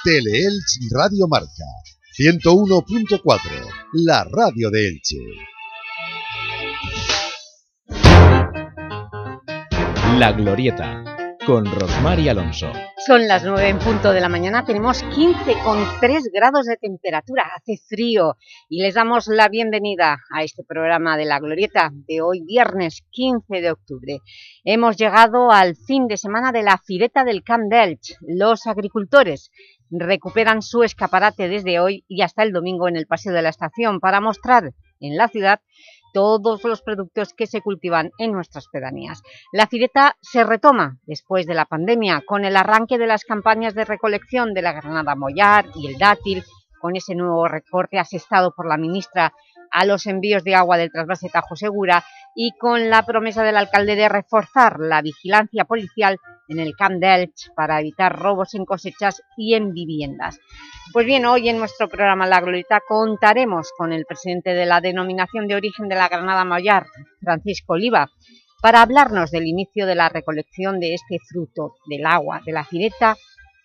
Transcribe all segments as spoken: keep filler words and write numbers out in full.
Teleelch Radio Marca, ciento uno punto cuatro, la radio de Elche. La Glorieta, con Rosmar y Alonso. Son las nueve en punto de la mañana, tenemos quince coma tres grados de temperatura, hace frío y les damos la bienvenida a este programa de La Glorieta de hoy, viernes quince de octubre. Hemos llegado al fin de semana de la Fireta del Camp d'Elx. Los agricultores recuperan su escaparate desde hoy y hasta el domingo en el Paseo de la Estación para mostrar en la ciudad todos los productos que se cultivan en nuestras pedanías. La Fireta se retoma después de la pandemia con el arranque de las campañas de recolección de la granada mollar y el dátil, con ese nuevo recorte asestado por la ministra a los envíos de agua del trasvase Tajo Segura y con la promesa del alcalde de reforzar la vigilancia policial en el Camp d'Elx para evitar robos en cosechas y en viviendas. Pues bien, hoy en nuestro programa La Glorieta contaremos con el presidente de la Denominación de Origen de la Granada Mollar, Francisco Oliva, para hablarnos del inicio de la recolección de este fruto del agua, de la fireta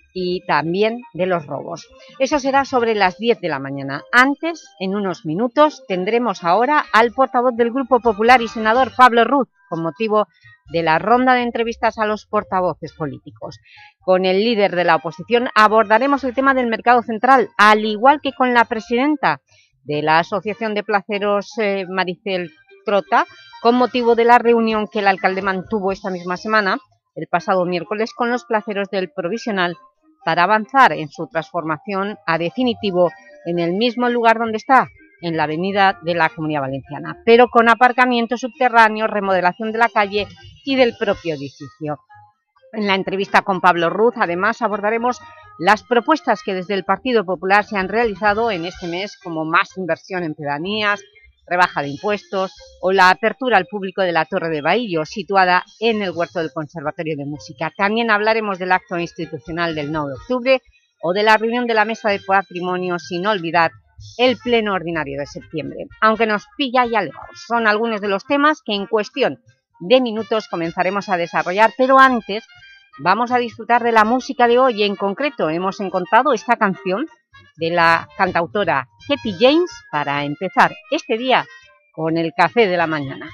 y también de los robos. Eso será sobre las diez de la mañana. Antes, en unos minutos, tendremos ahora al portavoz del Grupo Popular y senador Pablo Ruz, con motivo de la ronda de entrevistas a los portavoces políticos. Con el líder de la oposición abordaremos el tema del mercado central, al igual que con la presidenta de la Asociación de Placeros, eh, Maricel Trota, con motivo de la reunión que el alcalde mantuvo esta misma semana, el pasado miércoles, con los placeros del provisional, para avanzar en su transformación a definitivo en el mismo lugar donde está, en la avenida de la Comunidad Valenciana, pero con aparcamiento subterráneo, remodelación de la calle y del propio edificio. En la entrevista con Pablo Ruz, además, abordaremos las propuestas que desde el Partido Popular se han realizado en este mes, como más inversión en pedanías, rebaja de impuestos o la apertura al público de la Torre de Bahillo, situada en el huerto del Conservatorio de Música. También hablaremos del acto institucional del nueve de octubre o de la reunión de la Mesa de Patrimonio, sin olvidar el pleno ordinario de septiembre. Aunque nos pilla ya lejos, son algunos de los temas que en cuestión de minutos comenzaremos a desarrollar, pero antes vamos a disfrutar de la música de hoy. En concreto hemos encontrado esta canción de la cantautora Hetty James para empezar este día con el café de la mañana.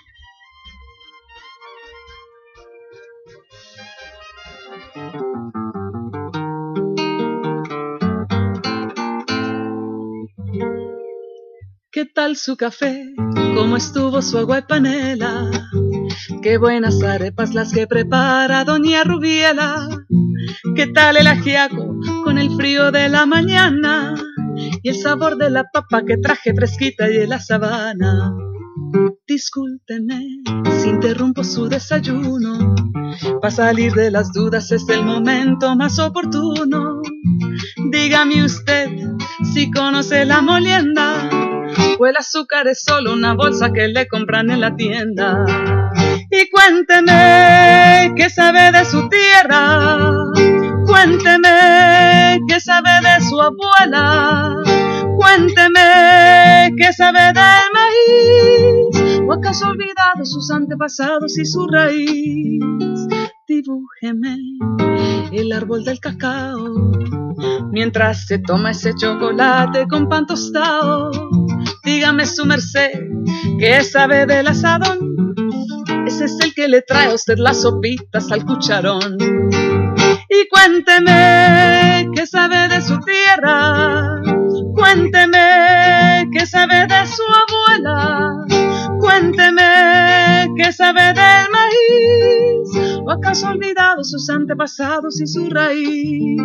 ¿Qué tal su café? ¿Cómo estuvo su agua y panela? Qué buenas arepas las que prepara doña Rubiela. ¿Qué tal el ajiaco con el frío de la mañana? Y el sabor de la papa que traje fresquita y de la sabana. Discúlpeme si interrumpo su desayuno. Para salir de las dudas es el momento más oportuno. Dígame usted si conoce la molienda, o el azúcar es solo una bolsa que le compran en la tienda. Y cuénteme qué sabe de su tierra, cuénteme qué sabe de su abuela, cuénteme qué sabe del maíz, o acaso ha olvidado sus antepasados y su raíz. Dibújeme el árbol del cacao mientras se toma ese chocolate con pan tostado. Dígame su merced, ¿qué sabe del asadón? Ese es el que le trae a usted las sopitas al cucharón. Y cuénteme qué sabe de su tierra, cuénteme qué sabe de su abuela, cuénteme qué sabe del maíz, o acaso ha olvidado sus antepasados y su raíz.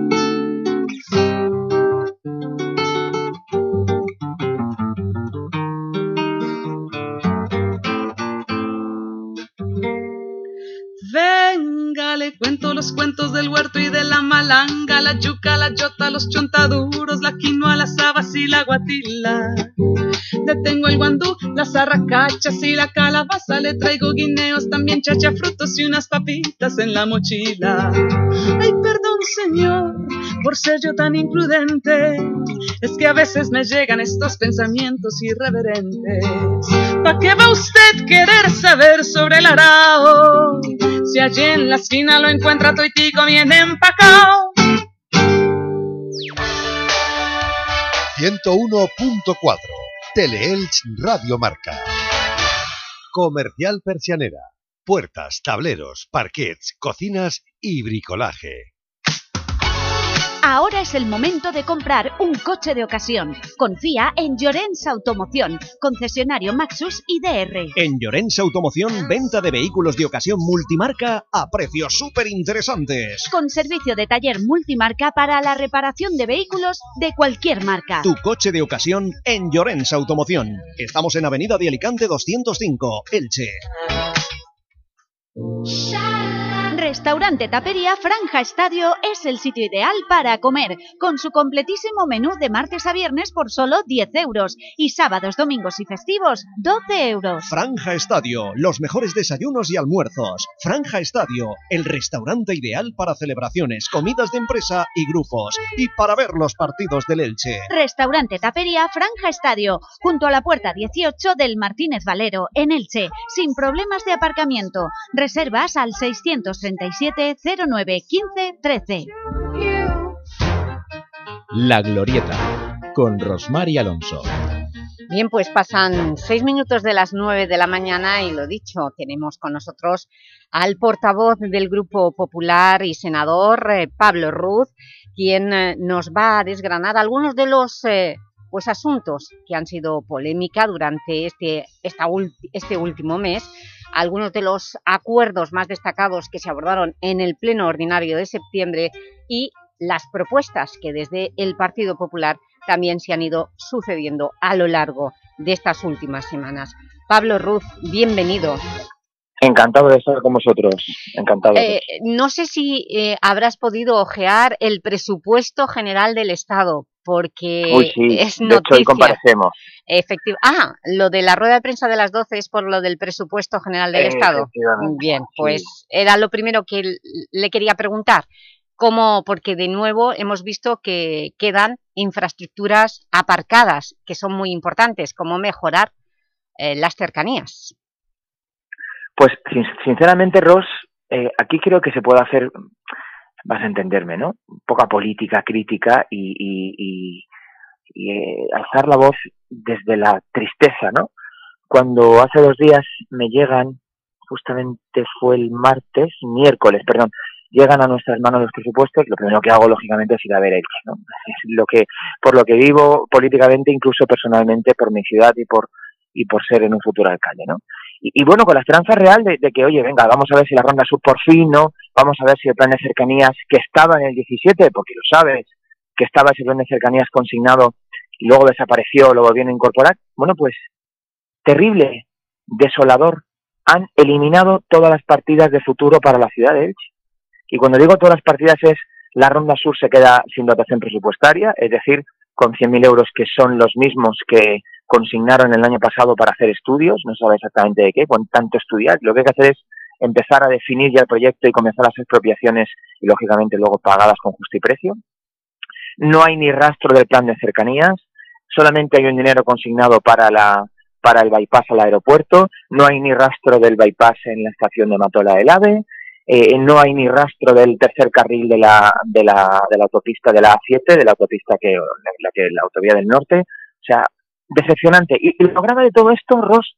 Venga, le cuento los cuentos del huerto y de la malanga, la yuca, la yota, los chontaduros, la quinoa, las habas y la guatila. Le tengo el guandú, las arracachas y la calabaza, le traigo guineos, también chachafrutos y unas papitas en la mochila. Ay, perdón, señor, por ser yo tan imprudente, es que a veces me llegan estos pensamientos irreverentes. ¿Pa' qué va usted querer saber sobre el arao? Si allí en la esquina lo encuentra toitico bien empacao. ciento uno punto cuatro. Teleelch Radio Marca. Comercial Persianera. Puertas, tableros, parquets, cocinas y bricolaje. Ahora es el momento de comprar un coche de ocasión. Confía en Llorens Automoción, concesionario Maxus y D R. En Llorens Automoción, venta de vehículos de ocasión multimarca a precios súper interesantes. Con servicio de taller multimarca para la reparación de vehículos de cualquier marca. Tu coche de ocasión en Llorens Automoción. Estamos en Avenida de Alicante doscientos cinco, Elche. Restaurante Tapería Franja Estadio es el sitio ideal para comer, con su completísimo menú de martes a viernes por solo diez euros y sábados, domingos y festivos doce euros. Franja Estadio, los mejores desayunos y almuerzos. Franja Estadio, el restaurante ideal para celebraciones, comidas de empresa y grupos, y para ver los partidos del Elche. Restaurante Tapería Franja Estadio, junto a la puerta dieciocho del Martínez Valero, en Elche, sin problemas de aparcamiento. Reservas al seiscientos treinta y siete cero nueve quince trece. La Glorieta, con Rosmar y Alonso. Bien, pues pasan seis minutos de las nueve de la mañana y lo dicho, tenemos con nosotros al portavoz del Grupo Popular y senador, eh, Pablo Ruz, quien eh, nos va a desgranar algunos de los eh, pues, asuntos que han sido polémica durante este, esta este último mes, algunos de los acuerdos más destacados que se abordaron en el Pleno Ordinario de septiembre y las propuestas que desde el Partido Popular también se han ido sucediendo a lo largo de estas últimas semanas. Pablo Ruz, bienvenido. Encantado de estar con vosotros, encantado. Eh, no sé si eh, habrás podido ojear el presupuesto general del Estado, porque Uy, sí. es noticia. De hecho, hoy comparecemos. Efectiv ah, lo de la rueda de prensa de las doce es por lo del presupuesto general del eh, Estado. Bien, pues sí. Era lo primero que le quería preguntar. ¿Cómo? Porque de nuevo hemos visto que quedan infraestructuras aparcadas, que son muy importantes, como mejorar eh, las cercanías. Pues sinceramente, Ros, eh, aquí creo que se puede hacer, vas a entenderme, ¿no? Poca política crítica y, y, y, y eh, alzar la voz desde la tristeza, ¿no? Cuando hace dos días me llegan, justamente fue el martes, miércoles, perdón, llegan a nuestras manos los presupuestos, lo primero que hago, lógicamente, es ir a ver Elche, ¿no? Es lo que, por lo que vivo políticamente, incluso personalmente, por mi ciudad y por y por ser en un futuro alcalde, ¿no? Y, y bueno, con la esperanza real de, de que, oye, venga, vamos a ver si la Ronda Sur por fin, ¿no? Vamos a ver si el plan de cercanías que estaba en el diecisiete, porque lo sabes, que estaba ese plan de cercanías consignado y luego desapareció, lo volvieron a incorporar. Bueno, pues, terrible, desolador. Han eliminado todas las partidas de futuro para la ciudad de Elche. Y cuando digo todas las partidas es, la Ronda Sur se queda sin dotación presupuestaria, es decir, con cien mil euros que son los mismos que consignaron el año pasado para hacer estudios, no sabe exactamente de qué, con tanto estudiar. Lo que hay que hacer es empezar a definir ya el proyecto y comenzar las expropiaciones y, lógicamente, luego pagadas con justo y precio. No hay ni rastro del plan de cercanías, solamente hay un dinero consignado para la para el bypass al aeropuerto, no hay ni rastro del bypass en la estación de Matola del AVE, eh, no hay ni rastro del tercer carril de la de la de la autopista de la A siete, de la autopista que la, la que la autovía del norte, o sea, decepcionante. Y, y lo grave de todo esto, Ros,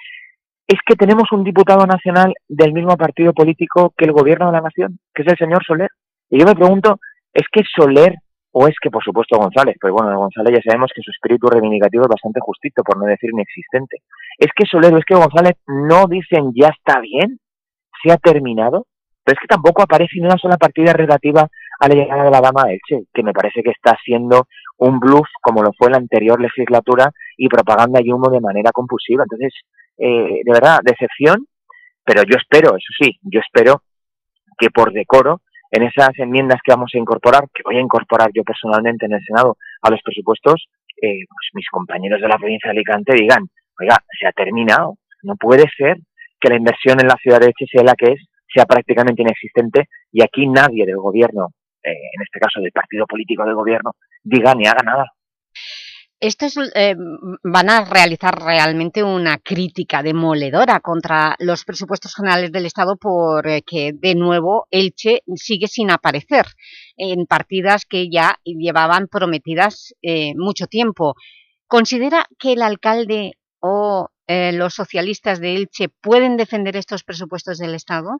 es que tenemos un diputado nacional del mismo partido político que el gobierno de la nación, que es el señor Soler. Y yo me pregunto, ¿es que Soler, o es que, por supuesto, González, pues bueno, González ya sabemos que su espíritu reivindicativo es bastante justito, por no decir inexistente. ¿Es que Soler o es que González no dicen ya está bien? ¿Se ha terminado? Pero es que tampoco aparece ni una sola partida relativa a la llegada de la dama a Elche, que me parece que está siendo un bluff como lo fue en la anterior legislatura y propaganda y humo de manera compulsiva. Entonces, eh, de verdad, decepción, pero yo espero, eso sí, yo espero que por decoro, en esas enmiendas que vamos a incorporar, que voy a incorporar yo personalmente en el Senado a los presupuestos, eh, pues mis compañeros de la provincia de Alicante digan, oiga, se ha terminado, no puede ser que la inversión en la ciudad de Elche sea la que es, sea prácticamente inexistente, y aquí nadie del gobierno, eh, en este caso del partido político del gobierno, diga ni haga nada. Estos eh, van a realizar realmente una crítica demoledora contra los presupuestos generales del Estado porque, de nuevo, Elche sigue sin aparecer en partidas que ya llevaban prometidas eh, mucho tiempo. ¿Considera que el alcalde o eh, los socialistas de Elche pueden defender estos presupuestos del Estado?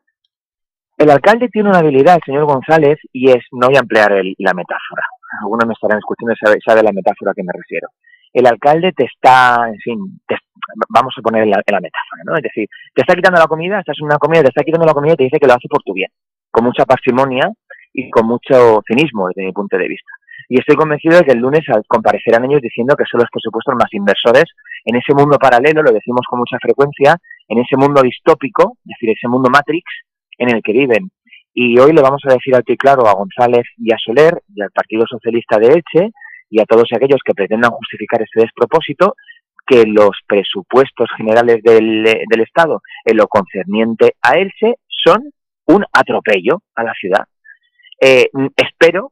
El alcalde tiene una habilidad, el señor González, y es, no voy a emplear el, la metáfora, algunos me estarán escuchando y sabe, sabe la metáfora a que me refiero. El alcalde te está, en fin, te, vamos a poner en la, en la metáfora, ¿no? Es decir, te está quitando la comida, estás en una comida, te está quitando la comida y te dice que lo hace por tu bien, con mucha parsimonia y con mucho cinismo desde mi punto de vista. Y estoy convencido de que el lunes comparecerán ellos diciendo que son los presupuestos más inversores en ese mundo paralelo, lo decimos con mucha frecuencia, en ese mundo distópico, es decir, ese mundo Matrix, en el que viven. Y hoy le vamos a decir alto y claro a González y a Soler y al Partido Socialista de Elche y a todos aquellos que pretendan justificar este despropósito, que los presupuestos generales del, del Estado en lo concerniente a Elche son un atropello a la ciudad. Eh, espero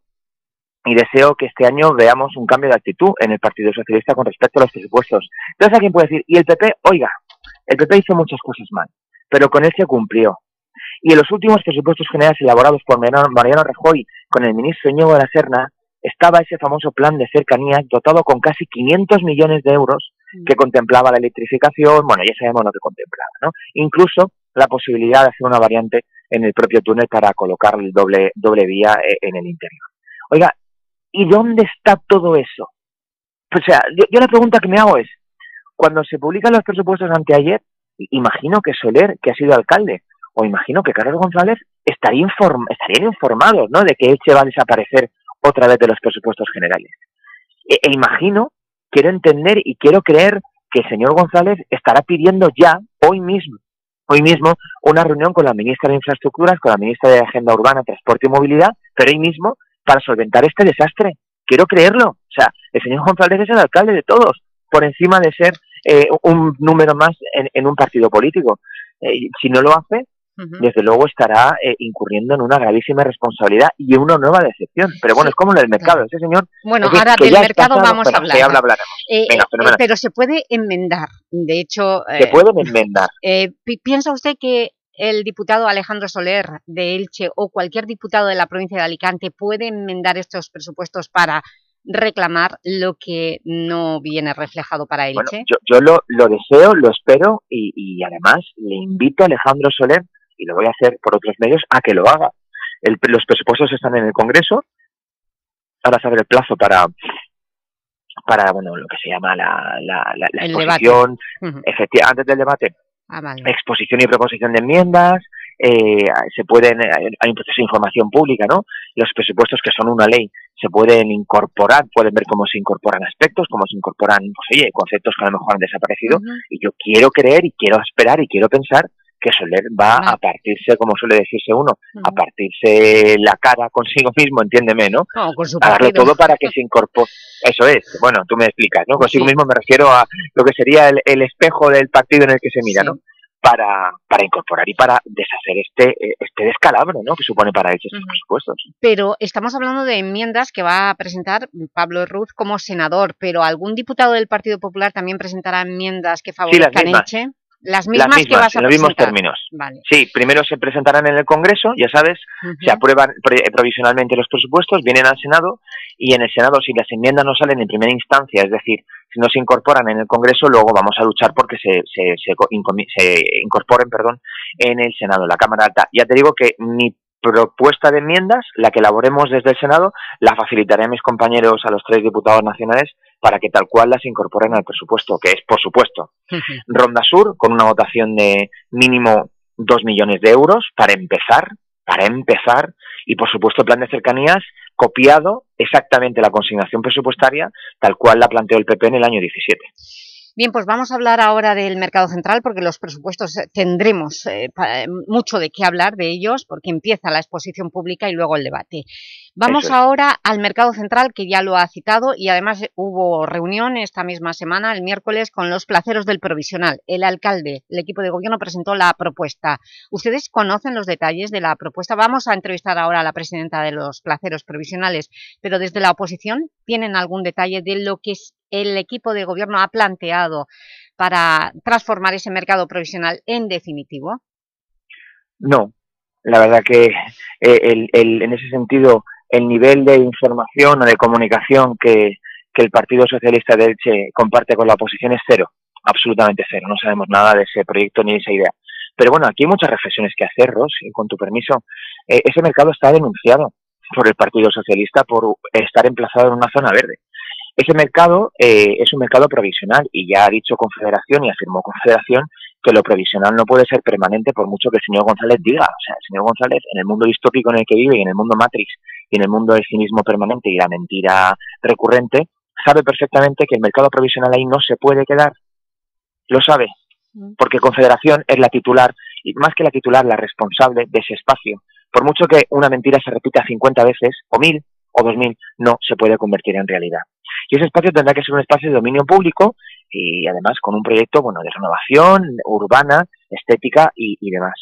y deseo que este año veamos un cambio de actitud en el Partido Socialista con respecto a los presupuestos. Entonces alguien puede decir, y el P P, oiga, el P P hizo muchas cosas mal, pero con él se cumplió. Y en los últimos presupuestos generales elaborados por Mariano Rajoy con el ministro Íñigo de la Serna, estaba ese famoso plan de cercanías dotado con casi quinientos millones de euros que contemplaba la electrificación, bueno, ya sabemos lo que contemplaba, ¿no? Incluso la posibilidad de hacer una variante en el propio túnel para colocar el doble, doble vía en el interior. Oiga, ¿y dónde está todo eso? O sea, yo, yo la pregunta que me hago es, cuando se publican los presupuestos anteayer, imagino que Soler, que ha sido alcalde, o imagino que Carlos González estaría inform, estarían informados, ¿no?, de que Elche va a desaparecer otra vez de los presupuestos generales. E, e imagino, quiero entender y quiero creer que el señor González estará pidiendo ya, hoy mismo, hoy mismo, una reunión con la ministra de Infraestructuras, con la ministra de Agenda Urbana, Transporte y Movilidad, pero hoy mismo, para solventar este desastre. Quiero creerlo. O sea, el señor González es el alcalde de todos, por encima de ser eh, un número más en, en un partido político. Eh, si no lo hace, Uh-huh. desde luego estará eh, incurriendo en una gravísima responsabilidad y una nueva decepción. Pero bueno, sí, es como en el mercado. Ese señor... Bueno, ahora del mercado pasado, vamos a hablar. Habla, hablaremos. Eh, Venga, eh, pero se puede enmendar. De hecho... Se eh, pueden enmendar. Eh, ¿Piensa usted que el diputado Alejandro Soler de Elche o cualquier diputado de la provincia de Alicante puede enmendar estos presupuestos para reclamar lo que no viene reflejado para Elche? Bueno, yo, yo lo, lo deseo, lo espero y, y además le invito a Alejandro Soler, y lo voy a hacer por otros medios, a que lo haga. El, los presupuestos están en el Congreso, ahora saber el plazo para, para bueno, lo que se llama la, la, la, la exposición, uh-huh. efectiva, antes del debate, ah, vale. exposición y proposición de enmiendas, eh, se pueden, hay un proceso de información pública, ¿no? Los presupuestos que son una ley se pueden incorporar, pueden ver cómo se incorporan aspectos, cómo se incorporan, pues oye, conceptos que a lo mejor han desaparecido, uh-huh. y yo quiero creer y quiero esperar y quiero pensar que Soler va ah. a partirse, como suele decirse uno, uh-huh. a partirse la cara consigo mismo, entiéndeme, ¿no? No, con su a darle todo para que se incorpore. Eso es, bueno, tú me explicas, ¿no? Consigo sí. mismo me refiero a lo que sería el, el espejo del partido en el que se mira, sí. ¿no? Para, para incorporar y para deshacer este, este descalabro, ¿no?, que supone para ellos estos uh-huh. presupuestos. Pero estamos hablando de enmiendas que va a presentar Pablo Ruz como senador, pero ¿algún diputado del Partido Popular también presentará enmiendas que favorezcan sí, Elche? Las mismas, las mismas que vas a en los presentar. mismos términos. Vale. Sí, primero se presentarán en el Congreso, ya sabes, uh-huh. se aprueban provisionalmente los presupuestos, vienen al Senado y en el Senado, si las enmiendas no salen en primera instancia, es decir, si no se incorporan en el Congreso, luego vamos a luchar porque se, se, se, se incorporen perdón, en el Senado, en la Cámara Alta. Ya te digo que mi propuesta de enmiendas, la que elaboremos desde el Senado, la facilitaré a mis compañeros, a los tres diputados nacionales, para que tal cual las incorporen al presupuesto, que es, por supuesto, uh-huh. Ronda Sur, con una votación de mínimo dos millones de euros, para empezar, para empezar, y por supuesto el plan de cercanías, copiado exactamente la consignación presupuestaria, tal cual la planteó el P P en el año diecisiete. Bien, pues vamos a hablar ahora del mercado central porque los presupuestos tendremos eh, mucho de qué hablar de ellos porque empieza la exposición pública y luego el debate. Vamos es. ahora al mercado central, que ya lo ha citado, y además hubo reunión esta misma semana, el miércoles, con los placeros del provisional. El alcalde, el equipo de gobierno presentó la propuesta. ¿Ustedes conocen los detalles de la propuesta? Vamos a entrevistar ahora a la presidenta de los placeros provisionales, pero desde la oposición, ¿tienen algún detalle de lo que es el equipo de gobierno ha planteado para transformar ese mercado provisional en definitivo? No, la verdad que eh, el, el, en ese sentido el nivel de información o de comunicación que, que el Partido Socialista de Elche comparte con la oposición es cero, absolutamente cero, no sabemos nada de ese proyecto ni de esa idea. Pero bueno, aquí hay muchas reflexiones que hacer, Ros, y con tu permiso. Eh, ese mercado está denunciado por el Partido Socialista por estar emplazado en una zona verde. Ese mercado eh, es un mercado provisional y ya ha dicho Confederación y afirmó Confederación que lo provisional no puede ser permanente por mucho que el señor González diga. O sea, el señor González, en el mundo distópico en el que vive y en el mundo Matrix y en el mundo del cinismo permanente y la mentira recurrente, sabe perfectamente que el mercado provisional ahí no se puede quedar. Lo sabe, porque Confederación es la titular, y más que la titular, la responsable de ese espacio. Por mucho que una mentira se repita cincuenta veces, o mil, o dos mil, no se puede convertir en realidad. Y ese espacio tendrá que ser un espacio de dominio público y además con un proyecto, bueno, de renovación urbana, estética y, y demás.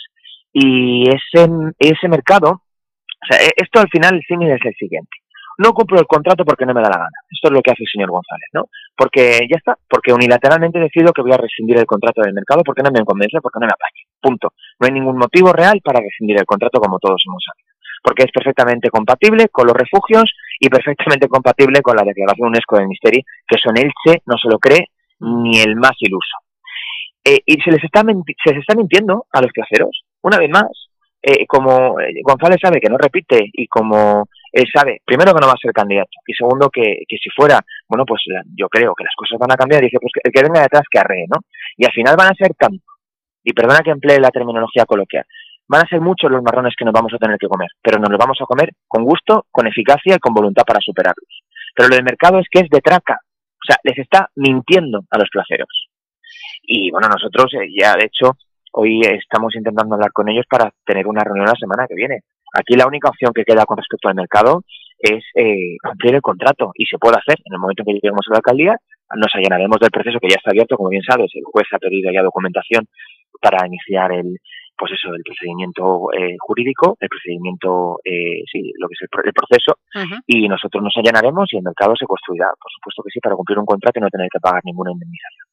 Y ese, ese mercado, o sea, esto al final el cine es el siguiente. No cumplo el contrato porque no me da la gana. Esto es lo que hace el señor González, ¿no? Porque ya está, porque unilateralmente decido que voy a rescindir el contrato del mercado porque no me convence, porque no me apañe. Punto. No hay ningún motivo real para rescindir el contrato como todos hemos sabido. Porque es perfectamente compatible con los refugios y perfectamente compatible con la declaración UNESCO del Misteri, que eso en Elche no se lo cree ni el más iluso. Eh, y se les está menti- se les está mintiendo a los placeros, una vez más. Eh, como González sabe que no repite y como él sabe, primero que no va a ser candidato y segundo que, que si fuera, bueno, pues yo creo que las cosas van a cambiar y dice, pues el que venga detrás que arree, ¿no? Y al final van a ser tanto, y perdona que emplee la terminología coloquial, van a ser muchos los marrones que nos vamos a tener que comer, pero nos los vamos a comer con gusto, con eficacia y con voluntad para superarlos. Pero lo del mercado es que es de traca, o sea, les está mintiendo a los placeros. Y bueno, nosotros eh, ya de hecho hoy estamos intentando hablar con ellos para tener una reunión la semana que viene. Aquí la única opción que queda con respecto al mercado es eh, ampliar el contrato y se puede hacer. En el momento en que lleguemos a la alcaldía nos allanaremos del proceso que ya está abierto, como bien sabes, el juez ha pedido ya documentación para iniciar el pues eso, el procedimiento eh, jurídico, el procedimiento, eh, sí, lo que es el, el proceso, uh-huh. Y nosotros nos allanaremos y el mercado se construirá, por supuesto que sí, para cumplir un contrato y no tener que pagar ninguna indemnización.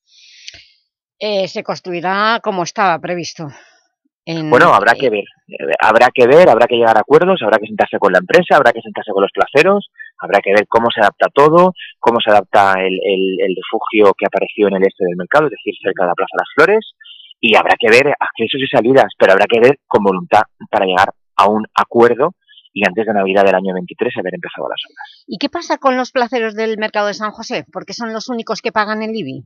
Eh, se construirá como estaba previsto. En... Bueno, habrá que ver, habrá que ver, habrá que llegar a acuerdos, habrá que sentarse con la empresa, habrá que sentarse con los placeros, habrá que ver cómo se adapta todo, cómo se adapta el, el, el refugio que apareció en el este del mercado, es decir, cerca de la Plaza de las Flores, y habrá que ver accesos y salidas, pero habrá que ver con voluntad para llegar a un acuerdo y antes de Navidad del año veintitrés haber empezado las obras. ¿Y qué pasa con los placeros del mercado de San José? Porque son los únicos que pagan el I B I.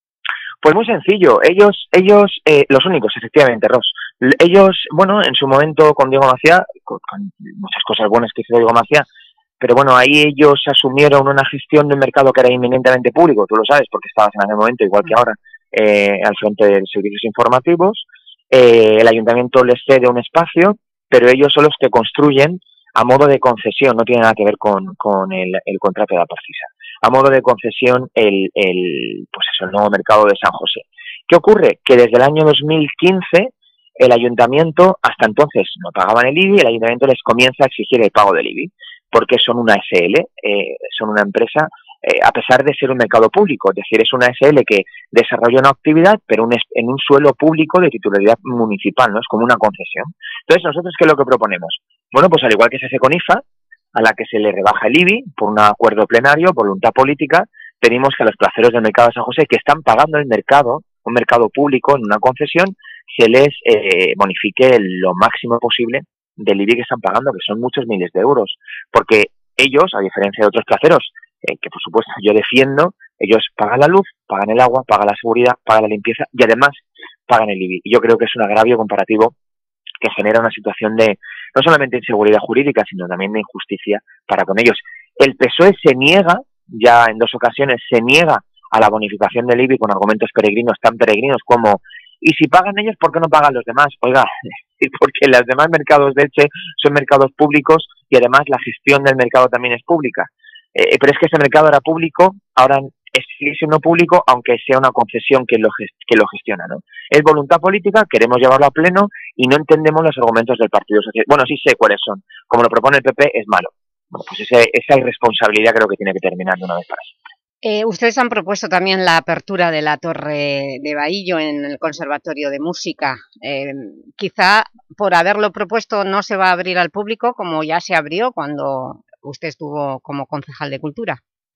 Pues muy sencillo, ellos, ellos, eh, los únicos, efectivamente, Ros. Ellos, bueno, en su momento con Diego Macía, con, con muchas cosas buenas que hizo Diego Macía, pero bueno, ahí ellos asumieron una gestión de un mercado que era eminentemente público, tú lo sabes, porque estabas en aquel momento, igual que ahora, eh, al frente de servicios informativos. Eh, el ayuntamiento les cede un espacio, pero ellos son los que construyen a modo de concesión, no tiene nada que ver con, con el, el contrato de la Parcisa. A modo de concesión el, el, pues eso, el nuevo mercado de San José. ¿Qué ocurre? Que desde el año dos mil quince el ayuntamiento, hasta entonces no pagaban el I B I, el ayuntamiento les comienza a exigir el pago del I B I, porque son una S L, eh, son una empresa, eh, a pesar de ser un mercado público, es decir, es una S L que desarrolla una actividad, pero un, en un suelo público de titularidad municipal, ¿no? Es como una concesión. Entonces, ¿nosotros qué es lo que proponemos? Bueno, pues al igual que se hace con I F A, a la que se le rebaja el I B I por un acuerdo plenario, voluntad política, pedimos que a los placeros del mercado de San José, que están pagando el mercado, un mercado público en una concesión, se les eh, bonifique lo máximo posible del I B I que están pagando, que son muchos miles de euros, porque ellos, a diferencia de otros placeros, eh, que por supuesto yo defiendo, ellos pagan la luz, pagan el agua, pagan la seguridad, pagan la limpieza y además pagan el I B I. Y yo creo que es un agravio comparativo que genera una situación de no solamente inseguridad jurídica, sino también de injusticia para con ellos. El P S O E se niega, ya en dos ocasiones, se niega a la bonificación del I B I con argumentos peregrinos, tan peregrinos como ¿y si pagan ellos, por qué no pagan los demás? Oiga, porque los demás mercados de Elche son mercados públicos y además la gestión del mercado también es pública. Eh, pero es que ese mercado era público, ahora es sigue siendo público, aunque sea una concesión que lo, gest- que lo gestiona, ¿no? Es voluntad política, queremos llevarlo a pleno y no entendemos los argumentos del Partido Socialista. Bueno, sí sé cuáles son. Como lo propone el P P, es malo. Bueno, pues ese, esa irresponsabilidad creo que tiene que terminar de una vez para siempre. Eh, ustedes han propuesto también la apertura de la Torre de Baillo en el Conservatorio de Música. Eh, quizá por haberlo propuesto no se va a abrir al público como ya se abrió cuando usted estuvo como concejal de Cultura.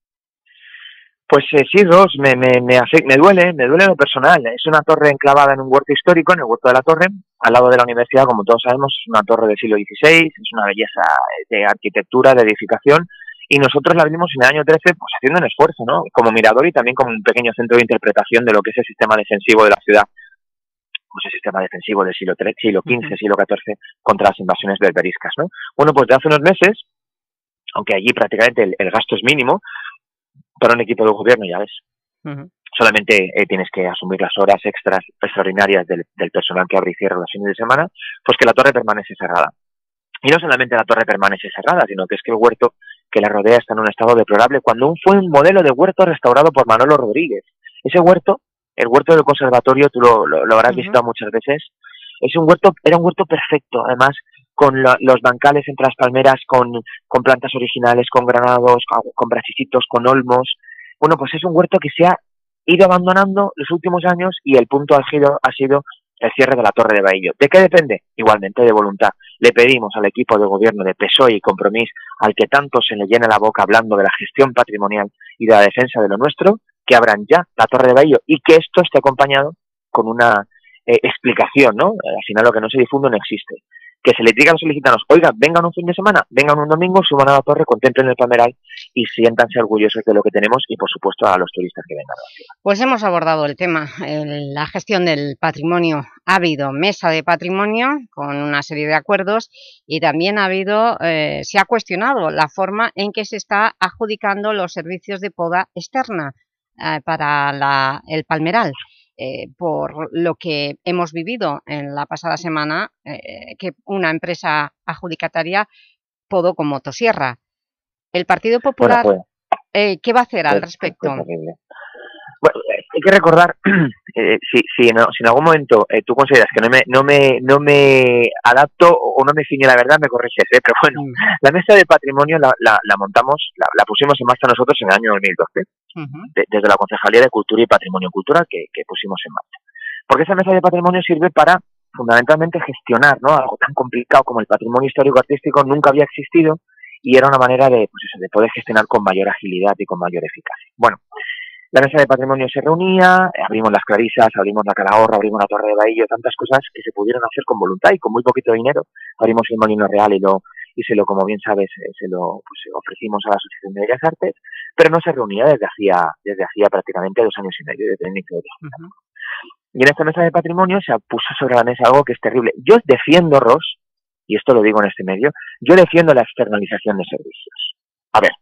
Pues eh, sí, Ros, me, me, me, hace, me duele, me duele lo personal. Es una torre enclavada en un huerto histórico, en el Huerto de la Torre, al lado de la universidad, como todos sabemos, es una torre del siglo dieciséis, es una belleza de arquitectura, de edificación, y nosotros la abrimos en el año trece pues haciendo un esfuerzo, ¿no? Como mirador y también como un pequeño centro de interpretación de lo que es el sistema defensivo de la ciudad, pues el sistema defensivo del siglo trece, siglo quince, siglo catorce, contra las invasiones berberiscas, ¿no? Bueno, pues de hace unos meses, aunque allí prácticamente el, el gasto es mínimo, para un equipo de gobierno, ya ves, uh-huh. solamente eh, tienes que asumir las horas extras extraordinarias del, del personal que abre y cierra los fines de semana, pues que la torre permanece cerrada. Y no solamente la torre permanece cerrada, sino que es que el huerto que la rodea está en un estado deplorable, cuando un, fue un modelo de huerto restaurado por Manolo Rodríguez. Ese huerto, el huerto del conservatorio, tú lo, lo, lo habrás uh-huh. visitado muchas veces, es un huerto, era un huerto perfecto, además con la, los bancales entre las palmeras, con, con plantas originales, con granados, con brasicitos, con olmos. Bueno, pues es un huerto que se ha ido abandonando los últimos años y el punto álgido ha sido el cierre de la Torre de Baillo. ¿De qué depende? Igualmente de voluntad. Le pedimos al equipo de gobierno de P S O E y Compromís, al que tanto se le llena la boca hablando de la gestión patrimonial y de la defensa de lo nuestro, que abran ya la Torre de Baillo y que esto esté acompañado con una eh, explicación, ¿no? Al final lo que no se difunde no existe. Que se le diga a los solicitanos, oigan, vengan un fin de semana, vengan un domingo, suban a la torre, contemplen el palmeral y siéntanse orgullosos de lo que tenemos y, por supuesto, a los turistas que vengan a la ciudad. Pues hemos abordado el tema, el, la gestión del patrimonio. Ha habido mesa de patrimonio con una serie de acuerdos y también ha habido, eh, se ha cuestionado la forma en que se está adjudicando los servicios de poda externa eh, para la, el palmeral. Eh, por lo que hemos vivido en la pasada semana, eh, que una empresa adjudicataria podó con motosierra. ¿El Partido Popular bueno, pues, eh, qué va a hacer al pues, respecto? Pues, bueno, hay que recordar, eh, si, si, no, si en algún momento eh, tú consideras que no me, no me, no me adapto o no me ciñe la verdad, me corriges, ¿eh? Pero bueno, mm. la mesa de patrimonio la, la, la montamos, la, la pusimos en marcha nosotros en el año dos mil doce. Uh-huh. de, desde la Concejalía de Cultura y Patrimonio Cultural que, que pusimos en marcha. Porque esa mesa de patrimonio sirve para, fundamentalmente, gestionar, ¿no? Algo tan complicado como el patrimonio histórico-artístico nunca había existido y era una manera de, pues eso, de poder gestionar con mayor agilidad y con mayor eficacia. Bueno, la mesa de patrimonio se reunía, abrimos las Clarisas, abrimos la Calahorra, abrimos la Torre de Baillo, tantas cosas que se pudieron hacer con voluntad y con muy poquito dinero. Abrimos el Molino Real y lo y se lo, como bien sabes, se lo pues, ofrecimos a la Asociación de Bellas Artes, pero no se reunía desde hacía desde hacía prácticamente dos años y medio desde el inicio de la uh-huh. Y en esta mesa de patrimonio se puso sobre la mesa algo que es terrible. Yo defiendo, Ros, y esto lo digo en este medio, yo defiendo la externalización de servicios. A ver,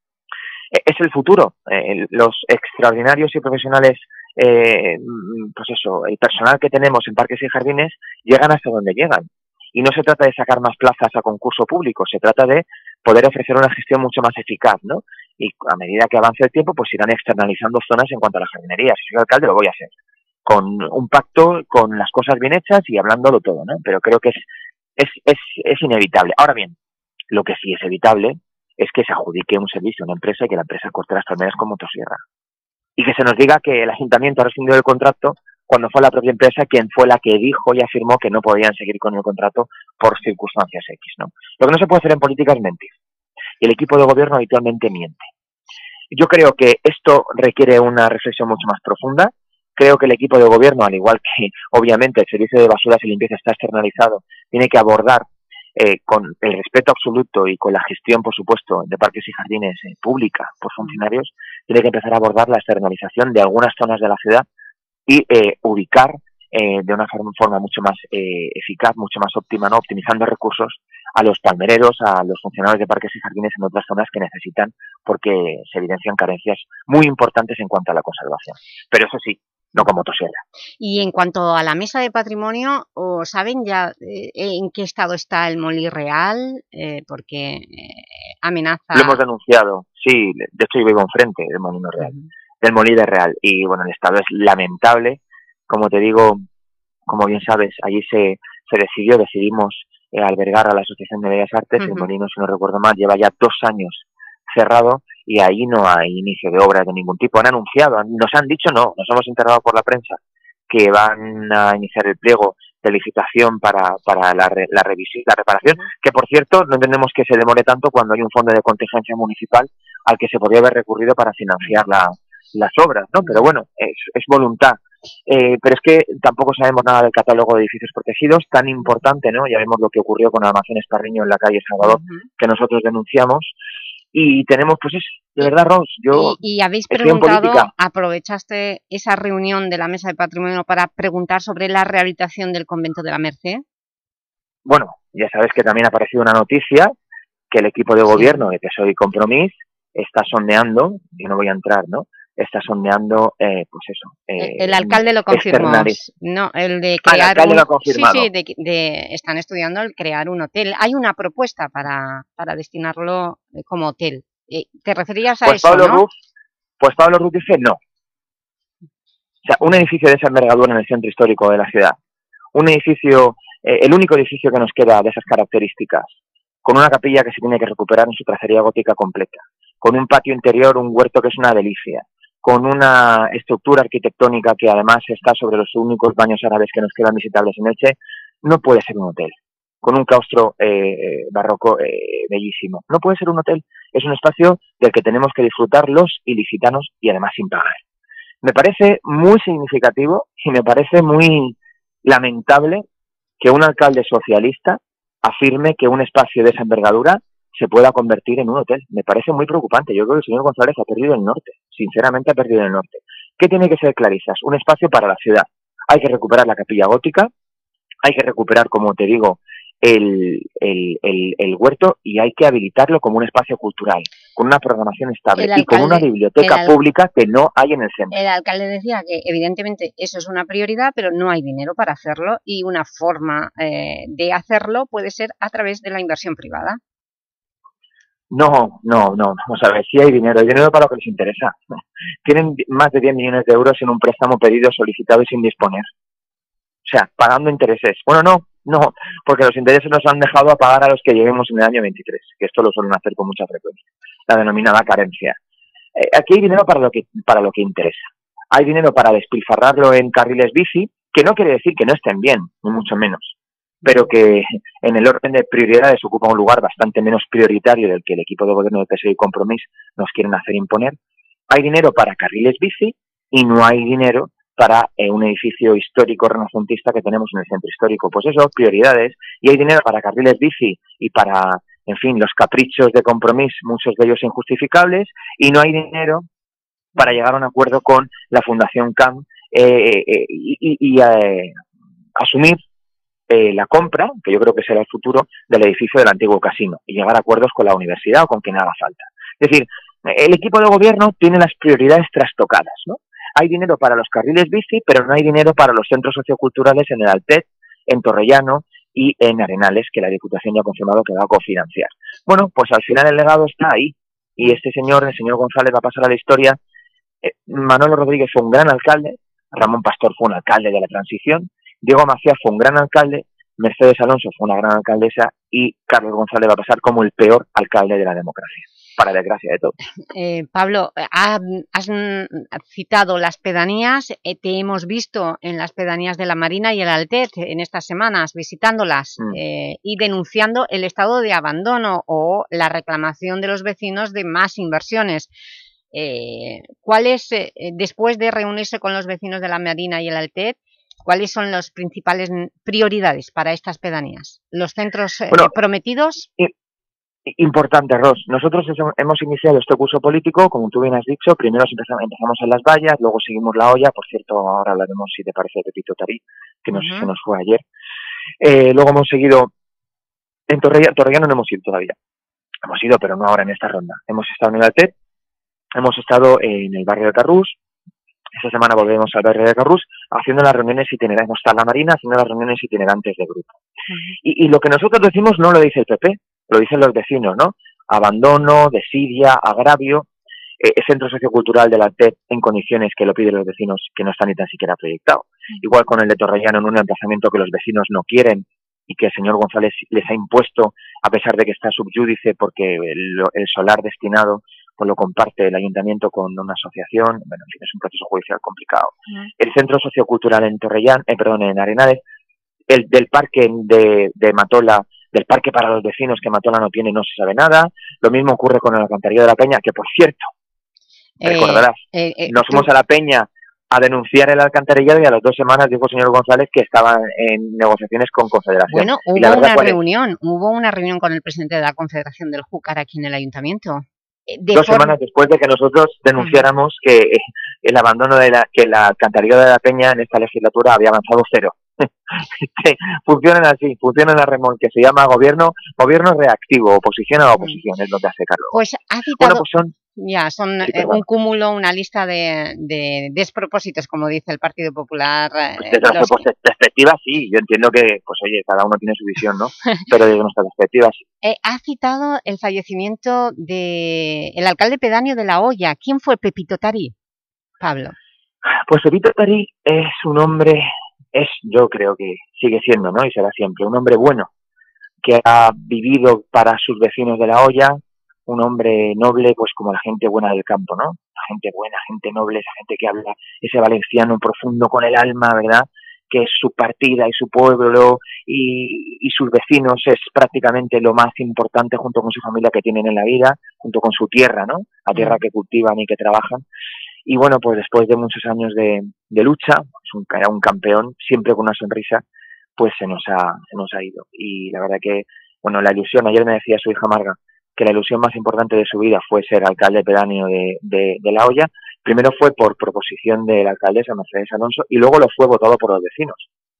es el futuro. Eh, los extraordinarios y profesionales, eh, pues eso, el personal que tenemos en parques y jardines llegan hasta donde llegan. Y no se trata de sacar más plazas a concurso público, se trata de poder ofrecer una gestión mucho más eficaz, ¿no? Y a medida que avance el tiempo, pues irán externalizando zonas en cuanto a la jardinería. Si soy alcalde, lo voy a hacer. Con un pacto, con las cosas bien hechas y hablándolo todo, ¿no? Pero creo que es, es, es, es inevitable. Ahora bien, lo que sí es evitable es que se adjudique un servicio a una empresa y que la empresa corte las palmeras con motosierra. Y que se nos diga que el ayuntamiento ha rescindido el contrato cuando fue la propia empresa quien fue la que dijo y afirmó que no podían seguir con el contrato por circunstancias X, ¿no? Lo que no se puede hacer en política es mentir. Y el equipo de gobierno habitualmente miente. Yo creo que esto requiere una reflexión mucho más profunda. Creo que el equipo de gobierno, al igual que obviamente el servicio de basuras y limpieza está externalizado, tiene que abordar eh, con el respeto absoluto y con la gestión, por supuesto, de parques y jardines eh, pública por funcionarios, tiene que empezar a abordar la externalización de algunas zonas de la ciudad y eh, ubicar eh, de una forma, forma mucho más eh, eficaz, mucho más óptima, ¿no? Optimizando recursos a los palmereros, a los funcionarios de parques y jardines en otras zonas que necesitan porque se evidencian carencias muy importantes en cuanto a la conservación. Pero eso sí, no con motosierra. Y en cuanto a la mesa de patrimonio, ¿saben ya eh, en qué estado está el Molí Real? Eh, porque eh, amenaza... Lo hemos denunciado, sí, de hecho yo vivo enfrente del Molino Real. Uh-huh. del Molí de Real, y bueno, el estado es lamentable, como te digo, como bien sabes, allí se, se decidió, decidimos eh, albergar a la Asociación de Bellas Artes, uh-huh. el Molino, si no recuerdo mal, lleva ya dos años cerrado, y ahí no hay inicio de obras de ningún tipo. Han anunciado, nos han dicho, no, nos hemos enterado por la prensa, que van a iniciar el pliego de licitación para, para la, re, la revisión, la reparación, que por cierto no entendemos que se demore tanto cuando hay un fondo de contingencia municipal al que se podría haber recurrido para financiar la, las obras, ¿no? Pero bueno, es, es voluntad. Eh, pero es que tampoco sabemos nada del catálogo de edificios protegidos, tan importante, ¿no? Ya vemos lo que ocurrió con Almacenes Parriño en la calle Salvador, uh-huh. que nosotros denunciamos. Y tenemos, pues es, de verdad, Ros, yo... Y, y habéis preguntado, ¿aprovechaste esa reunión de la Mesa de Patrimonio para preguntar sobre la rehabilitación del convento de la Merced? Bueno, ya sabes que también ha aparecido una noticia que el equipo de gobierno de P S O E y Compromís está sondeando, yo no voy a entrar, ¿no?, está sondeando, eh, pues eso... Eh, el, el alcalde lo confirmó, no, el de crear ah, el alcalde un... lo ha confirmado. Sí, sí, de, de, están estudiando el crear un hotel. Hay una propuesta para, para destinarlo como hotel. ¿Te referías a pues eso, Pablo no? Ruz, pues Pablo Ruz dice no. O sea, un edificio de esa envergadura en el centro histórico de la ciudad, un edificio, eh, el único edificio que nos queda de esas características, con una capilla que se tiene que recuperar en su tracería gótica completa, con un patio interior, un huerto que es una delicia, con una estructura arquitectónica que además está sobre los únicos baños árabes que nos quedan visitables en Elche, no puede ser un hotel. Con un claustro eh, barroco eh, bellísimo. No puede ser un hotel, es un espacio del que tenemos que disfrutar los ilicitanos y además sin pagar. Me parece muy significativo y me parece muy lamentable que un alcalde socialista afirme que un espacio de esa envergadura se pueda convertir en un hotel. Me parece muy preocupante. Yo creo que el señor González ha perdido el norte. Sinceramente ha perdido el norte. ¿Qué tiene que ser Clarisas? Un espacio para la ciudad. Hay que recuperar la capilla gótica, hay que recuperar, como te digo, el, el, el, el huerto y hay que habilitarlo como un espacio cultural, con una programación estable alcalde, y con una biblioteca pública que no hay en el centro. El alcalde decía que evidentemente eso es una prioridad, pero no hay dinero para hacerlo y una forma eh, de hacerlo puede ser a través de la inversión privada. No, no, no, vamos a ver, sí hay dinero, hay dinero para lo que les interesa. Tienen más de diez millones de euros en un préstamo pedido, solicitado y sin disponer. O sea, pagando intereses. Bueno, no, no, porque los intereses nos han dejado a pagar a los que lleguemos en el año veintitrés, que esto lo suelen hacer con mucha frecuencia, la denominada carencia. Eh, aquí hay dinero para lo que para lo que interesa. Hay dinero para despilfarrarlo en carriles bici, que no quiere decir que no estén bien, ni mucho menos, pero que en el orden de prioridades ocupa un lugar bastante menos prioritario del que el equipo de gobierno de P S O E y Compromís nos quieren hacer imponer. Hay dinero para carriles bici y no hay dinero para eh, un edificio histórico renacentista que tenemos en el centro histórico. Pues eso, prioridades. Y hay dinero para carriles bici y para, en fin, los caprichos de Compromís, muchos de ellos injustificables, y no hay dinero para llegar a un acuerdo con la Fundación C A M eh, eh, y, y, y eh, asumir eh, la compra, que yo creo que será el futuro, del edificio del antiguo casino y llegar a acuerdos con la universidad o con quien haga falta. Es decir, el equipo de gobierno tiene las prioridades trastocadas, ¿no? Hay dinero para los carriles bici, pero no hay dinero para los centros socioculturales en el Altet, en Torrellano y en Arenales, que la Diputación ya ha confirmado que va a cofinanciar. Bueno, pues al final el legado está ahí, y este señor, el señor González, va a pasar a la historia. Eh, Manolo Rodríguez fue un gran alcalde, Ramón Pastor fue un alcalde de la transición, Diego Macías fue un gran alcalde, Mercedes Alonso fue una gran alcaldesa y Carlos González va a pasar como el peor alcalde de la democracia, para desgracia de todos. Eh, Pablo, has citado las pedanías, eh, te hemos visto en las pedanías de la Marina y el Altet en estas semanas, visitándolas mm. eh, y denunciando el estado de abandono o la reclamación de los vecinos de más inversiones. Eh, ¿cuál es, eh, después de reunirse con los vecinos de la Marina y el Altet, cuáles son las principales prioridades para estas pedanías? ¿Los centros eh, bueno, prometidos? Y... Importante, Ros. Nosotros hemos iniciado este curso político, como tú bien has dicho. Primero empezamos, empezamos en las vallas, luego seguimos la olla. Por cierto, ahora hablaremos, si te parece, de Pepito Tarí, que nos, uh-huh. se nos fue ayer. Eh, luego hemos seguido en Torrellano. Torrellano no hemos ido todavía. Hemos ido, pero no ahora en esta ronda. Hemos estado en el Altet, hemos estado en el barrio de Carrús. Esta semana volvemos al barrio de Carrús haciendo las reuniones itinerantes. Hemos estado en la Marina haciendo las reuniones itinerantes de grupo. Uh-huh. Y, y lo que nosotros decimos no lo dice el P P, lo dicen los vecinos, ¿no? Abandono, desidia, agravio, eh, el centro sociocultural del Altet en condiciones que lo piden los vecinos que no están ni tan siquiera proyectado. Uh-huh. Igual con el de Torrellano en un emplazamiento que los vecinos no quieren y que el señor González les ha impuesto a pesar de que está subyúdice porque el, el solar destinado pues lo comparte el ayuntamiento con una asociación. Bueno, en fin, es un proceso judicial complicado. Uh-huh. El centro sociocultural en Torrellán, eh, perdón, en Arenales, el del parque de, de Matola, del parque para los vecinos que Matola no tiene, no se sabe nada. Lo mismo ocurre con el alcantarillado de la Peña, que por cierto, eh, recordarás, eh, eh, nos fuimos tú... a la Peña a denunciar el alcantarillado y a las dos semanas dijo el señor González que estaban en negociaciones con Confederación. Bueno, hubo y la una reunión, es... hubo una reunión con el presidente de la Confederación del Júcar aquí en el ayuntamiento. De dos forma... semanas después de que nosotros denunciáramos uh-huh. que el abandono de la, que la alcantarillado de la Peña en esta legislatura había avanzado cero. funcionan así, funcionan a remolque, que se llama gobierno, gobierno reactivo, oposición a la oposición, uh-huh. es lo que hace Carlos. Pues ha citado... Bueno, pues son... Ya, son sí, eh, un cúmulo, una lista de, de despropósitos, como dice el Partido Popular. Eh, pues desde nuestra que... perspectiva, sí, yo entiendo que, pues oye, cada uno tiene su visión, ¿no? Pero desde nuestra perspectiva, sí. Eh, ha citado el fallecimiento del alcalde pedáneo de La Hoya. ¿Quién fue Pepito Tarí, Pablo? Pues Pepito Tarí es un hombre, es, yo creo que sigue siendo, ¿no? Y será siempre, un hombre bueno, que ha vivido para sus vecinos de La Hoya, un hombre noble, pues como la gente buena del campo, ¿no? La gente buena, gente noble, esa gente que habla ese valenciano profundo con el alma, ¿verdad? Que es su partida y su pueblo y, y sus vecinos es prácticamente lo más importante junto con su familia que tienen en la vida, junto con su tierra, ¿no? La tierra que cultivan y que trabajan. Y bueno, pues después de muchos años de, de lucha, es un, era un campeón, siempre con una sonrisa, pues se nos ha, se nos ha ido. Y la verdad que, bueno, la ilusión, ayer me decía su hija Marga, que la ilusión más importante de su vida fue ser alcalde pedáneo de, de, de La Hoya. Primero fue por proposición de la alcaldesa Mercedes Alonso y luego lo fue votado por los vecinos.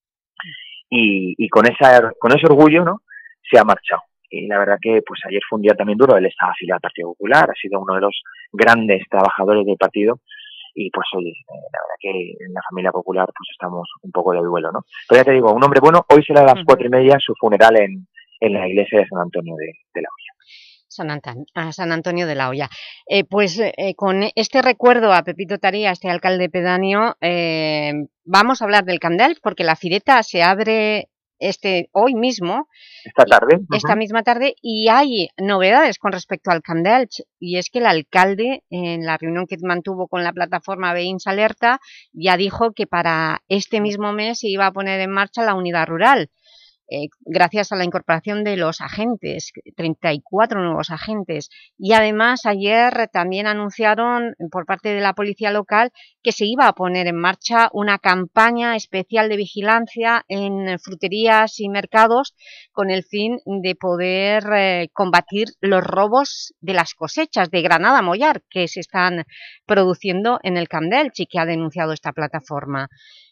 Y, y con esa con ese orgullo, ¿no?, se ha marchado. Y la verdad que pues ayer fue un día también duro. Él estaba afiliado al Partido Popular, ha sido uno de los grandes trabajadores del partido. Y pues oye, la verdad que en la familia popular pues estamos un poco de duelo, ¿no? Pero ya te digo, un hombre bueno. Hoy será a las cuatro y media su funeral en, en la iglesia de San Antonio de, de La Hoya. San, Antonio, a San Antonio de La Hoya. Eh, pues eh, con este recuerdo a Pepito Tarí, a este alcalde pedáneo, eh, vamos a hablar del Camp d'Elx, porque la fireta se abre este hoy mismo, esta tarde, esta uh-huh. misma tarde, y hay novedades con respecto al Camp d'Elx, y es que el alcalde, en la reunión que mantuvo con la plataforma Veïns Alerta, ya dijo que para este mismo mes se iba a poner en marcha la unidad rural. Eh, gracias a la incorporación de los agentes, treinta y cuatro nuevos agentes. Y además ayer también anunciaron por parte de la policía local que se iba a poner en marcha una campaña especial de vigilancia en fruterías y mercados con el fin de poder eh, combatir los robos de las cosechas de Granada Mollar que se están produciendo en el Camp d'Elx y que ha denunciado esta plataforma.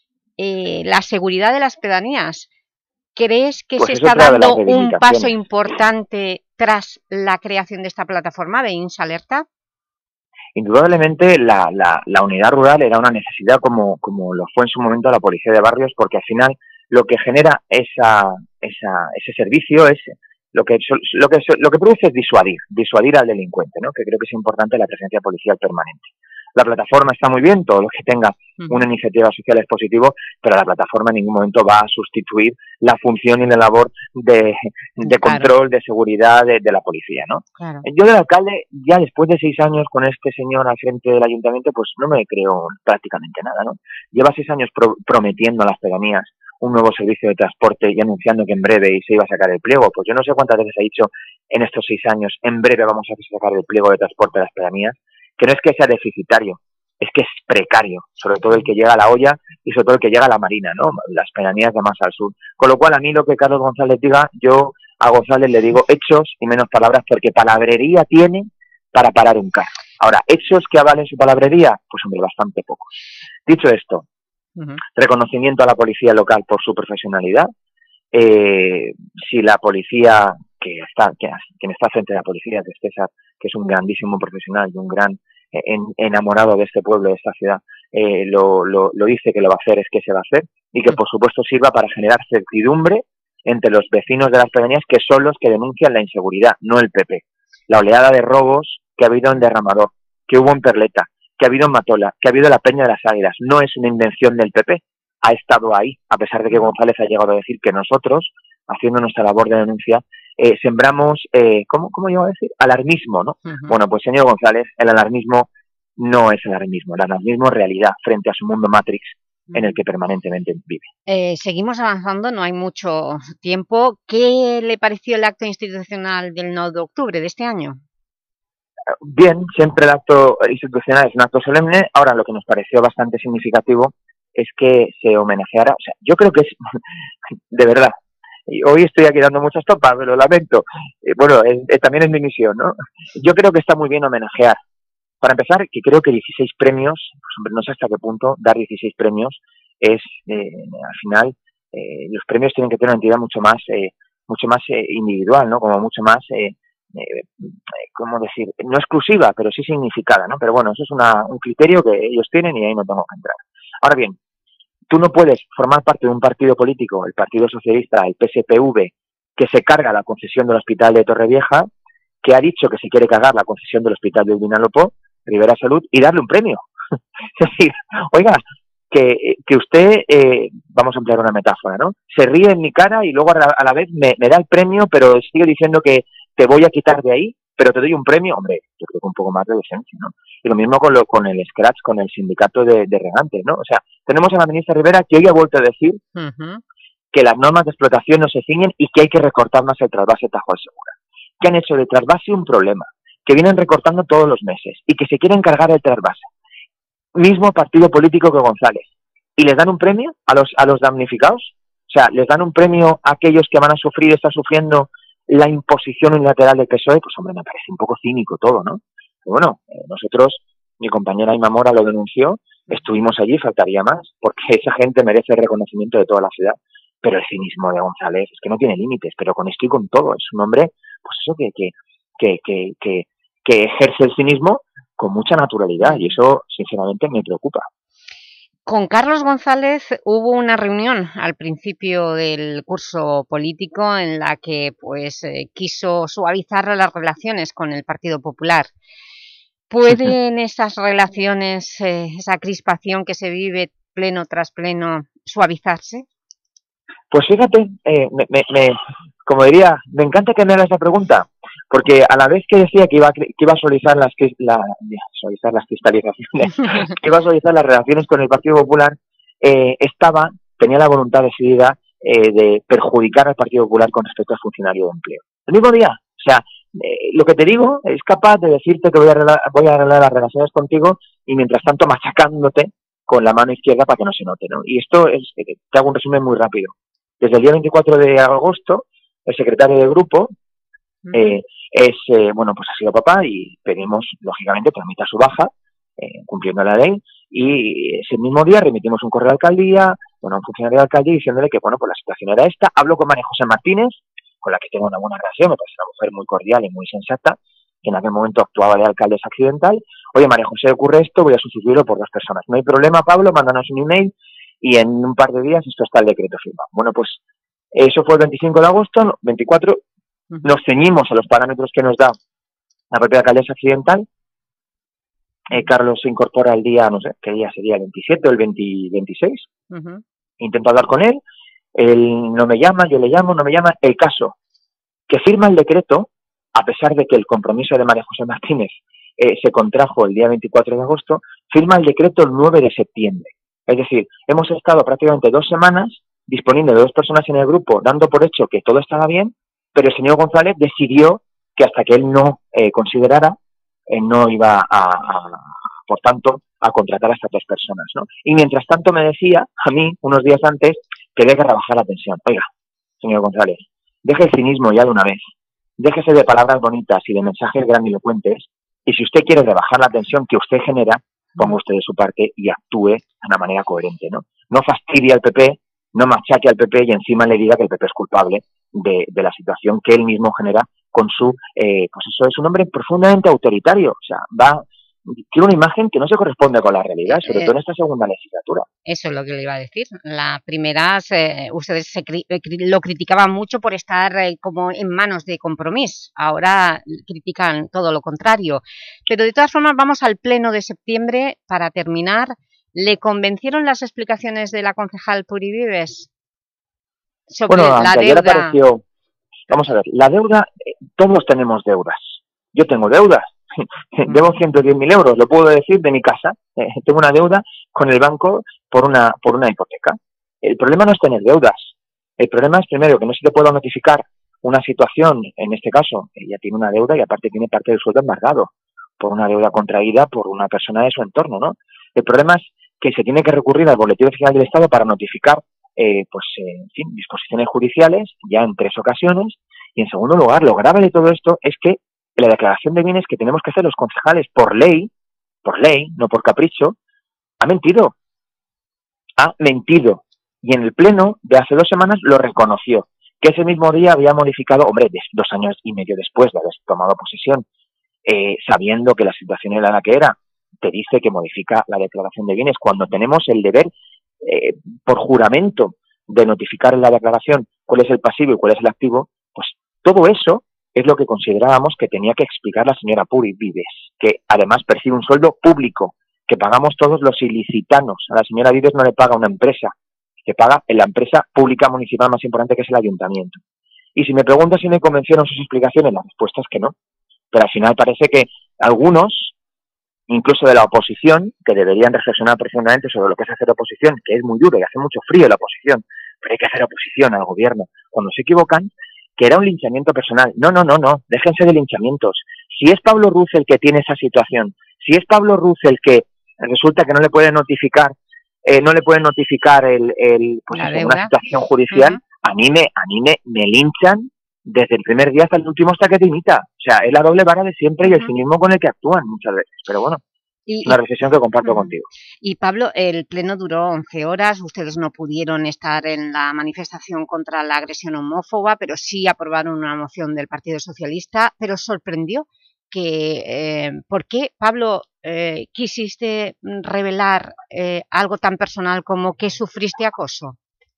Eh, la seguridad de las pedanías. ¿Crees que pues se está dando un paso importante tras la creación de esta plataforma Veïns Alerta? Indudablemente la, la, la unidad rural era una necesidad como, como lo fue en su momento la policía de barrios, porque al final lo que genera esa, esa, ese servicio es lo que, lo, que, lo que produce es disuadir, disuadir al delincuente, ¿no? Que creo que es importante la presencia policial permanente. La plataforma está muy bien, todo lo que tenga una iniciativa social es positivo, pero la plataforma en ningún momento va a sustituir la función y la labor de, de claro. control, de seguridad de, de la policía, ¿no? Claro. Yo del alcalde, ya después de seis años con este señor al frente del ayuntamiento, pues no me creo prácticamente nada, ¿no? Lleva seis años pro, prometiendo a las pedanías un nuevo servicio de transporte y anunciando que en breve se iba a sacar el pliego. Pues yo no sé cuántas veces ha dicho en estos seis años, en breve vamos a sacar el pliego de transporte de las pedanías, que no es que sea deficitario, es que es precario, sobre todo el que llega a La Hoya y sobre todo el que llega a la Marina, ¿no? Las pedanías de más al sur. Con lo cual, a mí lo que Carlos González diga, yo a González le digo hechos y menos palabras, porque palabrería tiene para parar un carro. Ahora, hechos que avalen su palabrería, pues hombre, bastante pocos. Dicho esto, uh-huh. reconocimiento a la policía local por su profesionalidad. Eh, si la policía que está, que, quien está frente a la policía, que es César, que es un grandísimo profesional y un gran eh, en, enamorado de este pueblo, de esta ciudad, eh, lo, lo, lo dice que lo va a hacer, es que se va a hacer, y que por supuesto sirva para generar certidumbre entre los vecinos de las pedanías, que son los que denuncian la inseguridad, no el P P. La oleada de robos que ha habido en Derramador, que hubo en Perleta, que ha habido en Matola, que ha habido en la Peña de las Águilas, no es una invención del P P, ha estado ahí, a pesar de que González ha llegado a decir que nosotros, haciendo nuestra labor de denuncia, eh, sembramos, eh, ¿cómo, ¿cómo iba a decir? Alarmismo, ¿no? Uh-huh. Bueno, pues señor González, el alarmismo no es alarmismo, el alarmismo es realidad frente a su mundo Matrix en el que permanentemente vive. Eh, seguimos avanzando, no hay mucho tiempo. ¿Qué le pareció el acto institucional del nueve de octubre de este año? Bien, siempre el acto institucional es un acto solemne. Ahora, lo que nos pareció bastante significativo es que se homenajeara, o sea, yo creo que es, de verdad, y hoy estoy aquí dando muchas topas, me lo lamento, eh, bueno, eh, eh, también es mi misión, ¿no? Yo creo que está muy bien homenajear. Para empezar, que creo que dieciséis premios, pues, no sé hasta qué punto dar dieciséis premios es, eh, al final, eh, los premios tienen que tener una entidad mucho más, eh, mucho más eh, individual, ¿no? Como mucho más, eh, eh, ¿cómo decir? No exclusiva, pero sí significada, ¿no? Pero bueno, eso es una, un criterio que ellos tienen y ahí no tengo que entrar. Ahora bien, tú no puedes formar parte de un partido político, el Partido Socialista, el P S P V, que se carga la concesión del Hospital de Torrevieja, que ha dicho que se quiere cargar la concesión del Hospital de Vinalopó, Rivera Salud, y darle un premio. Es decir, oiga, que, que usted, eh, vamos a emplear una metáfora, ¿no? Se ríe en mi cara y luego a la, a la vez me, me da el premio, pero sigue diciendo que te voy a quitar de ahí, pero te doy un premio. Hombre, yo creo que un poco más de decencia, ¿no? Y lo mismo con, lo, con el Scratch, con el sindicato de, de regantes, ¿no? O sea, tenemos a la ministra Rivera que hoy ha vuelto a decir uh-huh. que las normas de explotación no se ciñen y que hay que recortar más el trasvase Tajo del Segura. Que han hecho de trasvase un problema, que vienen recortando todos los meses y que se quieren cargar el trasvase. Mismo partido político que González. ¿Y les dan un premio a los a los damnificados? O sea, ¿les dan un premio a aquellos que van a sufrir, están sufriendo la imposición unilateral del P S O E? Pues hombre, me parece un poco cínico todo, ¿no? Pero bueno, eh, nosotros, mi compañera Ima Mora lo denunció, estuvimos allí, faltaría más, porque esa gente merece el reconocimiento de toda la ciudad, pero el cinismo de González es que no tiene límites, pero con esto y con todo, es un hombre, pues eso que, que, que, que, que, que ejerce el cinismo con mucha naturalidad y eso, sinceramente, me preocupa. Con Carlos González hubo una reunión al principio del curso político en la que pues, eh, quiso suavizar las relaciones con el Partido Popular. ¿Pueden esas relaciones, eh, esa crispación que se vive pleno tras pleno, suavizarse? Pues fíjate, eh, me, me, me, como diría, me encanta que me hagas esa pregunta, porque a la vez que decía que iba, que iba a suavizar las, la, suavizar las cristalizaciones, que iba a suavizar las relaciones con el Partido Popular, eh, estaba, tenía la voluntad decidida eh, de perjudicar al Partido Popular con respecto al funcionario de empleo. El mismo día, o sea, eh, lo que te digo es capaz de decirte que voy a, arreglar, voy a arreglar las relaciones contigo y mientras tanto machacándote con la mano izquierda para que no se note, ¿no? Y esto es, eh, te hago un resumen muy rápido. Desde el día veinticuatro de agosto, el secretario del grupo eh, es, eh, bueno, pues ha sido papá y pedimos, lógicamente, tramita su baja, eh, cumpliendo la ley, y ese mismo día remitimos un correo a la alcaldía, bueno, a un funcionario de la alcaldía diciéndole que, bueno, pues la situación era esta. Hablo con María José Martínez, con la que tengo una buena relación, me parece una mujer muy cordial y muy sensata, que en aquel momento actuaba de alcaldesa accidental. Oye, María José, ocurre esto, voy a sustituirlo por dos personas. No hay problema, Pablo, mándanos un email y en un par de días esto está el decreto firmado. Bueno, pues eso fue el veinticinco de agosto, veinticuatro, uh-huh. Nos ceñimos a los parámetros que nos da la propia alcaldesa accidental. Eh, Carlos se incorpora el día, no sé, ¿qué día sería? ¿El veintisiete o el veinte, veintiséis? Uh-huh. Intento hablar con él, él no me llama, yo le llamo, no me llama. El caso, que firma el decreto, a pesar de que el compromiso de María José Martínez eh, se contrajo el día veinticuatro de agosto, firma el decreto el nueve de septiembre. Es decir, hemos estado prácticamente dos semanas disponiendo de dos personas en el grupo, dando por hecho que todo estaba bien, pero el señor González decidió que hasta que él no eh, considerara, eh, no iba a, a, por tanto, a contratar a estas dos personas, ¿no? Y mientras tanto me decía, a mí, unos días antes, que había que rebajar la tensión. Oiga, señor González, deje el cinismo ya de una vez, déjese de palabras bonitas y de mensajes grandilocuentes, y si usted quiere rebajar la tensión que usted genera, ponga usted de su parte y actúe de una manera coherente, ¿no? No fastidie al P P, no machaque al P P y encima le diga que el P P es culpable de, de la situación que él mismo genera con su, eh, pues eso es un hombre profundamente autoritario, o sea, va, tiene una imagen que no se corresponde con la realidad, sobre eh, todo en esta segunda legislatura. Eso es lo que le iba a decir. La primera, eh, ustedes se cri lo criticaban mucho por estar eh, como en manos de Compromís, ahora critican todo lo contrario. Pero de todas formas vamos al pleno de septiembre para terminar. ¿Le convencieron las explicaciones de la concejal Puri Vives sobre bueno, la ayer deuda? Apareció, vamos a ver, la deuda, todos tenemos deudas. Yo tengo deudas, debo ciento diez mil euros, lo puedo decir, de mi casa. Eh, tengo una deuda con el banco por una, por una hipoteca. El problema no es tener deudas. El problema es, primero, que no se te pueda notificar una situación, en este caso, ella tiene una deuda y aparte tiene parte del sueldo embargado por una deuda contraída por una persona de su entorno, ¿no? El problema es que se tiene que recurrir al Boletín Oficial del Estado para notificar, eh, pues, eh, en fin, disposiciones judiciales, ya en tres ocasiones. Y en segundo lugar, lo grave de todo esto es que la declaración de bienes que tenemos que hacer los concejales por ley, por ley, no por capricho, ha mentido. Ha mentido. Y en el pleno de hace dos semanas lo reconoció, que ese mismo día había modificado, hombre, dos años y medio después de haber tomado posesión, eh, sabiendo que la situación era la que era, te dice que modifica la declaración de bienes cuando tenemos el deber, eh, por juramento, de notificar en la declaración cuál es el pasivo y cuál es el activo. Pues todo eso es lo que considerábamos que tenía que explicar la señora Puri Vives, que además percibe un sueldo público, que pagamos todos los ilicitanos. A la señora Vives no le paga una empresa, que paga en la empresa pública municipal más importante, que es el ayuntamiento. Y si me preguntas si me convencieron sus explicaciones, la respuesta es que no. Pero al final parece que algunos, incluso de la oposición, que deberían reflexionar profundamente sobre lo que es hacer oposición, que es muy duro y hace mucho frío la oposición, pero hay que hacer oposición al gobierno cuando se equivocan, que era un linchamiento personal. No, no, no, no, déjense de linchamientos. Si es Pablo Ruz el que tiene esa situación, si es Pablo Ruz el que resulta que no le puede notificar, eh, no le puede notificar el, el pues eso, una situación judicial, uh-huh. a mí, me, a mí me, me linchan desde el primer día hasta el último, hasta que te imita. O sea, es la doble vara de siempre uh-huh. y el cinismo con el que actúan muchas veces. Pero bueno, y, una reflexión que comparto uh-huh. contigo. Y Pablo, el pleno duró once horas, ustedes no pudieron estar en la manifestación contra la agresión homófoba, pero sí aprobaron una moción del Partido Socialista, pero sorprendió que, eh, ¿por qué, Pablo, eh, quisiste revelar eh, algo tan personal como que sufriste acoso?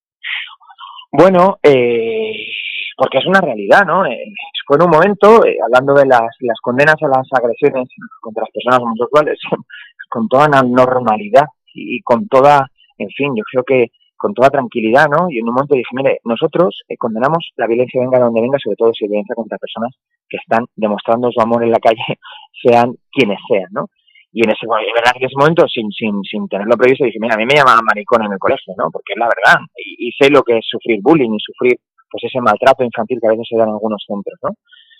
Bueno, eh, porque es una realidad, ¿no? Eh, fue en un momento, eh, hablando de las, las condenas a las agresiones contra las personas homosexuales, con toda una normalidad y, y con toda, en fin, yo creo que con toda tranquilidad, ¿no? Y en un momento dije, mire, nosotros eh, condenamos la violencia venga de donde venga, sobre todo si es violencia contra personas que están demostrando su amor en la calle, sean quienes sean, ¿no? Y en ese, es verdad que en ese momento, sin, sin, sin tenerlo previsto, dije, mira, a mí me llamaban maricón en el colegio, ¿no? Porque es la verdad. Y, y sé lo que es sufrir bullying y sufrir, pues, ese maltrato infantil que a veces se da en algunos centros, ¿no?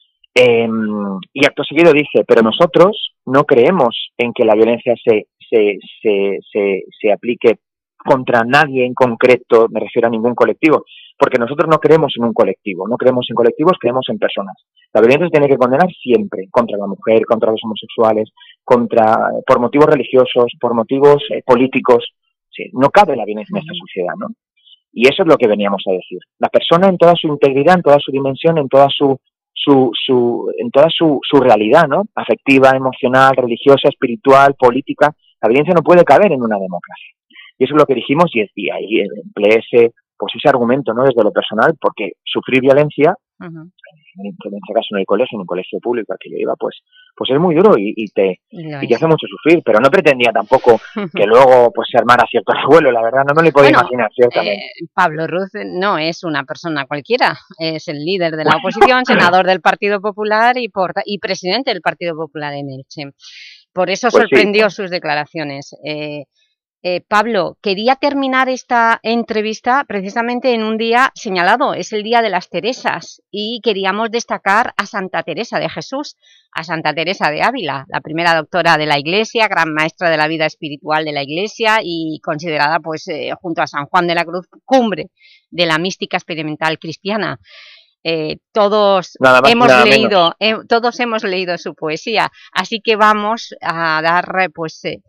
Eh, y acto seguido dice, pero nosotros no creemos en que la violencia se, se, se, se, se aplique contra nadie en concreto, me refiero a ningún colectivo, porque nosotros no creemos en un colectivo, no creemos en colectivos, creemos en personas. La violencia se tiene que condenar siempre, contra la mujer, contra los homosexuales, contra por motivos religiosos, por motivos eh, políticos. Sí, no cabe la violencia en esta sociedad, ¿no? Y eso es lo que veníamos a decir. La persona en toda su integridad, en toda su dimensión, en toda su su, su en toda su, su realidad, ¿no? Afectiva, emocional, religiosa, espiritual, política. La violencia no puede caber en una democracia. Y eso es lo que dijimos, y, y ahí empleé ese, pues ese argumento, ¿no? Desde lo personal, porque sufrir violencia, uh-huh. en, en este caso en el colegio, en un colegio público al que yo iba, pues, pues es muy duro y, y te no y te hace mucho sufrir, pero no pretendía tampoco que luego pues se armara cierto revuelo, la verdad, no me lo podía bueno, imaginar, ciertamente. Eh, Pablo Ruz no es una persona cualquiera, es el líder de la oposición, senador del Partido Popular y, porta y presidente del Partido Popular en Elche. Por eso pues sorprendió sí. sus declaraciones. Eh, Eh, Pablo, quería terminar esta entrevista precisamente en un día señalado, es el Día de las Teresas, y queríamos destacar a Santa Teresa de Jesús, a Santa Teresa de Ávila, la primera doctora de la Iglesia, gran maestra de la vida espiritual de la Iglesia y considerada, pues, eh, junto a San Juan de la Cruz, cumbre de la mística experimental cristiana. Eh, todos, más, hemos leído, eh, todos hemos leído su poesía, así que vamos a dar, pues... Eh,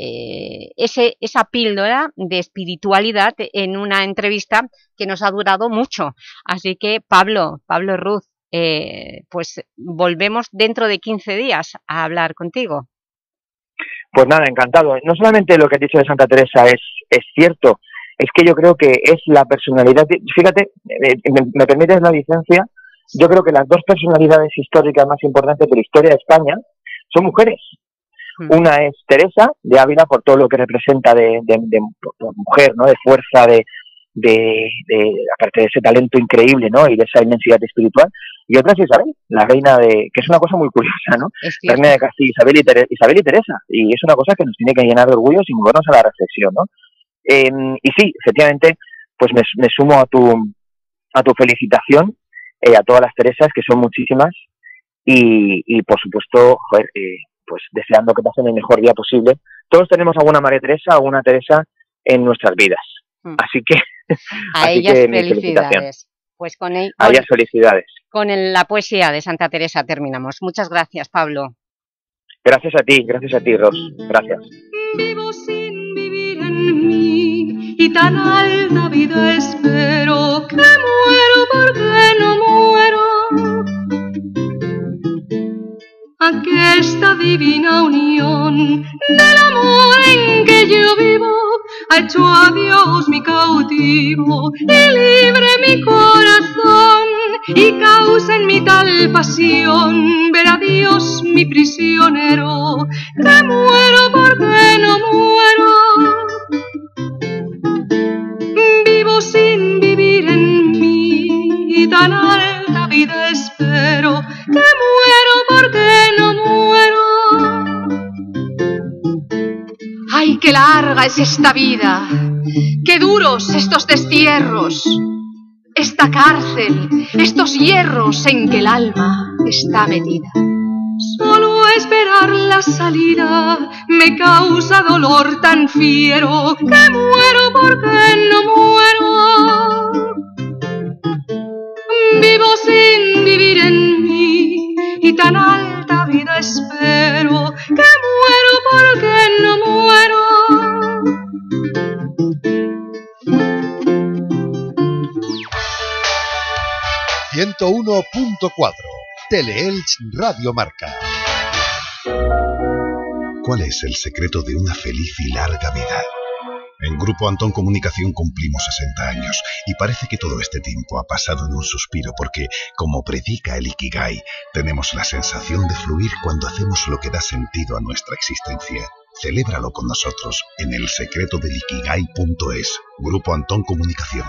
Eh, ese, esa píldora de espiritualidad en una entrevista que nos ha durado mucho. Así que, Pablo, Pablo Ruz, eh, pues volvemos dentro de quince días a hablar contigo. Pues nada, encantado. No solamente lo que has dicho de Santa Teresa es, es cierto, es que yo creo que es la personalidad... Fíjate, eh, me, me permites la licencia, yo creo que las dos personalidades históricas más importantes de la historia de España son mujeres. Una es Teresa de Ávila, por todo lo que representa de, de, de, de mujer, ¿no? De fuerza, de, de, de, aparte de ese talento increíble, ¿no? Y de esa inmensidad espiritual. Y otra es Isabel, la reina de, que es una cosa muy curiosa, ¿no? La reina de Castilla, Isabel y, Tere, Isabel y Teresa. Y es una cosa que nos tiene que llenar de orgullo sin movernos a la reflexión, ¿no? Eh, y sí, efectivamente, pues me, me sumo a tu, a tu felicitación, eh, a todas las Teresas, que son muchísimas, y, y por supuesto, joder, eh, pues deseando que pasen el mejor día posible. Todos tenemos alguna María Teresa, alguna Teresa en nuestras vidas. Mm. Así que, a así ellas que felicidades. Pues con, el, con, a ellas felicidades. Con el, la poesía de Santa Teresa terminamos. Muchas gracias, Pablo. Gracias a ti, gracias a ti, Ros. Gracias. Vivo sin vivir en mí y tan alta vida espero que muero porque no muero. Aquesta divina unión del amor en que yo vivo ha hecho a Dios mi cautivo y libre mi corazón y causa en mí tal pasión ver a Dios mi prisionero que muero porque no muero. Vivo sin vivir en mí y tan alta vida espero que muero porque no muero. ¡Ay, qué larga es esta vida! ¡Qué duros estos destierros! Esta cárcel, estos hierros en que el alma está metida. Solo esperar la salida me causa dolor tan fiero que muero porque no muero. Vivo sin vivir en mí y tan alta vida espero que muero porque no muero. ciento uno punto cuatro Teleelch Radio Marca. ¿Cuál es el secreto de una feliz y larga vida? En Grupo Antón Comunicación cumplimos sesenta años y parece que todo este tiempo ha pasado en un suspiro porque, como predica el Ikigai, tenemos la sensación de fluir cuando hacemos lo que da sentido a nuestra existencia. Celébralo con nosotros en el secreto del ikigai punto es. Grupo Antón Comunicación.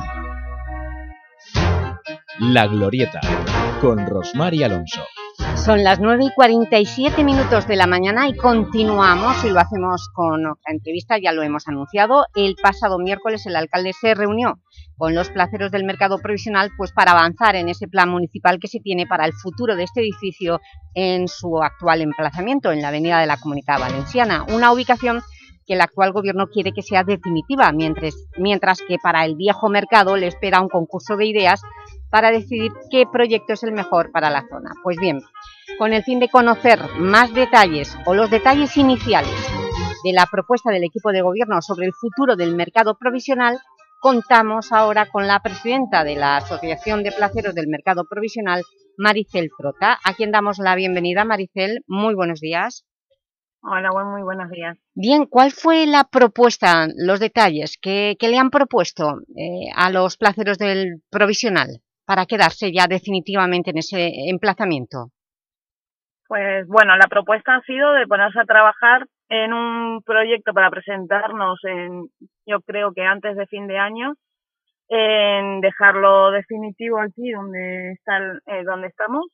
La Glorieta, con Rosmar y Alonso. Son las nueve y cuarenta y siete minutos de la mañana y continuamos, y lo hacemos con otra entrevista, ya lo hemos anunciado. El pasado miércoles el alcalde se reunió con los placeros del mercado provisional pues para avanzar en ese plan municipal que se tiene para el futuro de este edificio en su actual emplazamiento, en la avenida de la Comunidad Valenciana, una ubicación que el actual gobierno quiere que sea definitiva, mientras, mientras que para el viejo mercado le espera un concurso de ideas para decidir qué proyecto es el mejor para la zona. Pues bien, con el fin de conocer más detalles o los detalles iniciales de la propuesta del equipo de gobierno sobre el futuro del mercado provisional, contamos ahora con la presidenta de la Asociación de Placeros del Mercado Provisional, Maricel Trota, a quien damos la bienvenida. Maricel, muy buenos días. Hola, muy buenos días. Bien, ¿cuál fue la propuesta, los detalles que, que le han propuesto eh, a los placeros del provisional para quedarse ya definitivamente en ese emplazamiento? Pues bueno, la propuesta ha sido de ponerse a trabajar en un proyecto para presentarnos, en, yo creo que antes de fin de año, en dejarlo definitivo aquí donde, está el, eh, donde estamos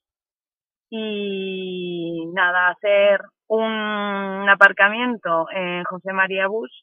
y nada, hacer un, un aparcamiento en José María Bus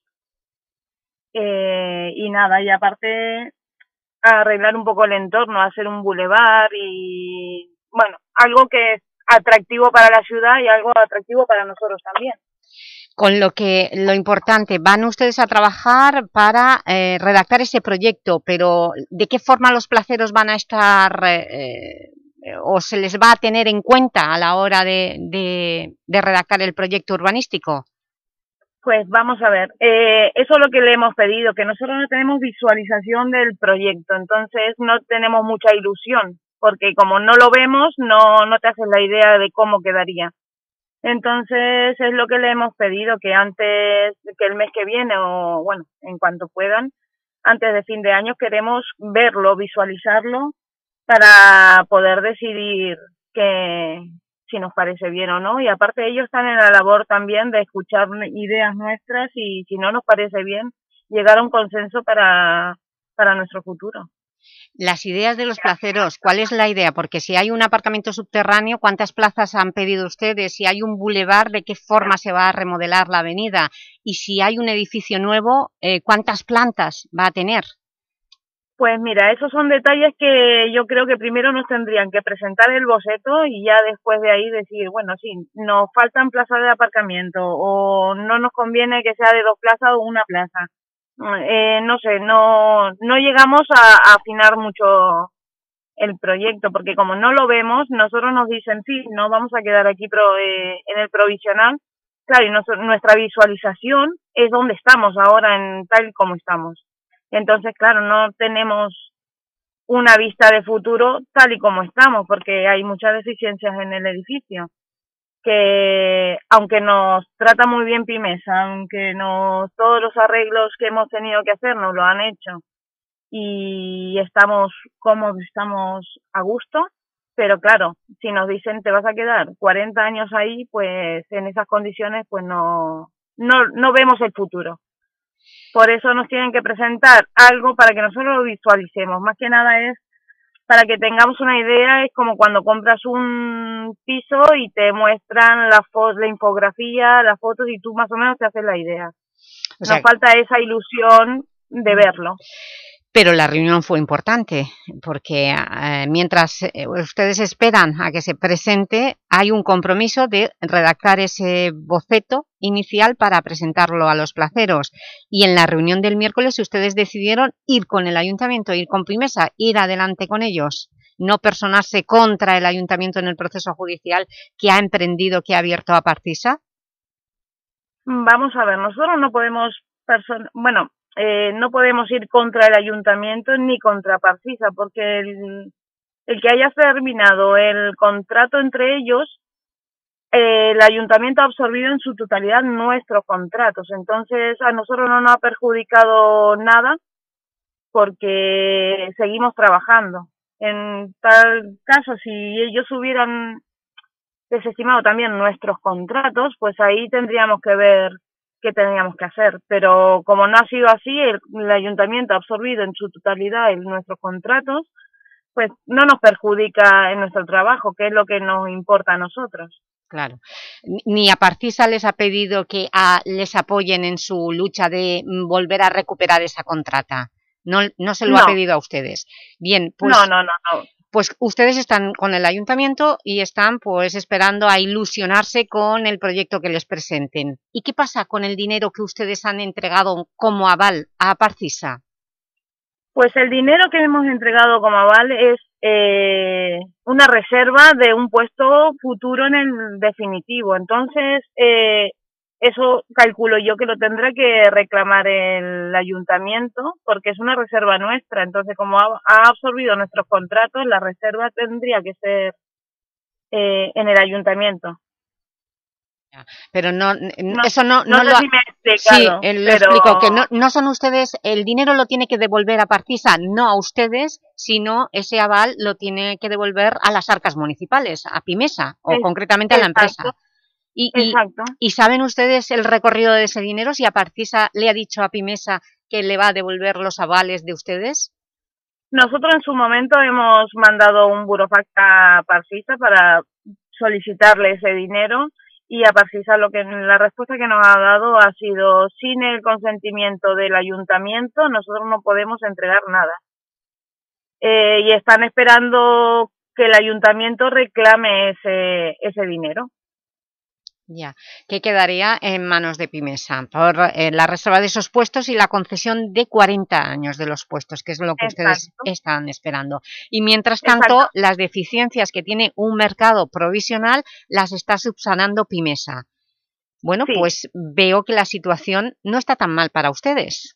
eh, y nada, y aparte arreglar un poco el entorno, hacer un bulevar y bueno, algo que es atractivo para la ciudad y algo atractivo para nosotros también. Con lo que, lo importante, van ustedes a trabajar para eh, redactar ese proyecto, pero ¿de qué forma los placeros van a estar eh, o se les va a tener en cuenta a la hora de, de, de redactar el proyecto urbanístico? Pues vamos a ver, eh, eso es lo que le hemos pedido, que nosotros no tenemos visualización del proyecto, entonces no tenemos mucha ilusión, porque como no lo vemos, no, no te haces la idea de cómo quedaría. Entonces es lo que le hemos pedido, que antes, que el mes que viene o bueno, en cuanto puedan, antes de fin de año queremos verlo, visualizarlo para poder decidir que si nos parece bien o no, y aparte ellos están en la labor también de escuchar ideas nuestras y si no nos parece bien, llegar a un consenso para, para nuestro futuro. Las ideas de los placeros, ¿cuál es la idea? Porque si hay un aparcamiento subterráneo, ¿cuántas plazas han pedido ustedes? Si hay un bulevar, ¿de qué forma se va a remodelar la avenida? Y si hay un edificio nuevo, eh, ¿cuántas plantas va a tener? Pues mira, esos son detalles que yo creo que primero nos tendrían que presentar el boceto y ya después de ahí decir, bueno, sí, nos faltan plazas de aparcamiento o no nos conviene que sea de dos plazas o una plaza. Eh, no sé, no, no llegamos a, a afinar mucho el proyecto, porque como no lo vemos, nosotros nos dicen, sí, no vamos a quedar aquí pro, eh, en el provisional. Claro, y nos, nuestra visualización es donde estamos ahora, en tal y como estamos. Entonces, claro, no tenemos una vista de futuro tal y como estamos, porque hay muchas deficiencias en el edificio. Que aunque nos trata muy bien Pimesa, aunque nos, todos los arreglos que hemos tenido que hacer nos lo han hecho y estamos cómodos, estamos a gusto, pero claro, si nos dicen te vas a quedar cuarenta años ahí, pues en esas condiciones pues no, no, no vemos el futuro. Por eso nos tienen que presentar algo para que nosotros lo visualicemos. Más que nada es para que tengamos una idea, es como cuando compras un piso y te muestran la, fo la infografía, las fotos y tú más o menos te haces la idea. O sea, nos falta esa ilusión de verlo. Pero la reunión fue importante, porque eh, mientras eh, ustedes esperan a que se presente, hay un compromiso de redactar ese boceto inicial para presentarlo a los placeros. Y en la reunión del miércoles ustedes decidieron ir con el Ayuntamiento, ir con Pimesa, ir adelante con ellos, no personarse contra el Ayuntamiento en el proceso judicial que ha emprendido, que ha abierto a Partisa. Vamos a ver, nosotros no podemos... Bueno... Eh, no podemos ir contra el ayuntamiento ni contra Partisa, porque el, el que haya terminado el contrato entre ellos, eh, el ayuntamiento ha absorbido en su totalidad nuestros contratos. Entonces, a nosotros no nos ha perjudicado nada porque seguimos trabajando. En tal caso, si ellos hubieran desestimado también nuestros contratos, pues ahí tendríamos que ver qué teníamos que hacer, pero como no ha sido así, el, el ayuntamiento ha absorbido en su totalidad en nuestros contratos, pues no nos perjudica en nuestro trabajo, que es lo que nos importa a nosotros. Claro. Ni a Partisa les ha pedido que a, les apoyen en su lucha de volver a recuperar esa contrata. No, no se lo no. ha pedido a ustedes. Bien, pues... No, no, no, no. Pues ustedes están con el ayuntamiento y están pues esperando a ilusionarse con el proyecto que les presenten. ¿Y qué pasa con el dinero que ustedes han entregado como aval a Partisa? Pues el dinero que hemos entregado como aval es eh, una reserva de un puesto futuro en el definitivo. Entonces, eh, eso calculo yo que lo tendrá que reclamar el ayuntamiento porque es una reserva nuestra. Entonces, como ha, ha absorbido nuestros contratos, la reserva tendría que ser eh, en el ayuntamiento. Pero no, no eso no... No, no sé lo, si me he explicado, sí, lo pero... explico, que no, no son ustedes... El dinero lo tiene que devolver a Partisa, no a ustedes, sino ese aval lo tiene que devolver a las arcas municipales, a Pimesa, o es, concretamente a la empresa. Y, y, ¿Y saben ustedes el recorrido de ese dinero? Si a Partisa le ha dicho a Pimesa que le va a devolver los avales de ustedes. Nosotros en su momento hemos mandado un burofax a Partisa para solicitarle ese dinero y a Partisa lo que la respuesta que nos ha dado ha sido sin el consentimiento del ayuntamiento nosotros no podemos entregar nada. Eh, y están esperando que el ayuntamiento reclame ese, ese dinero. Ya, que quedaría en manos de Pimesa por eh, la reserva de esos puestos y la concesión de cuarenta años de los puestos, que es lo que Exacto. ustedes están esperando. Y mientras tanto, Exacto. las deficiencias que tiene un mercado provisional las está subsanando Pimesa. Bueno, sí. pues veo que la situación no está tan mal para ustedes.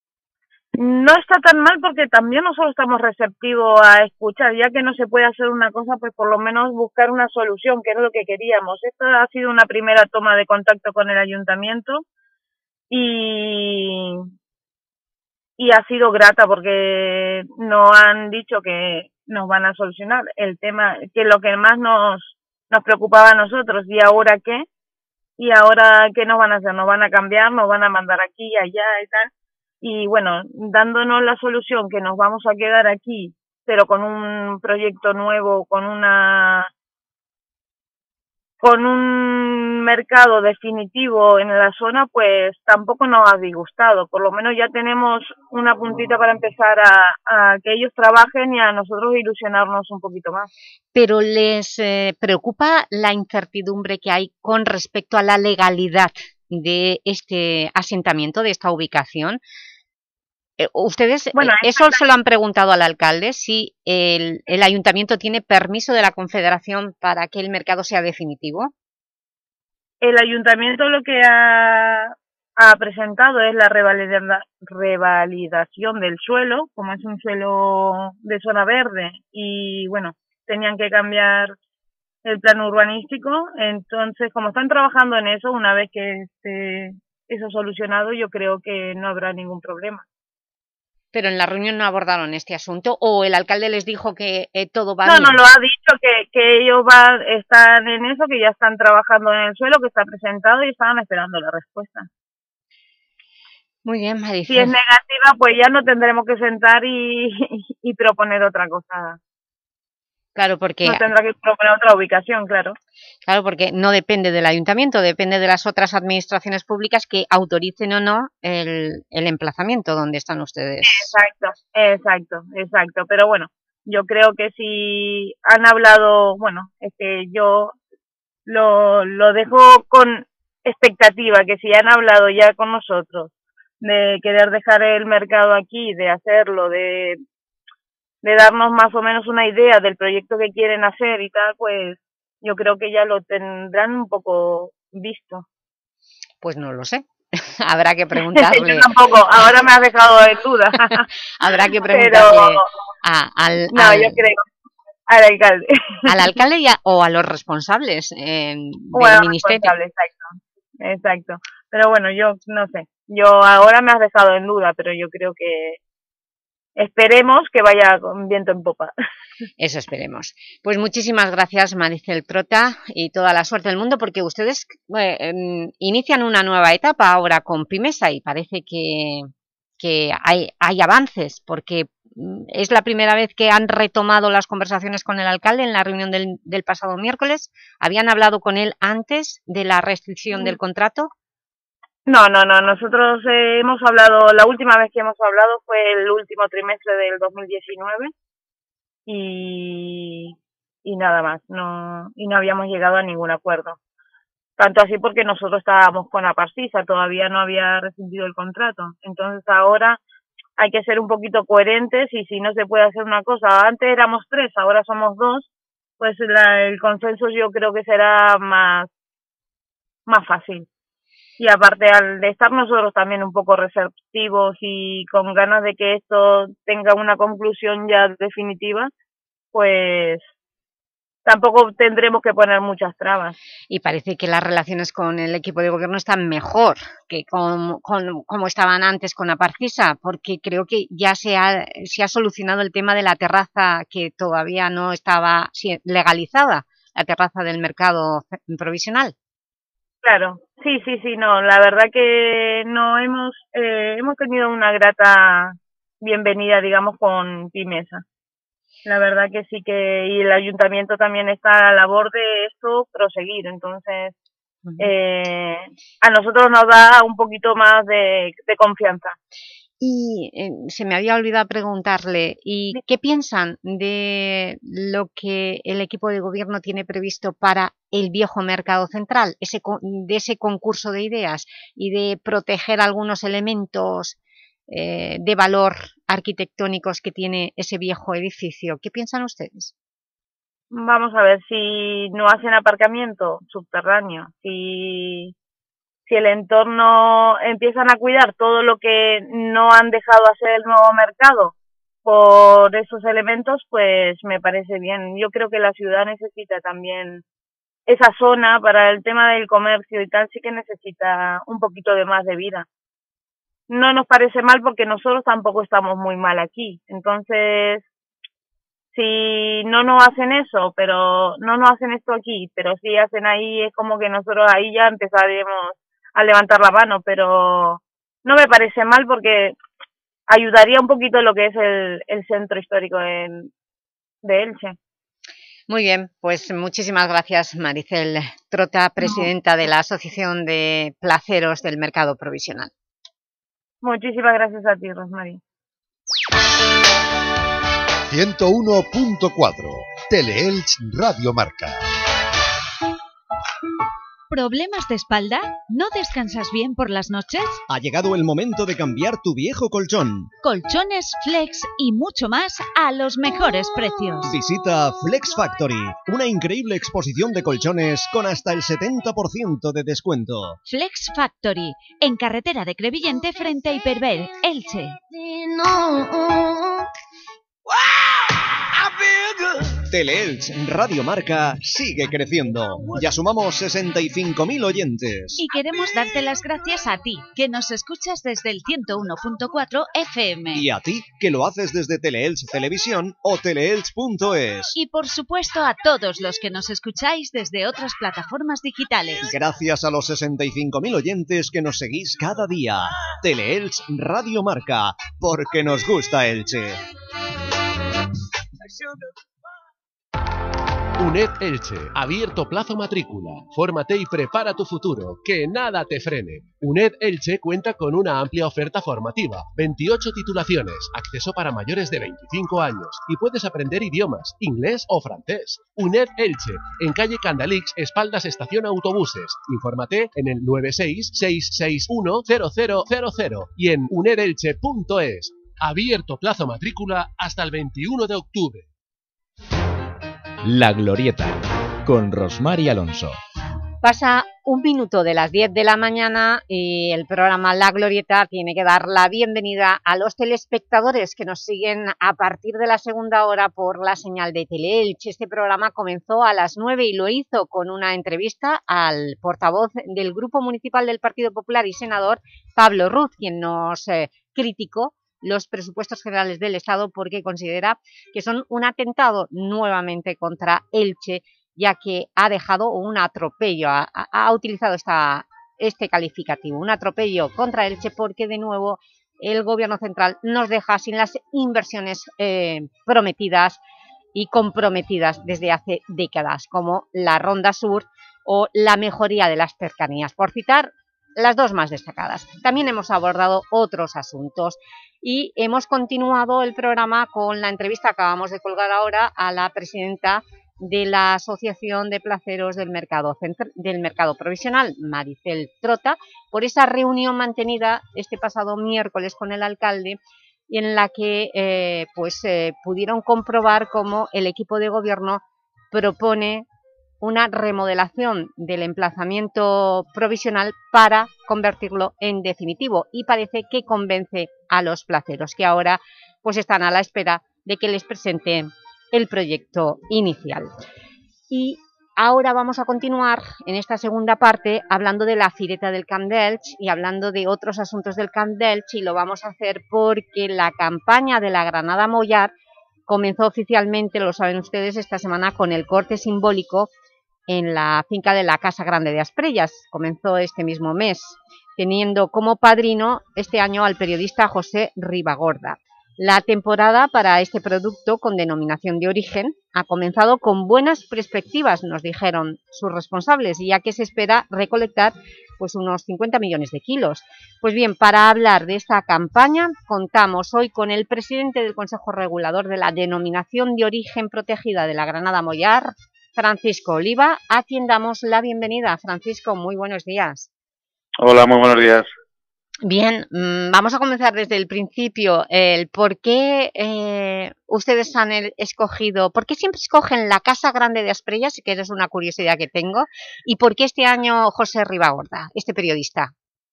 No está tan mal porque también nosotros estamos receptivos a escuchar, ya que no se puede hacer una cosa, pues por lo menos buscar una solución, que es lo que queríamos. Esto ha sido una primera toma de contacto con el ayuntamiento y, y ha sido grata porque nos han dicho que nos van a solucionar el tema, que lo que más nos, nos preocupaba a nosotros, ¿y ahora qué? ¿Y ahora qué nos van a hacer? ¿Nos van a cambiar? ¿Nos van a mandar aquí, allá y tal? y bueno, dándonos la solución que nos vamos a quedar aquí, pero con un proyecto nuevo, con una con un mercado definitivo en la zona, pues tampoco nos ha disgustado. Por lo menos ya tenemos una puntita para empezar a, a que ellos trabajen y a nosotros ilusionarnos un poquito más. Pero ¿les eh, preocupa la incertidumbre que hay con respecto a la legalidad de este asentamiento, de esta ubicación? Eh, ¿Ustedes Bueno, eh, eso se lo han preguntado al alcalde, si el, el ayuntamiento tiene permiso de la Confederación para que el mercado sea definitivo? El ayuntamiento lo que ha, ha presentado es la revalida, revalidación del suelo, como es un suelo de zona verde y bueno, tenían que cambiar el plano urbanístico, entonces como están trabajando en eso, una vez que esté eso solucionado, yo creo que no habrá ningún problema. Pero en la reunión no abordaron este asunto, ¿o el alcalde les dijo que eh, todo va no, bien? No, no, lo ha dicho que, que ellos van, están en eso, que ya están trabajando en el suelo, que está presentado y estaban esperando la respuesta. Muy bien, Maricel. Si es negativa, pues ya no tendremos que sentar y, y proponer otra cosa. Claro, porque... No tendrá que proponer otra ubicación, claro. Claro, porque no depende del ayuntamiento, depende de las otras administraciones públicas que autoricen o no el, el emplazamiento donde están ustedes. Exacto, exacto, exacto. Pero bueno, yo creo que si han hablado, bueno, es que yo lo, lo dejo con expectativa, que si han hablado ya con nosotros de querer dejar el mercado aquí, de hacerlo, de, de darnos más o menos una idea del proyecto que quieren hacer y tal, pues yo creo que ya lo tendrán un poco visto. Pues no lo sé. Habrá que preguntarle. Yo tampoco, ahora me has dejado en duda. Habrá que preguntarle Pero... a, al, no, al... yo creo al alcalde. Al alcalde y a, o a los responsables eh, del bueno, ministerio. Responsable, exacto, exacto. Pero bueno, yo no sé. Yo ahora me has dejado en duda, pero yo creo que esperemos que vaya con viento en popa. Eso esperemos. Pues muchísimas gracias, Maricel Trota, y toda la suerte del mundo, porque ustedes eh, eh, inician una nueva etapa ahora con Pimesa y parece que, que hay, hay avances, porque es la primera vez que han retomado las conversaciones con el alcalde en la reunión del, del pasado miércoles. ¿Habían hablado con él antes de la restricción del contrato? No, no, no. Nosotros eh, hemos hablado, la última vez que hemos hablado fue el último trimestre del dos mil diecinueve y, y nada más. No, y no habíamos llegado a ningún acuerdo. Tanto así porque nosotros estábamos con Aparcisa, todavía no había rescindido el contrato. Entonces ahora hay que ser un poquito coherentes y si no se puede hacer una cosa, antes éramos tres, ahora somos dos, pues la, el consenso yo creo que será más, más fácil. Y aparte, al de estar nosotros también un poco receptivos y con ganas de que esto tenga una conclusión ya definitiva, pues tampoco tendremos que poner muchas trabas. Y parece que las relaciones con el equipo de gobierno están mejor que con, con, como estaban antes con Aparcisa, porque creo que ya se ha, se ha solucionado el tema de la terraza que todavía no estaba legalizada, la terraza del mercado provisional. Claro, sí, sí, sí, no, la verdad que no hemos eh, hemos tenido una grata bienvenida, digamos, con Pimesa. La verdad que sí que, y el ayuntamiento también está a la labor de esto proseguir, entonces uh-huh. eh, a nosotros nos da un poquito más de, de confianza. Y eh, se me había olvidado preguntarle, ¿y qué piensan de lo que el equipo de gobierno tiene previsto para el viejo mercado central, ese, de ese concurso de ideas y de proteger algunos elementos eh, de valor arquitectónicos que tiene ese viejo edificio? ¿Qué piensan ustedes? Vamos a ver, si no hacen aparcamiento subterráneo, si... si el entorno empiezan a cuidar todo lo que no han dejado hacer el nuevo mercado por esos elementos, pues me parece bien. Yo creo que la ciudad necesita también esa zona para el tema del comercio y tal, sí que necesita un poquito de más de vida. No nos parece mal porque nosotros tampoco estamos muy mal aquí. Entonces, si no nos hacen eso, pero no nos hacen esto aquí, pero si hacen ahí, es como que nosotros ahí ya empezaremos a levantar la mano, pero no me parece mal porque ayudaría un poquito lo que es el, el centro histórico de, de Elche. Muy bien, pues muchísimas gracias, Maricel Trota, presidenta de la Asociación de Placeros del Mercado Provisional. Muchísimas gracias a ti, Rosmary. ciento uno punto cuatro Teleelch Radio Marca. ¿Problemas de espalda? ¿No descansas bien por las noches? Ha llegado el momento de cambiar tu viejo colchón. Colchones, Flex y mucho más a los mejores precios. Visita Flex Factory, una increíble exposición de colchones con hasta el setenta por ciento de descuento. Flex Factory, en carretera de Crevillente frente a Hiperver, Elche. Teleelch Radio Marca sigue creciendo. Ya sumamos sesenta y cinco mil oyentes. Y queremos darte las gracias a ti, que nos escuchas desde el ciento uno punto cuatro F M. Y a ti, que lo haces desde Teleelch Televisión o teleelch punto es. Y por supuesto a todos los que nos escucháis desde otras plataformas digitales. Gracias a los sesenta y cinco mil oyentes que nos seguís cada día. Teleelch Radio Marca, porque nos gusta Elche. U N E D Elche, abierto plazo matrícula. Fórmate y prepara tu futuro, que nada te frene. U N E D Elche cuenta con una amplia oferta formativa, veintiocho titulaciones, acceso para mayores de veinticinco años y puedes aprender idiomas, inglés o francés. U N E D Elche, en calle Candalix, espaldas estación autobuses. Infórmate en el nueve seis, seis seis uno, cero cero cero cero y en unedelche punto es. Abierto plazo matrícula hasta el veintiuno de octubre. La Glorieta, con Rosmary Alonso. Pasa un minuto de las diez de la mañana y el programa La Glorieta tiene que dar la bienvenida a los telespectadores que nos siguen a partir de la segunda hora por la señal de Teleelch. Este programa comenzó a las nueve y lo hizo con una entrevista al portavoz del Grupo Municipal del Partido Popular y senador, Pablo Ruz, quien nos eh, criticó los presupuestos generales del Estado porque considera que son un atentado nuevamente contra Elche, ya que ha dejado un atropello, ha, ha utilizado esta, este calificativo, un atropello contra Elche porque de nuevo el Gobierno central nos deja sin las inversiones eh, prometidas y comprometidas desde hace décadas, como la Ronda Sur o la mejoría de las cercanías, por citar las dos más destacadas. También hemos abordado otros asuntos y hemos continuado el programa con la entrevista que acabamos de colgar ahora a la presidenta de la Asociación de Placeros del Mercado, del Mercado Provisional, Maricel Trota, por esa reunión mantenida este pasado miércoles con el alcalde y en la que eh, pues, eh, pudieron comprobar cómo el equipo de gobierno propone una remodelación del emplazamiento provisional para convertirlo en definitivo y parece que convence a los placeros que ahora pues están a la espera de que les presenten el proyecto inicial. Y ahora vamos a continuar en esta segunda parte hablando de la Fireta del Camp d'Elx y hablando de otros asuntos del Camp d'Elx, y lo vamos a hacer porque la campaña de la Granada Mollar comenzó oficialmente, lo saben ustedes, esta semana con el corte simbólico en la finca de la Casa Grande de Asprellas. Comenzó este mismo mes, teniendo como padrino este año al periodista José Ribagorda. La temporada para este producto con denominación de origen ha comenzado con buenas perspectivas, nos dijeron sus responsables, ya que se espera recolectar pues, unos cincuenta millones de kilos. Pues bien, para hablar de esta campaña contamos hoy con el presidente del Consejo Regulador de la Denominación de Origen Protegida de la Granada Mollar, Francisco Oliva, a quien damos la bienvenida. Francisco, muy buenos días. Hola, muy buenos días. Bien, vamos a comenzar desde el principio. El ¿Por qué eh, ustedes han escogido, por qué siempre escogen la Casa Grande de Asprellas, que es una curiosidad que tengo, y por qué este año José Ribagorda, este periodista?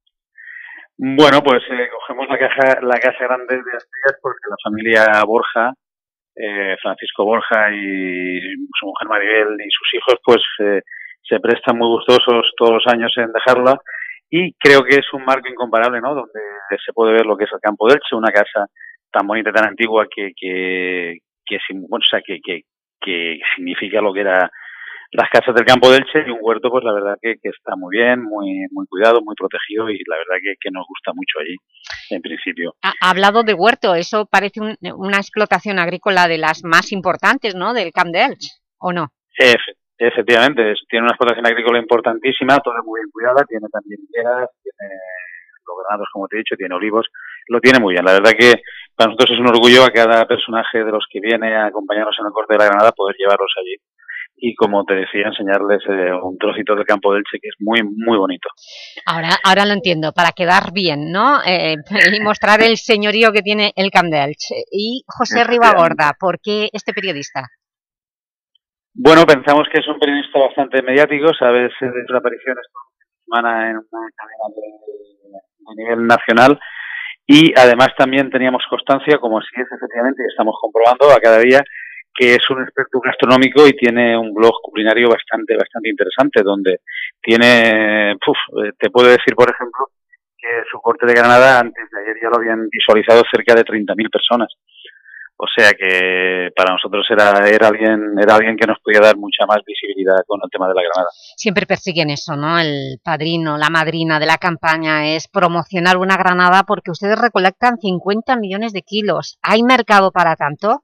Bueno, pues eh, cogemos la, caja, la Casa Grande de Asprellas porque la familia Borja, eh, Francisco Borja y su mujer Maribel y sus hijos, pues eh, se prestan muy gustosos todos los años en dejarla. Y creo que es un marco incomparable, ¿no? Donde se puede ver lo que es el Campo d'Elche, una casa tan bonita, tan antigua que que que, bueno, o sea, que, que que significa lo que era las casas del campo de Elche y un huerto, pues la verdad que, que está muy bien, muy muy cuidado, muy protegido y la verdad que, que nos gusta mucho allí, en principio. Ha, ha hablado de huerto, eso parece un, una explotación agrícola de las más importantes, ¿no?, del Camp de Elche, ¿o no? Efe, efectivamente, es, tiene una explotación agrícola importantísima, toda muy bien cuidada, tiene también higueras, tiene los granados, como te he dicho, tiene olivos, lo tiene muy bien. La verdad que para nosotros es un orgullo a cada personaje de los que viene a acompañarnos en el corte de la Granada poder llevarlos allí. Y como te decía, enseñarles eh, un trocito del campo de Elche que es muy, muy bonito. Ahora, ahora lo entiendo, para quedar bien, ¿no? Eh, y mostrar el señorío que tiene el Camp de Elche. Y José Ribagorda, ¿por qué este periodista? Bueno, pensamos que es un periodista bastante mediático, sabes, de su aparición esta semana en una cadena de, de nivel nacional y además también teníamos constancia, como así es efectivamente, y estamos comprobando a cada día, que es un experto gastronómico y tiene un blog culinario bastante bastante interesante, donde tiene, puf, te puedo decir, por ejemplo, que su corte de Granada antes de ayer ya lo habían visualizado cerca de treinta mil personas. O sea que para nosotros era, era, alguien, era alguien que nos podía dar mucha más visibilidad con el tema de la Granada. Siempre persiguen eso, ¿no? El padrino, la madrina de la campaña es promocionar una Granada porque ustedes recolectan cincuenta millones de kilos. ¿Hay mercado para tanto?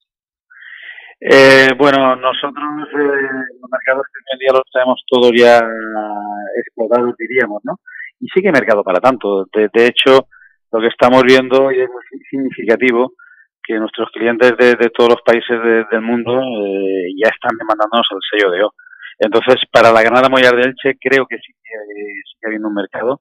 Eh, bueno, nosotros eh, los mercados que hoy en día los tenemos todos ya explotados, diríamos, ¿no? Y sí que hay mercado para tanto. De, de hecho, lo que estamos viendo y es muy significativo que nuestros clientes de, de todos los países de, del mundo eh, ya están demandándonos el sello de O. Entonces, para la Granada Mollar de Elche creo que sí que, sí que habiendo un mercado.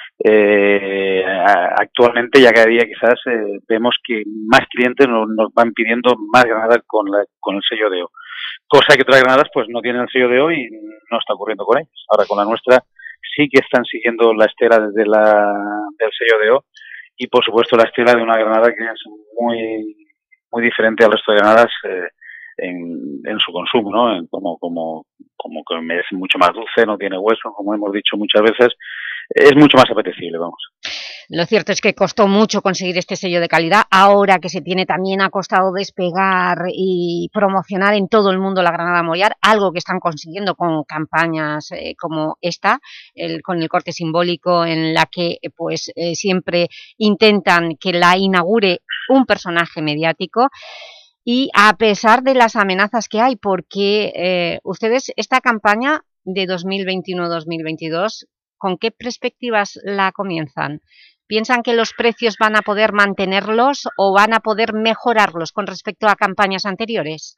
Eh, actualmente ya cada día quizás eh, vemos que más clientes nos, nos van pidiendo más granadas con, la, con el sello de O, cosa que otras granadas pues no tienen el sello de O y no está ocurriendo con ellas. Ahora con la nuestra sí que están siguiendo la estela desde la, del sello de O y por supuesto la estela de una granada que es muy muy diferente al resto de granadas eh, en, en su consumo, ¿no? En como como como que es mucho más dulce, no tiene hueso, como hemos dicho muchas veces. Es mucho más apetecible, vamos. Lo cierto es que costó mucho conseguir este sello de calidad. Ahora que se tiene, también ha costado despegar y promocionar en todo el mundo la Granada Mollar, algo que están consiguiendo con campañas eh, como esta, el, con el corte simbólico, en la que pues eh, siempre intentan que la inaugure un personaje mediático. Y a pesar de las amenazas que hay, porque eh, ustedes esta campaña de dos mil veintiuno dos mil veintidós, ¿con qué perspectivas la comienzan? ¿Piensan que los precios van a poder mantenerlos o van a poder mejorarlos con respecto a campañas anteriores?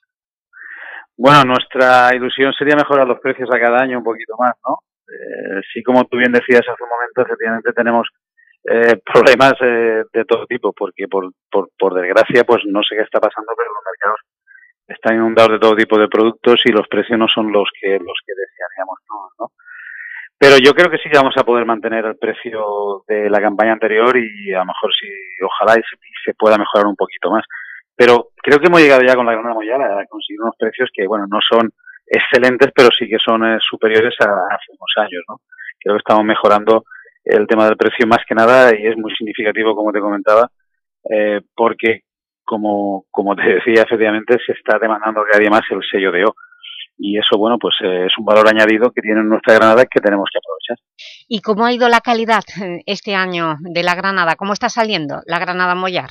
Bueno, nuestra ilusión sería mejorar los precios a cada año un poquito más, ¿no? Eh, sí, como tú bien decías hace un momento, efectivamente tenemos eh, problemas eh, de todo tipo, porque por, por, por desgracia, pues no sé qué está pasando, pero los mercados están inundados de todo tipo de productos y los precios no son los que los que desearíamos todos, ¿no? Pero yo creo que sí que vamos a poder mantener el precio de la campaña anterior y a lo mejor sí, ojalá y se, y se pueda mejorar un poquito más. Pero creo que hemos llegado ya con la Granada Mollar a conseguir unos precios que, bueno, no son excelentes, pero sí que son eh, superiores a, a hace unos años, ¿no? Creo que estamos mejorando el tema del precio más que nada y es muy significativo, como te comentaba, eh, porque, como, como te decía, efectivamente se está demandando cada día más el sello de O. Y eso, bueno, pues eh, es un valor añadido que tiene nuestra Granada que tenemos que aprovechar. ¿Y cómo ha ido la calidad este año de la Granada? ¿Cómo está saliendo la Granada Mollar?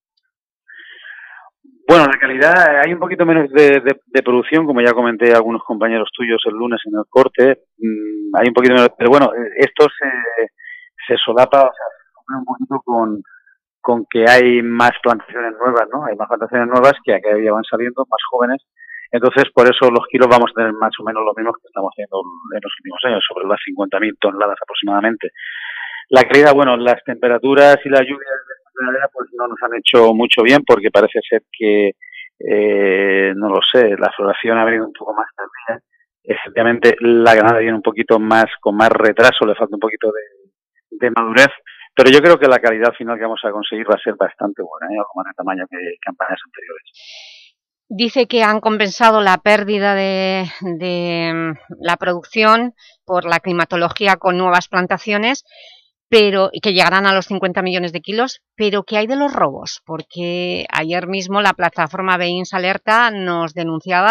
Bueno, la calidad, hay un poquito menos de, de, de producción, como ya comenté a algunos compañeros tuyos el lunes en el corte, mmm, hay un poquito menos, pero bueno, esto se, se solapa, o sea, se solapa un poquito con, con que hay más plantaciones nuevas, ¿no? Hay más plantaciones nuevas que a cada día van saliendo, más jóvenes. Entonces, por eso los kilos vamos a tener más o menos los mismos que estamos haciendo en los últimos años, sobre las cincuenta mil toneladas aproximadamente. La calidad, bueno, las temperaturas y las lluvias de esta primavera pues no nos han hecho mucho bien porque parece ser que, eh, no lo sé, la floración ha venido un poco más tardía. Efectivamente, la granada viene un poquito más, con más retraso, le falta un poquito de, de madurez, pero yo creo que la calidad final que vamos a conseguir va a ser bastante buena, ¿eh? Algo más de tamaño que campañas anteriores. Dice que han compensado la pérdida de, de la producción por la climatología con nuevas plantaciones, pero que llegarán a los cincuenta millones de kilos, pero ¿qué hay de los robos? Porque ayer mismo la plataforma Beins Alerta nos denunciaba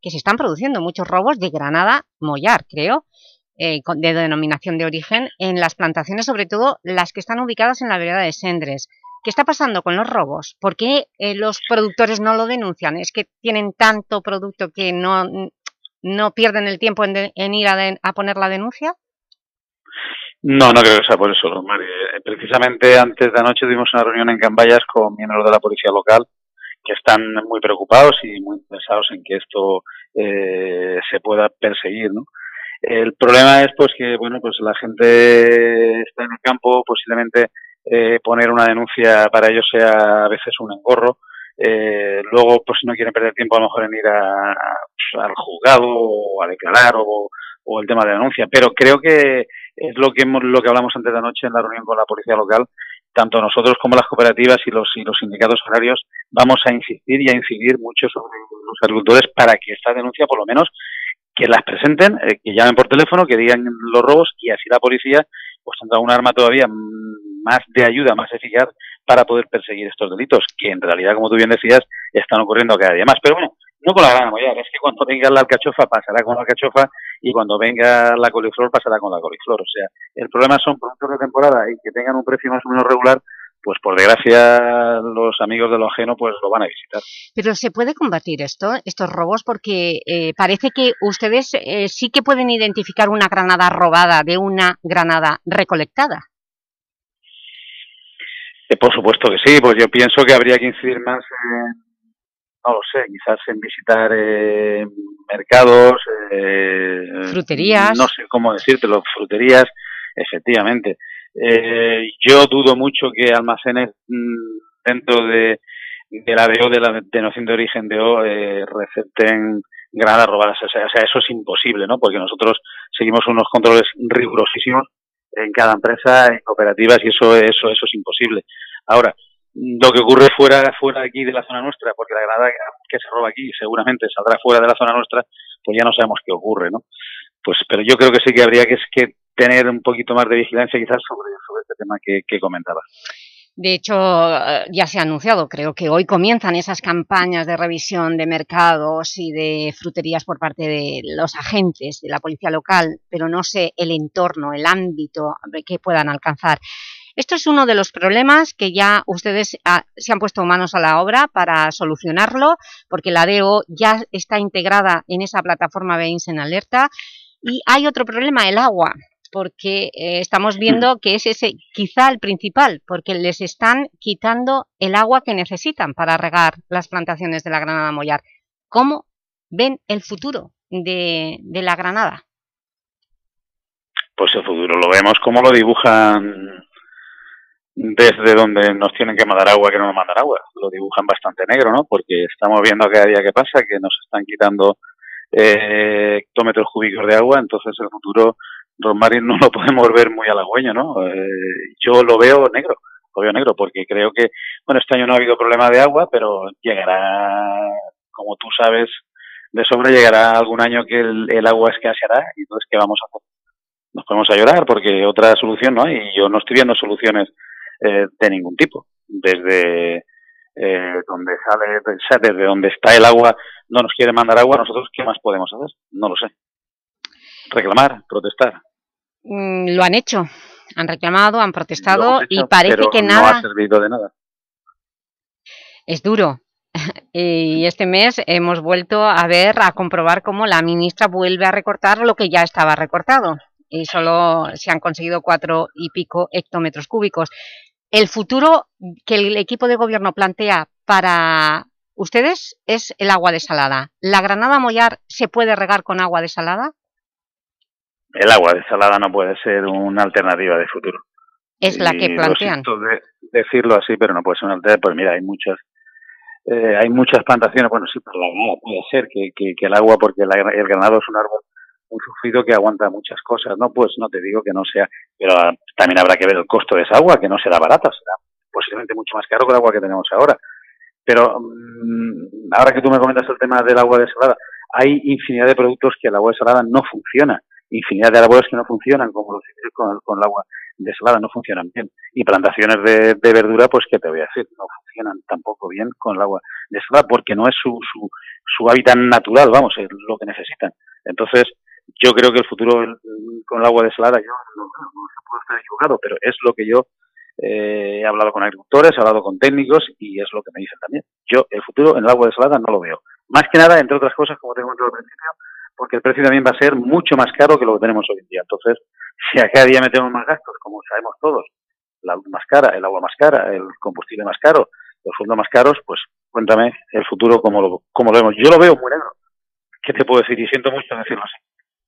que se están produciendo muchos robos de granada mollar, creo, eh, de denominación de origen, en las plantaciones, sobre todo las que están ubicadas en la vereda de Sendres. ¿Qué está pasando con los robos? ¿Por qué eh, los productores no lo denuncian? ¿Es que tienen tanto producto que no, no pierden el tiempo en, de, en ir a, de, a poner la denuncia? No, no creo que sea por eso, Rosmar. Eh, precisamente antes de anoche tuvimos una reunión en Cambayas con miembros de la policía local que están muy preocupados y muy interesados en que esto eh, se pueda perseguir, ¿no? El problema es pues que bueno pues la gente está en el campo, posiblemente eh, poner una denuncia para ellos sea a veces un engorro, eh, luego pues no quieren perder tiempo a lo mejor en ir a, a, al juzgado o a declarar o, o el tema de la denuncia, pero creo que es lo que hemos, lo que hablamos antes de anoche en la reunión con la policía local. Tanto nosotros como las cooperativas y los y los sindicatos agrarios vamos a insistir y a incidir mucho sobre los agricultores para que esta denuncia por lo menos que las presenten, eh, que llamen por teléfono, que digan los robos y así la policía pues tendrá un arma todavía más de ayuda, más eficaz para poder perseguir estos delitos, que en realidad, como tú bien decías, están ocurriendo cada día más. Pero bueno, no con la grana mollar, es que cuando venga la alcachofa pasará con la alcachofa y cuando venga la coliflor pasará con la coliflor. O sea, el problema son productos de temporada y que tengan un precio más o menos regular, pues por desgracia los amigos de lo ajeno pues lo van a visitar. Pero ¿se puede combatir esto, estos robos? Porque eh, parece que ustedes eh, sí que pueden identificar una granada robada de una granada recolectada. Eh, por supuesto que sí, pues yo pienso que habría que incidir más en, no lo sé, quizás en visitar eh, mercados, eh, fruterías. No sé cómo decírtelo, fruterías, efectivamente. Eh, yo dudo mucho que almacenes mmm, dentro de, de la D O, de la denominación de origen D O, eh, recepten granadas robadas. O sea, o sea, eso es imposible, ¿no? Porque nosotros seguimos unos controles rigurosísimos en cada empresa, en cooperativas, y eso, eso, eso es imposible. Ahora, lo que ocurre fuera, fuera aquí de la zona nuestra, porque la granada que se roba aquí seguramente saldrá fuera de la zona nuestra, pues ya no sabemos qué ocurre, ¿no? Pues, pero yo creo que sí que habría que, que tener un poquito más de vigilancia quizás sobre, sobre este tema que, que comentabas. De hecho, ya se ha anunciado, creo que hoy comienzan esas campañas de revisión de mercados y de fruterías por parte de los agentes de la policía local, pero no sé el entorno, el ámbito que puedan alcanzar. Esto es uno de los problemas que ya ustedes ah, se han puesto manos a la obra para solucionarlo, porque la D O ya está integrada en esa plataforma Veïns en Alerta. Y hay otro problema, el agua, porque eh, estamos viendo que es ese quizá el principal, porque les están quitando el agua que necesitan para regar las plantaciones de la granada mollar. ¿Cómo ven el futuro de, de la granada? Pues el futuro lo vemos como lo dibujan desde donde nos tienen que mandar agua, que no nos mandan agua. Lo dibujan bastante negro, ¿no? Porque estamos viendo cada día que pasa que nos están quitando eh, hectómetros cúbicos de agua, entonces el futuro, Rosmar, no lo podemos ver muy halagüeño, ¿no? Eh, yo lo veo negro, lo veo negro, porque creo que, bueno, este año no ha habido problema de agua, pero llegará, como tú sabes, de sobra llegará algún año que el, el agua escaseará, y entonces, ¿qué vamos a hacer? Nos podemos a llorar, porque otra solución no hay, y yo no estoy viendo soluciones eh, de ningún tipo, desde eh, donde sale, desde donde está el agua, no nos quiere mandar agua, nosotros ¿qué más podemos hacer? No lo sé. Reclamar, protestar. Mm, lo han hecho, han reclamado, han protestado, hecho, y parece pero que no nada... ha servido de nada. Es duro. Y este mes hemos vuelto a ver, a comprobar cómo la ministra vuelve a recortar lo que ya estaba recortado. Y solo se han conseguido cuatro y pico hectómetros cúbicos. El futuro que el equipo de gobierno plantea para ustedes es el agua desalada. ¿La granada mollar se puede regar con agua desalada? El agua desalada no puede ser una alternativa de futuro. Es la que plantean. Lo siento de decirlo así, pero no puede ser una alternativa. Pues mira, hay muchas eh, hay muchas plantaciones. Bueno, sí, pero la granada puede ser que, que, que el agua, porque la, el granado es un árbol muy sufrido que aguanta muchas cosas, ¿no? Pues no te digo que no sea, pero también habrá que ver el costo de esa agua, que no será barata, será posiblemente mucho más caro que el agua que tenemos ahora. Pero mmm, ahora que tú me comentas el tema del agua desalada, hay infinidad de productos que el agua desalada no funciona, infinidad de árboles que no funcionan, como los con, con el agua desalada, no funcionan bien. Y plantaciones de, de verdura, pues, ¿qué te voy a decir? No funcionan tampoco bien con el agua desalada, porque no es su, su, su hábitat natural, vamos, es lo que necesitan. Entonces, yo creo que el futuro con el agua desalada, yo no, no se puede estar equivocado, pero es lo que yo eh, he hablado con agricultores, he hablado con técnicos y es lo que me dicen también. Yo el futuro en el agua desalada no lo veo. Más que nada, entre otras cosas, como te comenté al principio, porque el precio también va a ser mucho más caro que lo que tenemos hoy en día. Entonces, si a cada día metemos más gastos, como sabemos todos, la luz más cara, el agua más cara, el combustible más caro, los sueldos más caros, pues cuéntame el futuro cómo lo, cómo lo vemos. Yo lo veo muy negro. ¿Qué te puedo decir? Y siento mucho decirlo así.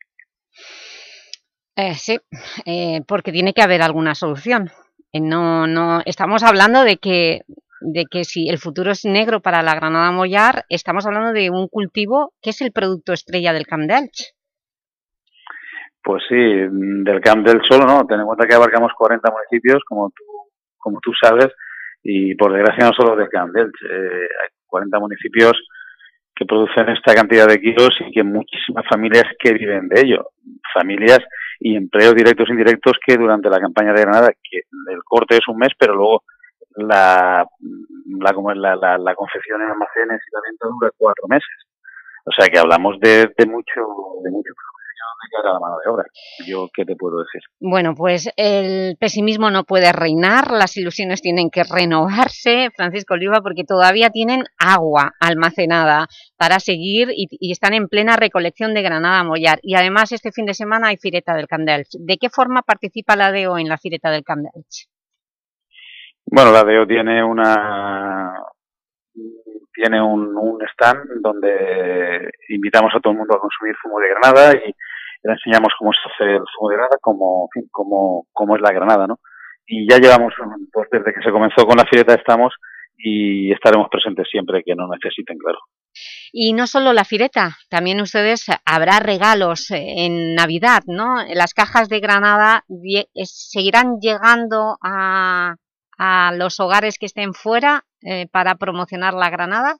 Eh, sí, eh, porque tiene que haber alguna solución. Eh, no, no, estamos hablando de que, de que si el futuro es negro para la granada mollar, estamos hablando de un cultivo que es el producto estrella del Camp d'Elx. Pues sí, del Camp d'Elx solo, ¿no? Ten en cuenta que abarcamos cuarenta municipios, como tú, como tú sabes, y por desgracia no solo del Camp d'Elx. Eh, hay cuarenta municipios que producen esta cantidad de kilos y que muchísimas familias que viven de ello. Familias y empleos directos e indirectos que durante la campaña de Granada, que el corte es un mes, pero luego la la, como la, la, la confección en almacenes y la venta dura cuatro meses. O sea que hablamos de, de mucho de mucho de cara a la mano de obra. Yo, ¿qué te puedo decir? Bueno, pues el pesimismo no puede reinar, las ilusiones tienen que renovarse, Francisco Oliva, porque todavía tienen agua almacenada para seguir y, y están en plena recolección de granada mollar. Y además este fin de semana hay Fireta del Camp d'Elx. ¿De qué forma participa la D E O en la Fireta del Camp d'Elx? Bueno, la D E O tiene una... tiene un, un stand donde invitamos a todo el mundo a consumir zumo de granada y le enseñamos cómo se hace el zumo de granada, cómo, en fin, cómo, cómo es la granada, ¿no? Y ya llevamos, pues desde que se comenzó con la Fireta estamos y estaremos presentes siempre que nos necesiten, claro. Y no solo la Fireta, también ustedes, habrá regalos en Navidad, ¿no? Las cajas de granada seguirán llegando a, a los hogares que estén fuera eh, para promocionar la granada.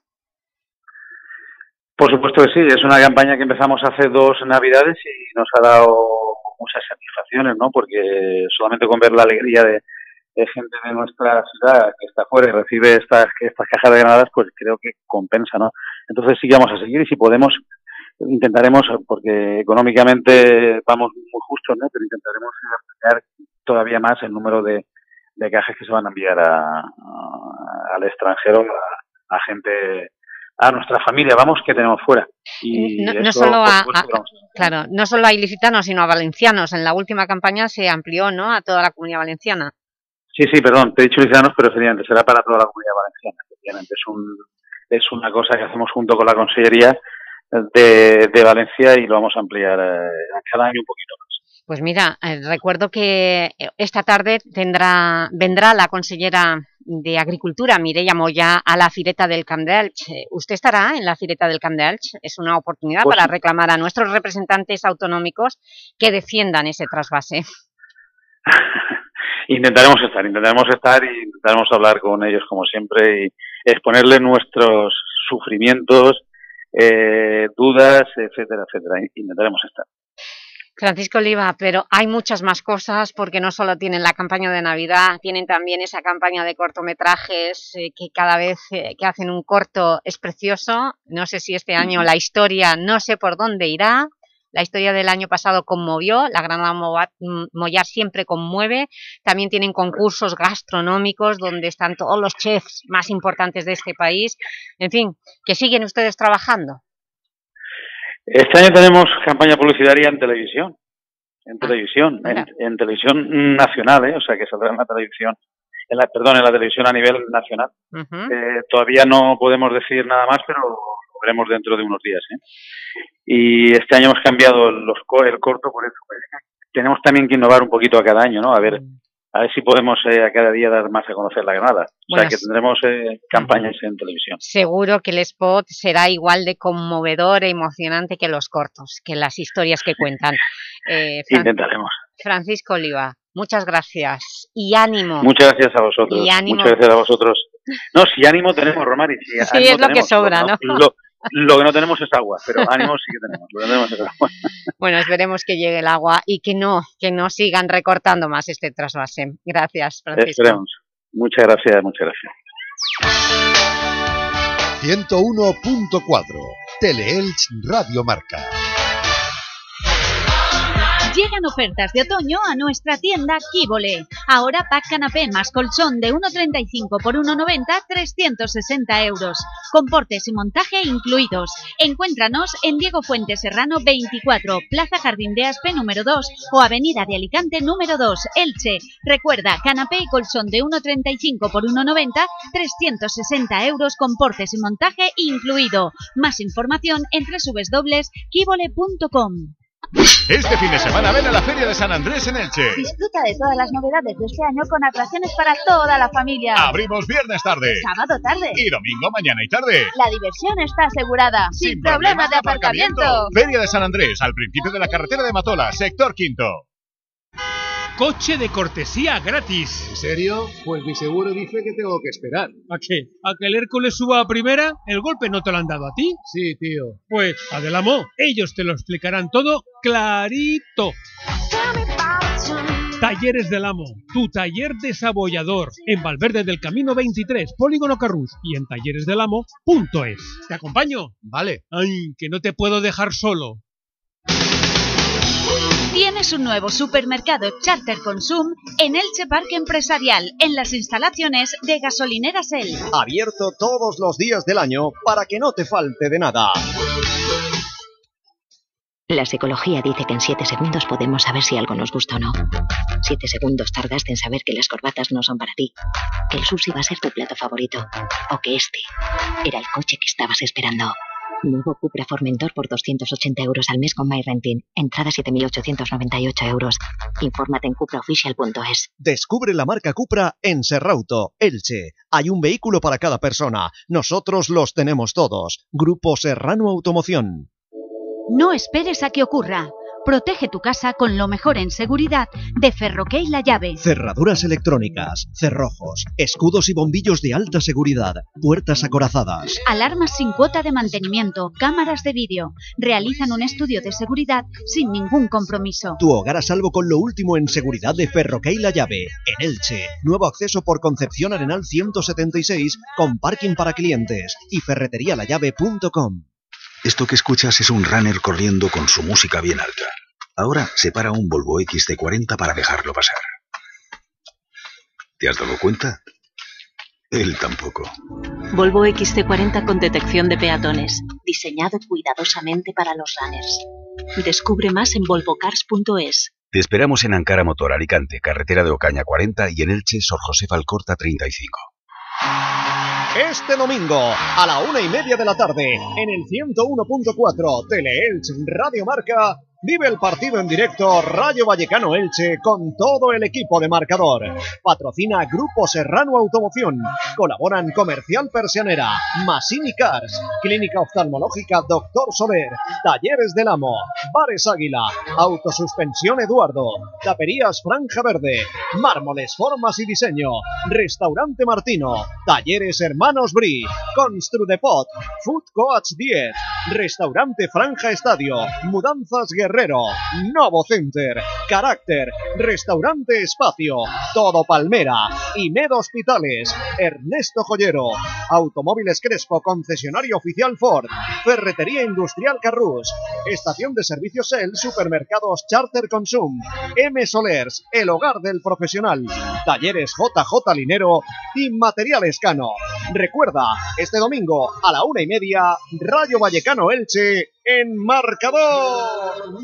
Por supuesto que sí, es una campaña que empezamos hace dos Navidades y nos ha dado muchas satisfacciones, ¿no? Porque solamente con ver la alegría de, de gente de nuestra ciudad que está fuera y recibe estas, estas cajas de granadas, pues creo que compensa, ¿no? Entonces sí que vamos a seguir y si podemos, intentaremos, porque económicamente vamos muy justos, ¿no? Pero intentaremos ampliar todavía más el número de, de cajas que se van a enviar a, a, al extranjero, a, a gente... a nuestra familia, vamos, que tenemos fuera. Y no, eso, no solo a, supuesto, a, claro, no solo a ilicitanos, sino a valencianos. En la última campaña se amplió, ¿no?, a toda la Comunidad Valenciana. Sí, sí, perdón, te he dicho ilicitanos, pero efectivamente será para toda la Comunidad Valenciana. Efectivamente, es, un, es una cosa que hacemos junto con la Consellería de, de Valencia y lo vamos a ampliar eh, cada año un poquito más. Pues mira, eh, recuerdo que esta tarde tendrá, vendrá la consellera de Agricultura, Mireia Moya, a la Fireta del Camp d'Elx. ¿Usted estará en la Fireta del Camp d'Elx? Es una oportunidad pues para reclamar a nuestros representantes autonómicos que defiendan ese trasvase. Intentaremos estar, intentaremos estar y intentaremos hablar con ellos como siempre y exponerles nuestros sufrimientos, eh, dudas, etcétera, etcétera. Intentaremos estar. Francisco Oliva, pero hay muchas más cosas porque no solo tienen la campaña de Navidad, tienen también esa campaña de cortometrajes eh, que cada vez eh, que hacen un corto es precioso. No sé si este año la historia, no sé por dónde irá. La historia del año pasado conmovió, la Granada Mollar siempre conmueve. También tienen concursos gastronómicos donde están todos los chefs más importantes de este país. En fin, que siguen ustedes trabajando. Este año tenemos campaña publicitaria en televisión, en ah, televisión, en, en televisión nacional, ¿eh? O sea que saldrá en la televisión, en la, perdón, en la televisión a nivel nacional. Uh-huh. eh, todavía no podemos decir nada más, pero lo veremos dentro de unos días, ¿eh? Y este año hemos cambiado los, el corto por eso. Tenemos también que innovar un poquito a cada año, ¿no? A ver, a ver si podemos eh, a cada día dar más a conocer la Granada. O bueno, sea que tendremos eh, campañas en televisión. Seguro que el spot será igual de conmovedor e emocionante que los cortos, que las historias que cuentan. Eh, Fran Intentaremos. Francisco Oliva, muchas gracias y ánimo. Muchas gracias a vosotros. Y ánimo. Muchas gracias a vosotros. No, si ánimo tenemos, Romari. Si sí, es lo tenemos, que sobra, ¿no? ¿no? Lo, Lo que no tenemos es agua, pero ánimo sí que tenemos. Lo que tenemos es agua. Bueno, esperemos que llegue el agua y que no, que no sigan recortando más este trasvase. Gracias, Francisco. Esperemos. Muchas gracias, muchas gracias. ciento uno punto cuatro Teleelch Radio Marca. Llegan ofertas de otoño a nuestra tienda Quívole. Ahora pack canapé más colchón de uno treinta y cinco por uno noventa, trescientos sesenta euros. Con portes y montaje incluidos. Encuéntranos en Diego Fuentes Serrano veinticuatro, Plaza Jardín de Aspe número dos o Avenida de Alicante número dos, Elche. Recuerda, canapé y colchón de uno treinta y cinco por uno noventa, trescientos sesenta euros con portes y montaje incluido. Más información en doble u doble u doble u punto quívole punto com. Este fin de semana ven a la Feria de San Andrés en Elche. Disfruta de todas las novedades de este año con atracciones para toda la familia. Abrimos viernes tarde, sábado tarde y domingo mañana y tarde. La diversión está asegurada, sin, sin problemas de aparcamiento. aparcamiento. Feria de San Andrés, al principio de la carretera de Matola, sector quinto. Coche de cortesía gratis. ¿En serio? Pues mi seguro dice que tengo que esperar. ¿A qué? ¿A que el Hércules suba a primera? ¿El golpe no te lo han dado a ti? Sí, tío. Pues, Adelamo, ellos te lo explicarán todo clarito. Talleres del Amo, tu taller desabollador, en Valverde del Camino veintitrés, Polígono Carrús, y en talleres del amo punto es. ¿Te acompaño? Vale. Ay, que no te puedo dejar solo. Tienes un nuevo supermercado Charter Consum en Elche Parque Empresarial, en las instalaciones de Gasolineras El. Abierto todos los días del año para que no te falte de nada. La psicología dice que en siete segundos podemos saber si algo nos gusta o no. Siete segundos tardaste en saber que las corbatas no son para ti, que el sushi va a ser tu plato favorito, o que este era el coche que estabas esperando. Nuevo Cupra Formentor por doscientos ochenta euros al mes con MyRenting. Entrada siete mil ochocientos noventa y ocho euros. Infórmate en cupra oficial punto es. Descubre la marca Cupra en Serrauto, Elche. Hay un vehículo para cada persona. Nosotros los tenemos todos. Grupo Serrano Automoción. No esperes a que ocurra. Protege tu casa con lo mejor en seguridad de Ferroquey La Llave. Cerraduras electrónicas, cerrojos, escudos y bombillos de alta seguridad, puertas acorazadas. Alarmas sin cuota de mantenimiento, cámaras de vídeo. Realizan un estudio de seguridad sin ningún compromiso. Tu hogar a salvo con lo último en seguridad de Ferroquey La Llave. En Elche, nuevo acceso por Concepción Arenal ciento setenta y seis con parking para clientes y ferretería la llave punto com. Esto que escuchas es un runner corriendo con su música bien alta. Ahora se para un Volvo X C cuarenta para dejarlo pasar. ¿Te has dado cuenta? Él tampoco. Volvo X C cuarenta con detección de peatones. Diseñado cuidadosamente para los runners. Descubre más en volvo cars punto es. Te esperamos en Ankara Motor, Alicante, carretera de Ocaña cuarenta y en Elche, Sor José Alcorta treinta y cinco. Este domingo, a la una y media de la tarde, en el ciento uno punto cuatro Teleelch Radio Marca, vive el partido en directo Rayo Vallecano Elche con todo el equipo de marcador. Patrocina Grupo Serrano Automoción. Colaboran Comercial Persianera, Massini Cars, Clínica Oftalmológica Doctor Soler, Talleres del Amo, Bares Águila, Autosuspensión Eduardo, Taperías Franja Verde, Mármoles Formas y Diseño, Restaurante Martino, Talleres Hermanos Bri, Construdepot, Food Coach diez, Restaurante Franja Estadio, Mudanzas Guerrero, Novo Center, Carácter, Restaurante Espacio, Todo Palmera, Imed Hospitales, Ernesto Joyero, Automóviles Crespo, concesionario oficial Ford, Ferretería Industrial Carrús, Estación de Servicios El, Supermercados Charter Consum, M Solers, el hogar del profesional, Talleres J J Linero y Materiales Cano. Recuerda, este domingo a la una y media, Rayo Vallecano Elche en marcador.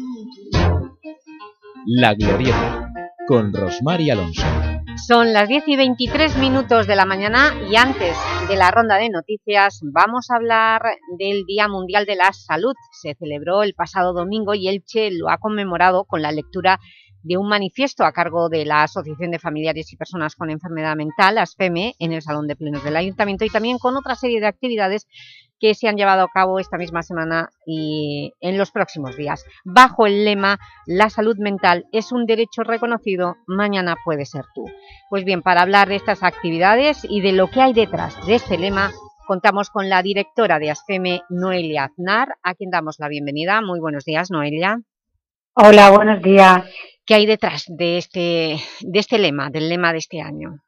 La Glorieta, con Rosmar y Alonso. Son las diez y veintitrés minutos de la mañana y antes de la ronda de noticias vamos a hablar del Día Mundial de la Salud. Se celebró el pasado domingo y Elche lo ha conmemorado con la lectura de un manifiesto a cargo de la Asociación de Familiares y Personas con Enfermedad Mental, ASFEME, en el Salón de Plenos del Ayuntamiento y también con otra serie de actividades que se han llevado a cabo esta misma semana y en los próximos días, bajo el lema «La salud mental es un derecho reconocido, mañana puede ser tú». Pues bien, para hablar de estas actividades y de lo que hay detrás de este lema, contamos con la directora de ASFEME, Noelia Aznar, a quien damos la bienvenida. Muy buenos días, Noelia. Hola, buenos días. ¿Qué hay detrás de este, de este lema, del lema de este año?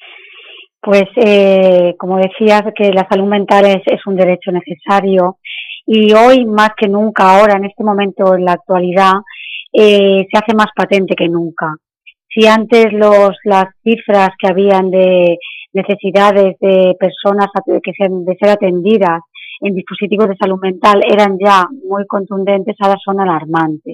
Pues, eh, como decías, que la salud mental es, es un derecho necesario y hoy más que nunca, ahora en este momento, en la actualidad, eh, se hace más patente que nunca. Si antes los, las cifras que habían de necesidades de personas que sean, de ser atendidas en dispositivos de salud mental eran ya muy contundentes, ahora son alarmantes.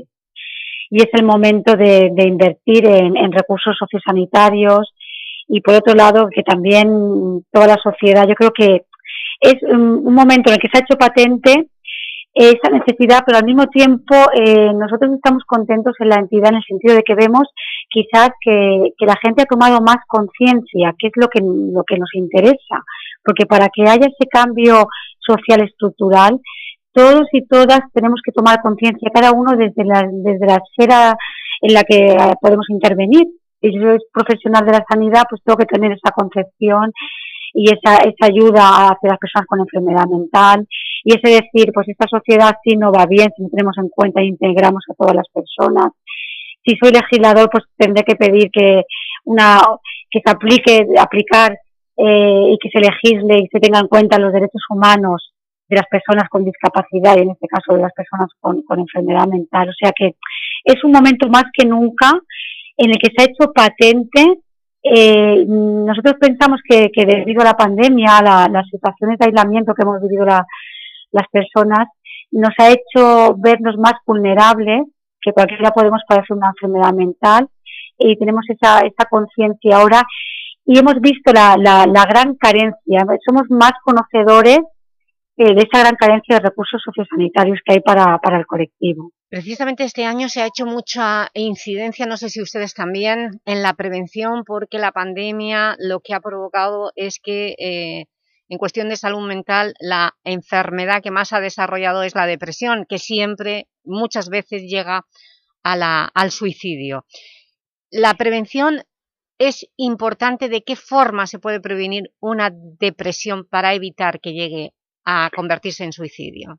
Y es el momento de, de invertir en, en recursos sociosanitarios y, por otro lado, que también toda la sociedad, yo creo que es un, un momento en el que se ha hecho patente esa necesidad, pero al mismo tiempo eh, nosotros estamos contentos en la entidad en el sentido de que vemos quizás que, que la gente ha tomado más conciencia, que es lo que, lo que nos interesa, porque para que haya ese cambio social estructural, todos y todas tenemos que tomar conciencia, cada uno desde la, desde la esfera en la que podemos intervenir. Si yo soy profesional de la sanidad, pues tengo que tener esa concepción y esa, esa ayuda hacia las personas con enfermedad mental, y ese decir, pues esta sociedad sí no va bien si no tenemos en cuenta e integramos a todas las personas. Si soy legislador, pues tendré que pedir que una que se aplique, aplicar eh, y que se legisle y se tenga en cuenta los derechos humanos de las personas con discapacidad y en este caso de las personas con, con enfermedad mental. O sea que es un momento más que nunca en el que se ha hecho patente. Eh, nosotros pensamos que, que debido a la pandemia, la, las situaciones de aislamiento que hemos vivido la, las personas, nos ha hecho vernos más vulnerables, que cualquiera podemos padecer una enfermedad mental, y tenemos esa, esa conciencia ahora, y hemos visto la, la, la gran carencia, somos más conocedores eh, de esa gran carencia de recursos sociosanitarios que hay para, para el colectivo. Precisamente este año se ha hecho mucha incidencia, no sé si ustedes también, en la prevención, porque la pandemia lo que ha provocado es que eh, en cuestión de salud mental la enfermedad que más ha desarrollado es la depresión, que siempre, muchas veces llega a la, al suicidio. La prevención es importante. ¿De qué forma se puede prevenir una depresión para evitar que llegue a convertirse en suicidio?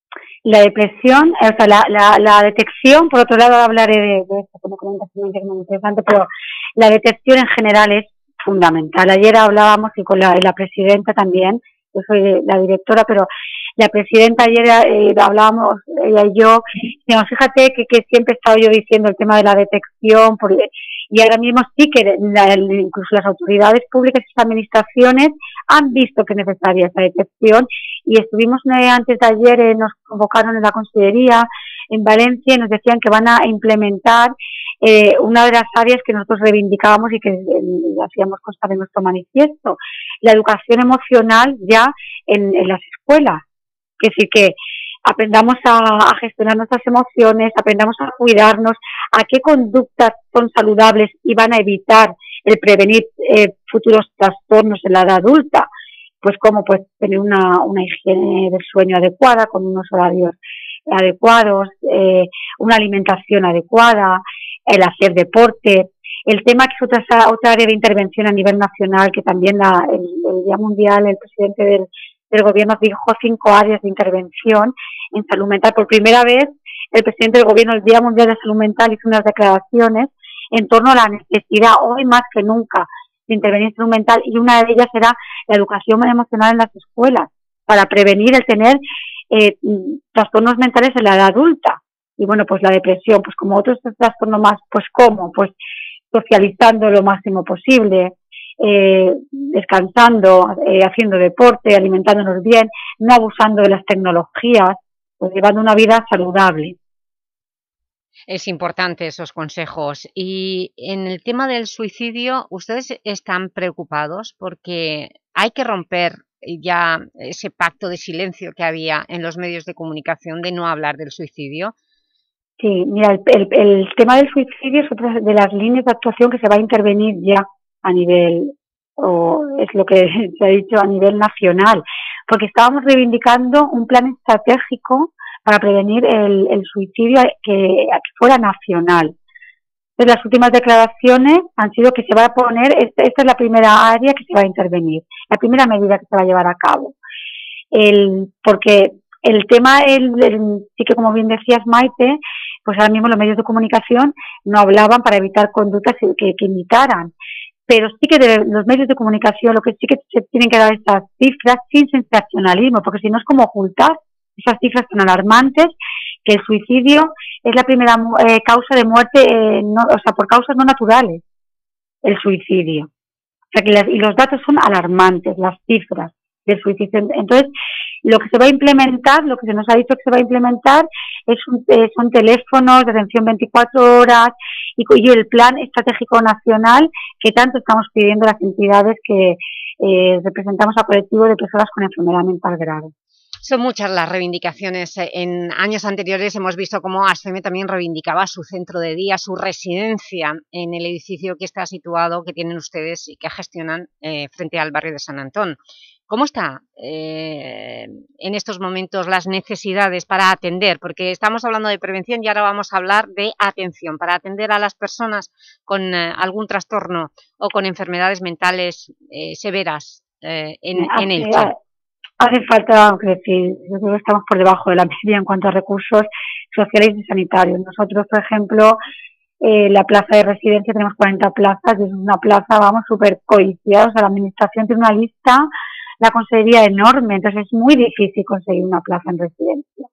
La depresión, o sea, la, la, la detección, por otro lado hablaré de, de esto, como comentas, que es muy interesante, pero la detección en general es fundamental. Ayer hablábamos y con la, la presidenta también, yo soy la directora, pero la presidenta ayer eh, hablábamos, ella y yo, digamos, fíjate que, que siempre he estado yo diciendo el tema de la detección, porque, y ahora mismo sí que la, incluso las autoridades públicas y las administraciones han visto que es necesaria esa detección, y estuvimos eh, antes de ayer, eh, nos convocaron en la Consellería en Valencia y nos decían que van a implementar eh, una de las áreas que nosotros reivindicábamos y que eh, hacíamos constar en nuestro manifiesto, la educación emocional ya en, en las escuelas. Es decir, que aprendamos a, a gestionar nuestras emociones, aprendamos a cuidarnos, a qué conductas son saludables y van a evitar el prevenir eh, futuros trastornos en la edad adulta. Pues como pues tener una, una higiene del sueño adecuada, con unos horarios adecuados, eh, una alimentación adecuada, el hacer deporte. El tema que es otra, otra área de intervención a nivel nacional, que también la, el, el Día Mundial, el presidente del, del Gobierno dijo cinco áreas de intervención en salud mental. Por primera vez, el presidente del Gobierno, el Día Mundial de Salud Mental, hizo unas declaraciones en torno a la necesidad, hoy más que nunca, de intervenir en salud mental, y una de ellas era la educación emocional en las escuelas, para prevenir el tener eh, trastornos mentales en la edad adulta. Y bueno, pues la depresión, pues como otros trastornos más, pues ¿cómo? Pues socializando lo máximo posible, eh, descansando, eh, haciendo deporte, alimentándonos bien, no abusando de las tecnologías, pues llevando una vida saludable. Es importante esos consejos. Y en el tema del suicidio, ¿ustedes están preocupados? Porque hay que romper ya ese pacto de silencio que había en los medios de comunicación de no hablar del suicidio. Sí, mira, el, el, el tema del suicidio es otra de las líneas de actuación que se va a intervenir ya a nivel, o es lo que se ha dicho, a nivel nacional, porque estábamos reivindicando un plan estratégico para prevenir el, el suicidio que, que fuera nacional. Entonces, las últimas declaraciones han sido que se va a poner, esta, esta es la primera área que se va a intervenir, la primera medida que se va a llevar a cabo. El, porque el tema, el, el, sí que como bien decías, Maite, pues ahora mismo los medios de comunicación no hablaban para evitar conductas que, que imitaran. Pero sí que de los medios de comunicación lo que sí que se tienen que dar estas cifras sin sensacionalismo, porque si no es como ocultar esas cifras tan alarmantes, que el suicidio es la primera eh, causa de muerte, eh, no, o sea, por causas no naturales, el suicidio. O sea, que las, y los datos son alarmantes, las cifras del suicidio. Entonces, lo que se va a implementar, lo que se nos ha dicho que se va a implementar, es un, eh, son teléfonos de atención veinticuatro horas y, y el plan estratégico nacional que tanto estamos pidiendo las entidades que eh, representamos a colectivos de personas con enfermedad mental grave. Son muchas las reivindicaciones. En años anteriores hemos visto cómo ASFEME también reivindicaba su centro de día, su residencia en el edificio que está situado, que tienen ustedes y que gestionan eh, frente al barrio de San Antón. ¿Cómo está eh, en estos momentos las necesidades para atender? Porque estamos hablando de prevención y ahora vamos a hablar de atención, para atender a las personas con eh, algún trastorno o con enfermedades mentales eh, severas eh, en, en Elche. Hace falta, aunque decir, yo creo que estamos por debajo de la media en cuanto a recursos sociales y sanitarios. Nosotros, por ejemplo, eh, la plaza de residencia tenemos cuarenta plazas, y es una plaza, vamos, súper codiciada. O sea, la administración tiene una lista, la consejería enorme, entonces es muy difícil conseguir una plaza en residencia.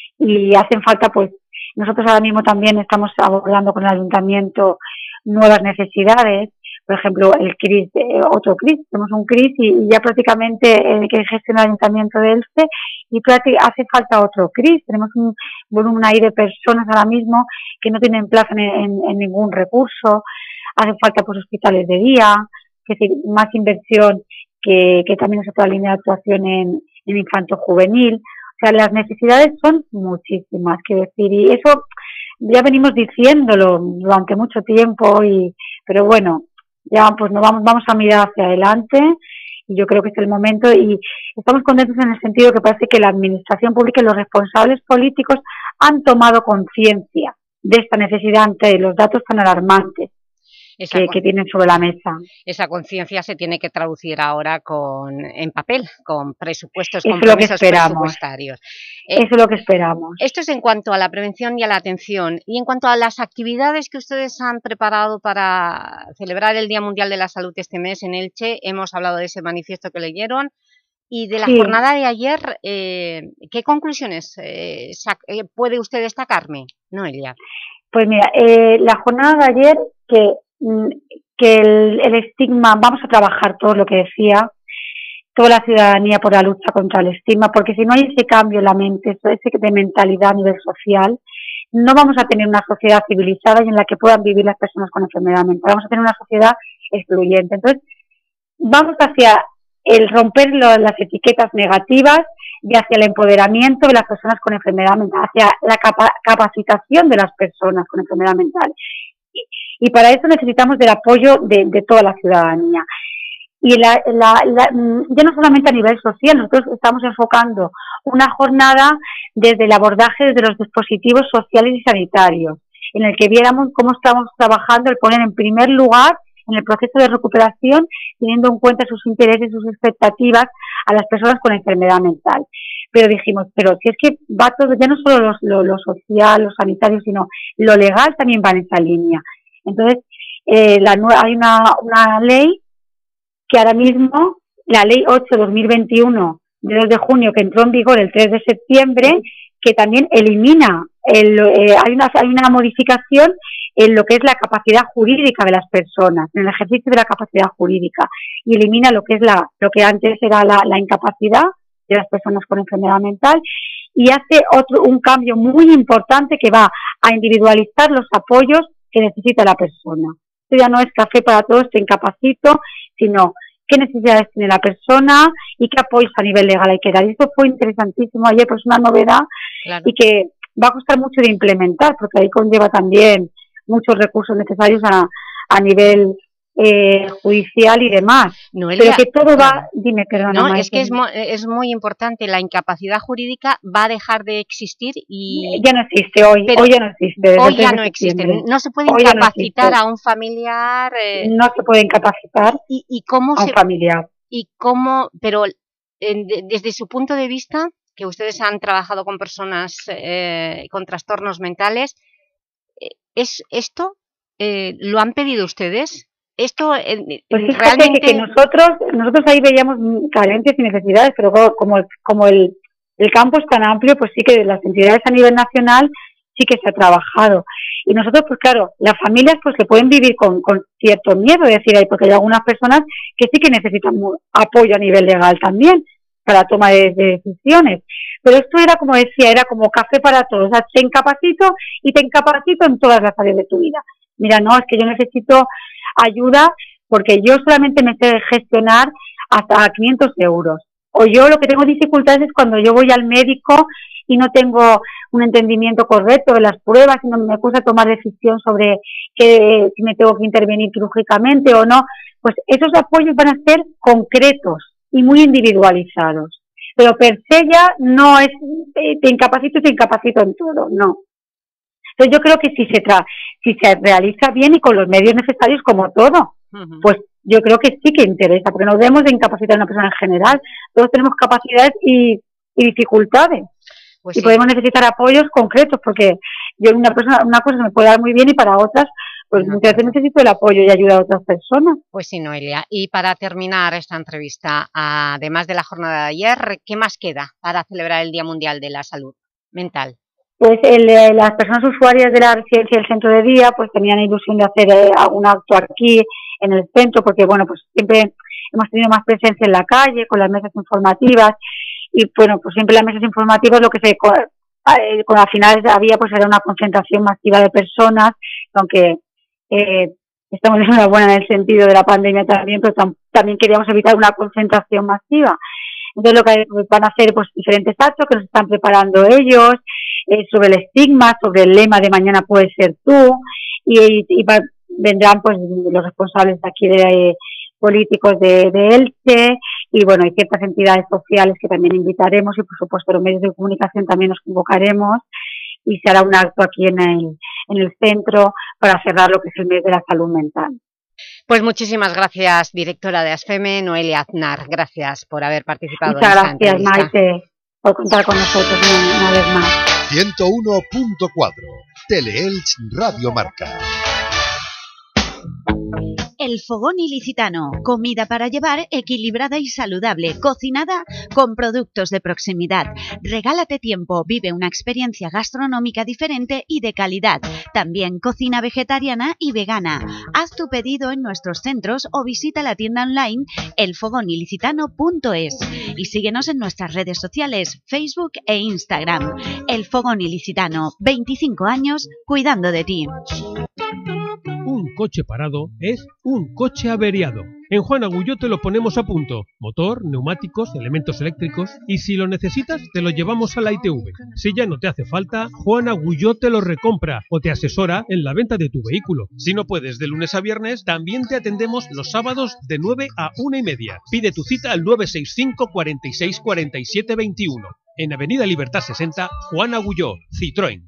Y hacen falta, pues, nosotros ahora mismo también estamos abordando con el ayuntamiento nuevas necesidades. Por ejemplo, el C R I S, eh, otro C R I S, tenemos un C R I S y, y ya prácticamente el que gestiona el Ayuntamiento de Elche y hace falta otro C R I S. Tenemos un volumen ahí de personas ahora mismo que no tienen plaza en, en, en ningún recurso. Hace falta pues hospitales de día, es decir, más inversión que, que también es otra línea de actuación en, en infanto-juvenil. O sea, las necesidades son muchísimas, quiero decir, y eso ya venimos diciéndolo durante mucho tiempo, y pero bueno, ya pues no vamos, vamos a mirar hacia adelante y yo creo que es el momento y estamos contentos en el sentido que parece que la administración pública y los responsables políticos han tomado conciencia de esta necesidad ante los datos tan alarmantes que, que tienen sobre la mesa. Esa conciencia se tiene que traducir ahora con en papel, con presupuestos, Eso compromisos presupuestarios. Eh, Eso es lo que esperamos. Esto es en cuanto a la prevención y a la atención. Y en cuanto a las actividades que ustedes han preparado para celebrar el Día Mundial de la Salud este mes en Elche, hemos hablado de ese manifiesto que leyeron, y de la sí. jornada de ayer, eh, ¿qué conclusiones eh, eh, puede usted destacarme, Noelia? Pues mira, eh, la jornada de ayer, que que el, el estigma, vamos a trabajar todo lo que decía, toda la ciudadanía por la lucha contra el estigma, porque si no hay ese cambio en la mente, ese de mentalidad a nivel social, no vamos a tener una sociedad civilizada y en la que puedan vivir las personas con enfermedad mental, vamos a tener una sociedad excluyente. Entonces, vamos hacia el romper lo, las etiquetas negativas y hacia el empoderamiento de las personas con enfermedad mental, hacia la capa, capacitación de las personas con enfermedad mental. Y para eso necesitamos del apoyo de, de toda la ciudadanía. Y la, la, la, ya no solamente a nivel social, nosotros estamos enfocando una jornada desde el abordaje desde los dispositivos sociales y sanitarios, en el que viéramos cómo estamos trabajando el poner en primer lugar en el proceso de recuperación, teniendo en cuenta sus intereses, sus expectativas a las personas con enfermedad mental. Pero dijimos, pero si es que va todo, ya no solo lo, lo, lo social, lo sanitario, sino lo legal también va en esa línea. Entonces, eh, la, hay una, una ley que ahora mismo, la ley ocho barra dos mil veintiuno de dos de junio, que entró en vigor el tres de septiembre, que también elimina, el, eh, hay, una, hay una modificación en lo que es la capacidad jurídica de las personas, en el ejercicio de la capacidad jurídica, y elimina lo que es la, lo que antes era la, la incapacidad de las personas con enfermedad mental, y hace otro, un cambio muy importante que va a individualizar los apoyos que necesita la persona. Esto ya no es café para todos, te incapacito, sino qué necesidades tiene la persona y qué apoyos a nivel legal hay que dar. Y esto fue interesantísimo ayer, pues una novedad, claro, y que va a costar mucho de implementar, porque ahí conlleva también muchos recursos necesarios a, a nivel eh, judicial y demás. Noelia, pero que todo va... Dime, perdona. No, es que es, mo, es muy importante. La incapacidad jurídica va a dejar de existir y... Ya no existe hoy, pero hoy ya no existe. Hoy ya no existe. No se puede incapacitar no a un familiar... Eh, no se puede incapacitar y, y cómo a un se, familiar. Y cómo... Pero eh, de, desde su punto de vista, que ustedes han trabajado con personas eh, con trastornos mentales, eh, ¿es esto eh, lo han pedido ustedes? Esto eh, pues realmente... que, que nosotros nosotros ahí veíamos carencias y necesidades, pero como el, como el el campo es tan amplio, pues sí que las entidades a nivel nacional sí que se ha trabajado. Y nosotros, pues claro, las familias pues se pueden vivir con, con cierto miedo, es decir, porque hay algunas personas que sí que necesitan apoyo a nivel legal también para la toma de, de decisiones. Pero esto era, como decía, era como café para todos. O sea, te incapacito y te incapacito en todas las áreas de tu vida. Mira, no, es que yo necesito ayuda porque yo solamente me sé gestionar hasta quinientos euros. O yo lo que tengo dificultades es cuando yo voy al médico y no tengo un entendimiento correcto de las pruebas y no me cuesta tomar decisión sobre que, si me tengo que intervenir quirúrgicamente o no. Pues esos apoyos van a ser concretos y muy individualizados. Pero per se ya no es eh, te incapacito y te incapacito en todo, no. Entonces yo creo que si se tra si se realiza bien y con los medios necesarios como todo, uh-huh. pues yo creo que sí que interesa, porque no debemos de incapacitar a una persona en general. Todos tenemos capacidades y, y dificultades. Pues y sí. podemos necesitar apoyos concretos, porque yo una persona una cosa me puede dar muy bien y para otras pues no, muchas veces necesito el apoyo y ayuda a otras personas. Pues sí, Noelia. Y para terminar esta entrevista, además de la jornada de ayer, ¿qué más queda para celebrar el Día Mundial de la Salud Mental? Pues el, eh, las personas usuarias de la residencia del centro de día pues tenían ilusión de hacer eh, algún acto aquí en el centro, porque bueno, pues siempre hemos tenido más presencia en la calle con las mesas informativas y bueno, pues siempre las mesas informativas lo que se con, eh, con las finales había pues era una concentración masiva de personas, aunque eh, estamos en una buena en el sentido de la pandemia también, pero tam también queríamos evitar una concentración masiva. Entonces lo que van a hacer pues diferentes actos que nos están preparando ellos, eh, sobre el estigma, sobre el lema de mañana puedes ser tú, y, y, y va, vendrán pues los responsables de aquí de eh, políticos de, de Elche, y bueno, hay ciertas entidades sociales que también invitaremos, y por supuesto los medios de comunicación también nos convocaremos, y se hará un acto aquí en el, en el centro para cerrar lo que es el mes de la salud mental. Pues muchísimas gracias, directora de ASFEME, Noelia Aznar. Gracias por haber participado. Muchas en esta gracias, entrevista. Maite, por contar con nosotros una, una vez más. ciento uno punto cuatro, Teleelch Radio Marca. El Fogón Ilicitano, comida para llevar equilibrada y saludable, cocinada con productos de proximidad. Regálate tiempo, vive una experiencia gastronómica diferente y de calidad. También cocina vegetariana y vegana. Haz tu pedido en nuestros centros o visita la tienda online el fogón ilicitano punto es y síguenos en nuestras redes sociales, Facebook e Instagram. El Fogón Ilicitano, veinticinco años cuidando de ti. Un coche parado es un coche averiado. En Juan Agulló te lo ponemos a punto. Motor, neumáticos, elementos eléctricos. Y si lo necesitas, te lo llevamos a la I T V. Si ya no te hace falta, Juan Agulló te lo recompra o te asesora en la venta de tu vehículo. Si no puedes de lunes a viernes, también te atendemos los sábados de nueve a una y media. Pide tu cita al nueve seis cinco, cuarenta y seis, cuarenta y siete, veintiuno. En Avenida Libertad sesenta, Juan Agulló, Citroën.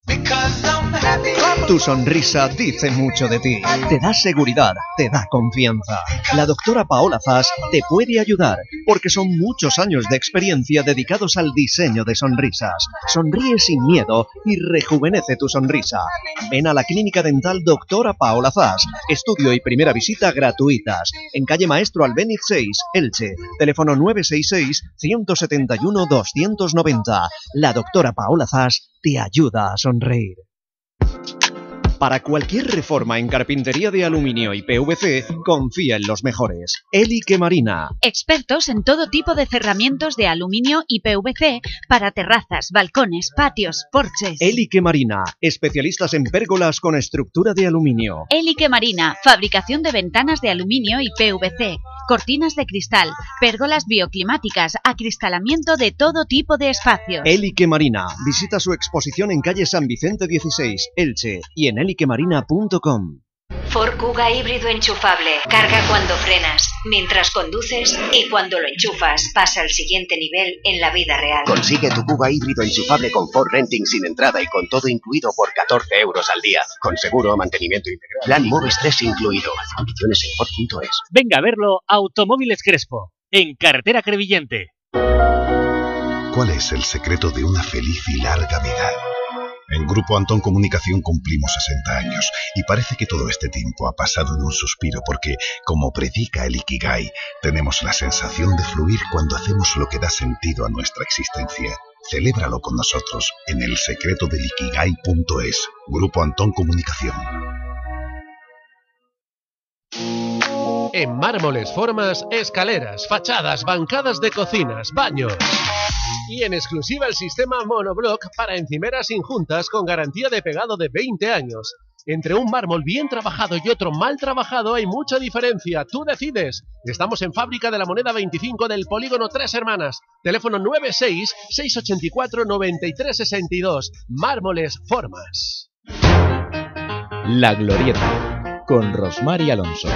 Tu sonrisa dice mucho de ti, te da seguridad, te da confianza. La doctora Paola Zas te puede ayudar, porque son muchos años de experiencia dedicados al diseño de sonrisas. Sonríe sin miedo y rejuvenece tu sonrisa. Ven a la Clínica Dental doctora Paola Zas. Estudio y primera visita gratuitas. En calle Maestro Albéniz seis, Elche. Teléfono nueve seis seis, uno siete uno, dos nueve cero. La doctora Paola Zas te ayuda a sonreír. Para cualquier reforma en carpintería de aluminio y P V C, confía en los mejores. Elique Marina. Expertos en todo tipo de cerramientos de aluminio y P V C para terrazas, balcones, patios, porches. Elique Marina. Especialistas en pérgolas con estructura de aluminio. Elique Marina. Fabricación de ventanas de aluminio y P V C. Cortinas de cristal, pérgolas bioclimáticas, acristalamiento de todo tipo de espacios. Elique Marina. Visita su exposición en calle San Vicente dieciséis, Elche, y en elique marina punto com. Ford Kuga híbrido enchufable. Carga cuando frenas, mientras conduces y cuando lo enchufas. Pasa al siguiente nivel en la vida real. Consigue tu Kuga híbrido enchufable con Ford Renting sin entrada y con todo incluido por catorce euros al día. Con seguro, mantenimiento integral. Plan Moves tres incluido. Condiciones en Ford punto es. Venga a verlo Automóviles Crespo, en Carretera Crevillente. ¿Cuál es el secreto de una feliz y larga vida? En Grupo Antón Comunicación cumplimos sesenta años y parece que todo este tiempo ha pasado en un suspiro porque, como predica el Ikigai, tenemos la sensación de fluir cuando hacemos lo que da sentido a nuestra existencia. Celébralo con nosotros en el secreto del ikigai punto es. Grupo Antón Comunicación. En mármoles, formas, escaleras, fachadas, bancadas de cocinas, baños. Y en exclusiva el sistema monoblock para encimeras sin juntas con garantía de pegado de veinte años. Entre un mármol bien trabajado y otro mal trabajado hay mucha diferencia. Tú decides. Estamos en Fábrica de la Moneda veinticinco del Polígono Tres Hermanas. Teléfono nueve seis, seis ocho cuatro, nueve tres seis dos. Mármoles Formas. La Glorieta, con Rosmar y Alonso.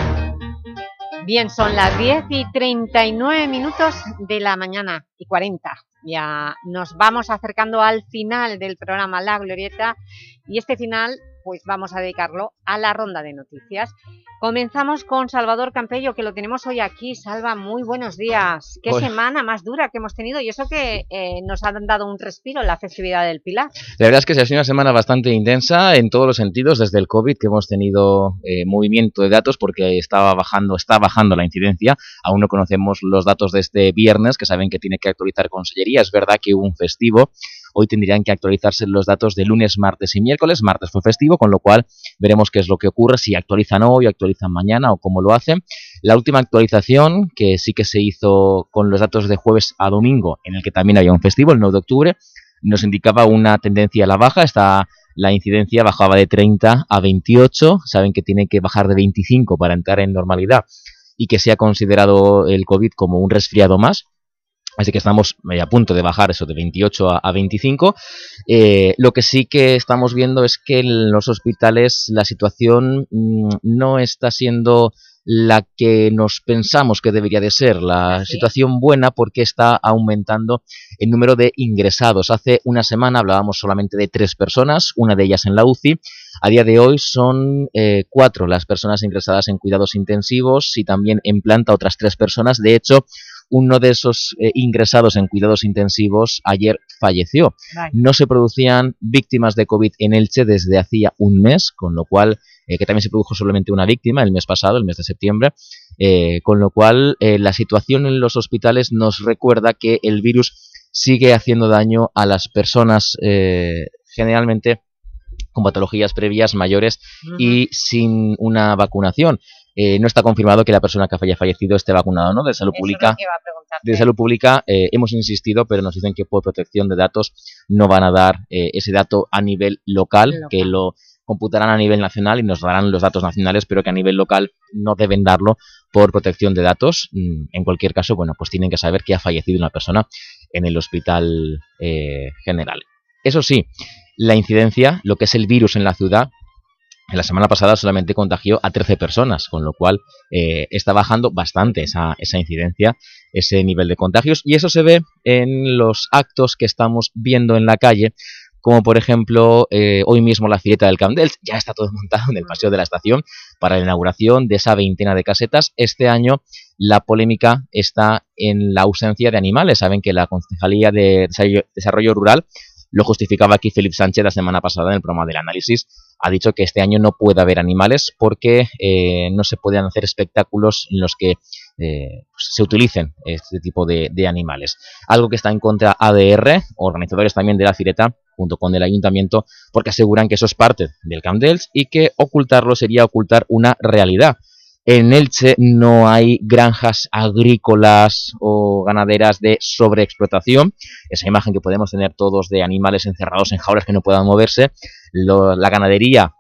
Bien, son las diez y treinta y nueve minutos de la mañana y cuarenta. Ya nos vamos acercando al final del programa La Glorieta y este final pues vamos a dedicarlo a la ronda de noticias. Comenzamos con Salvador Campello, que lo tenemos hoy aquí. Salva, muy buenos días. Qué Hoy. semana más dura que hemos tenido y eso que eh, nos han dado un respiro en la festividad del Pilar. La verdad es que ha sido una semana bastante intensa en todos los sentidos, desde el COVID, que hemos tenido eh, movimiento de datos porque estaba bajando, está bajando la incidencia. Aún no conocemos los datos de este viernes, que saben que tiene que actualizar Consellería. Es verdad que hubo un festivo. Hoy tendrían que actualizarse los datos de lunes, martes y miércoles. Martes fue festivo, con lo cual veremos qué es lo que ocurre, si actualizan hoy o actualizan mañana o cómo lo hacen. La última actualización, que sí que se hizo con los datos de jueves a domingo, en el que también había un festivo, el nueve de octubre, nos indicaba una tendencia a la baja. Esta, la incidencia bajaba de treinta a veintiocho. Saben que tiene que bajar de veinticinco para entrar en normalidad y que se ha considerado el COVID como un resfriado más. Así que estamos a punto de bajar eso de veintiocho a veinticinco. Eh, lo que sí que estamos viendo es que en los hospitales la situación mmm, no está siendo la que nos pensamos que debería de ser. La ¿Sí? situación buena porque está aumentando el número de ingresados. Hace una semana hablábamos solamente de tres personas, una de ellas en la U C I. A día de hoy son eh, cuatro las personas ingresadas en cuidados intensivos y también en planta otras tres personas. De hecho, uno de esos eh, ingresados en cuidados intensivos ayer falleció. Vale. No se producían víctimas de COVID en Elche desde hacía un mes, con lo cual, eh, que también se produjo solamente una víctima el mes pasado, el mes de septiembre, eh, con lo cual eh, la situación en los hospitales nos recuerda que el virus sigue haciendo daño a las personas eh, generalmente con patologías previas mayores uh-huh. y sin una vacunación. Eh, no está confirmado que la persona que haya fallecido esté vacunada, ¿no? De Salud Eso Pública, de Salud Pública eh, hemos insistido, pero nos dicen que por protección de datos no van a dar eh, ese dato a nivel local, local, que lo computarán a nivel nacional y nos darán los datos nacionales, pero que a nivel local no deben darlo por protección de datos. En cualquier caso, bueno, pues tienen que saber que ha fallecido una persona en el hospital eh, general. Eso sí, la incidencia, lo que es el virus en la ciudad, en la semana pasada solamente contagió a trece personas, con lo cual eh, está bajando bastante esa, esa incidencia, ese nivel de contagios. Y eso se ve en los actos que estamos viendo en la calle, como por ejemplo eh, hoy mismo la fileta del Camp Delch. Ya está todo montado en el paseo de la estación para la inauguración de esa veintena de casetas. Este año la polémica está en la ausencia de animales. Saben que la Concejalía de Desarrollo Rural, lo justificaba aquí Felipe Sánchez la semana pasada en el programa del análisis, ha dicho que este año no puede haber animales porque eh, no se pueden hacer espectáculos en los que eh, se utilicen este tipo de, de animales. Algo que está en contra A D R, organizadores también de la fileta, junto con el ayuntamiento, porque aseguran que eso es parte del Camp Delch y que ocultarlo sería ocultar una realidad. En Elche no hay granjas agrícolas o ganaderas de sobreexplotación. Esa imagen que podemos tener todos de animales encerrados en jaulas que no puedan moverse. Lo, la ganadería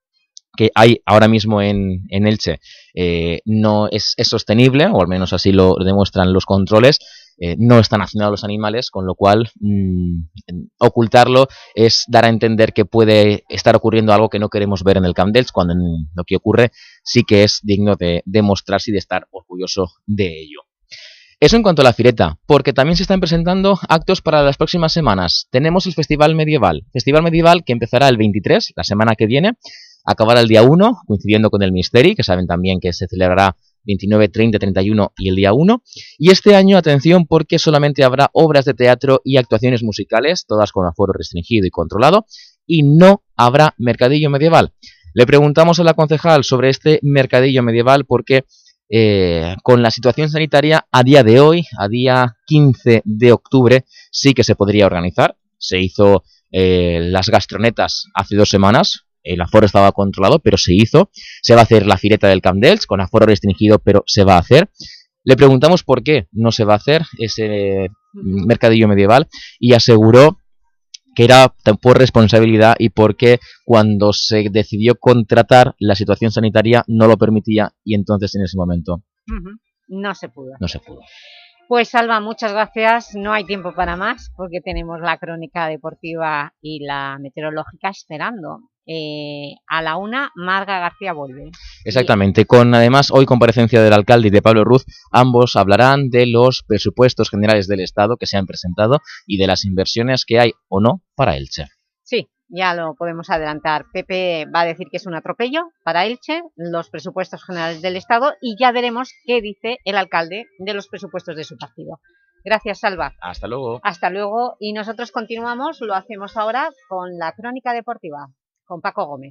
que hay ahora mismo en, en Elche eh, no es, es sostenible, o al menos así lo demuestran los controles. Eh, no están haciendo a los animales, con lo cual mmm, ocultarlo es dar a entender que puede estar ocurriendo algo que no queremos ver en el Camp Delch, cuando en lo que ocurre sí que es digno de demostrarse y de estar orgulloso de ello. Eso en cuanto a la fileta, porque también se están presentando actos para las próximas semanas. Tenemos el Festival Medieval, Festival Medieval que empezará el veintitrés, la semana que viene, acabará el día uno, coincidiendo con el Misteri, que saben también que se celebrará veintinueve, treinta, treinta y uno y el día uno. Y este año, atención, porque solamente habrá obras de teatro y actuaciones musicales, todas con aforo restringido y controlado, y no habrá mercadillo medieval. Le preguntamos a la concejal sobre este mercadillo medieval porque eh, con la situación sanitaria a día de hoy, a día quince de octubre, sí que se podría organizar. Se hizo eh, las gastronetas hace dos semanas, el aforo estaba controlado, pero se hizo. Se va a hacer la fireta del Camp d'Elx con aforo restringido, pero se va a hacer. Le preguntamos por qué no se va a hacer ese mercadillo medieval y aseguró que era por responsabilidad y porque cuando se decidió contratar la situación sanitaria no lo permitía y entonces en ese momento uh-huh. no se pudo. No se pudo. Pues Salva, muchas gracias. No hay tiempo para más porque tenemos la crónica deportiva y la meteorológica esperando. Eh, a la una, Marga García vuelve. Exactamente, con además hoy comparecencia del alcalde y de Pablo Ruz, ambos hablarán de los presupuestos generales del Estado que se han presentado y de las inversiones que hay o no para Elche. Sí, ya lo podemos adelantar. Pepe va a decir que es un atropello para Elche, los presupuestos generales del Estado, y ya veremos qué dice el alcalde de los presupuestos de su partido. Gracias, Salva. Hasta luego. Hasta luego, y nosotros continuamos, lo hacemos ahora con la crónica deportiva, con Paco Gómez.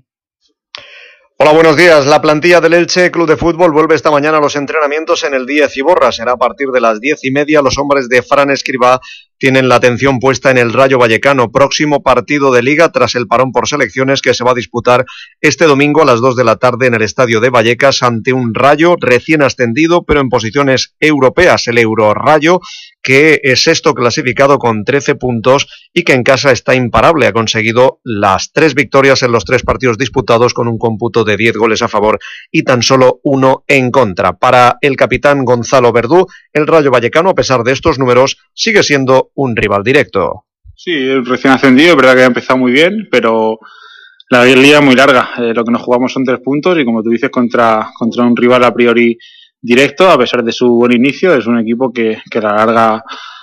Hola, buenos días. La plantilla del Elche Club de Fútbol vuelve esta mañana a los entrenamientos en el Díez Iborra. Será a partir de las diez y media. Los hombres de Fran Escribá tienen la atención puesta en el Rayo Vallecano, próximo partido de Liga tras el parón por selecciones que se va a disputar este domingo a las dos de la tarde en el estadio de Vallecas ante un Rayo recién ascendido pero en posiciones europeas, el Euro Rayo, que es sexto clasificado con trece puntos y que en casa está imparable. Ha conseguido las tres victorias en los tres partidos disputados con un cómputo de diez goles a favor y tan solo uno en contra. Para el capitán Gonzalo Verdú, el Rayo Vallecano, a pesar de estos números, sigue siendo un rival directo. Sí, recién ascendido, es verdad que ha empezado muy bien, pero la liga es muy larga. Eh, lo que nos jugamos son tres puntos y, como tú dices, contra, contra un rival a priori directo, a pesar de su buen inicio, es un equipo que, que a la larga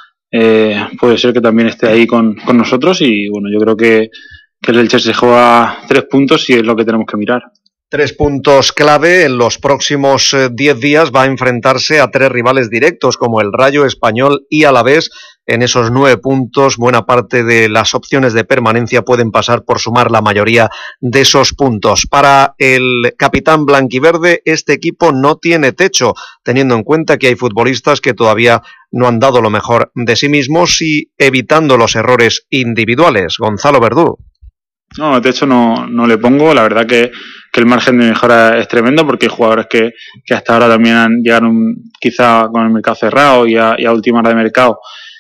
eh, puede ser que también esté ahí con, con nosotros y, bueno, yo creo que, que el Elche se juega tres puntos y es lo que tenemos que mirar. Tres puntos clave. En los próximos diez días va a enfrentarse a tres rivales directos como el Rayo, Español y Alavés. En esos nueve puntos, buena parte de las opciones de permanencia pueden pasar por sumar la mayoría de esos puntos. Para el capitán blanquiverde, este equipo no tiene techo, teniendo en cuenta que hay futbolistas que todavía no han dado lo mejor de sí mismos y evitando los errores individuales. Gonzalo Verdú. No, de hecho no, no le pongo, la verdad que, que el margen de mejora es tremendo porque hay jugadores que, que hasta ahora también han, llegaron quizá con el mercado cerrado y a, y a última hora de mercado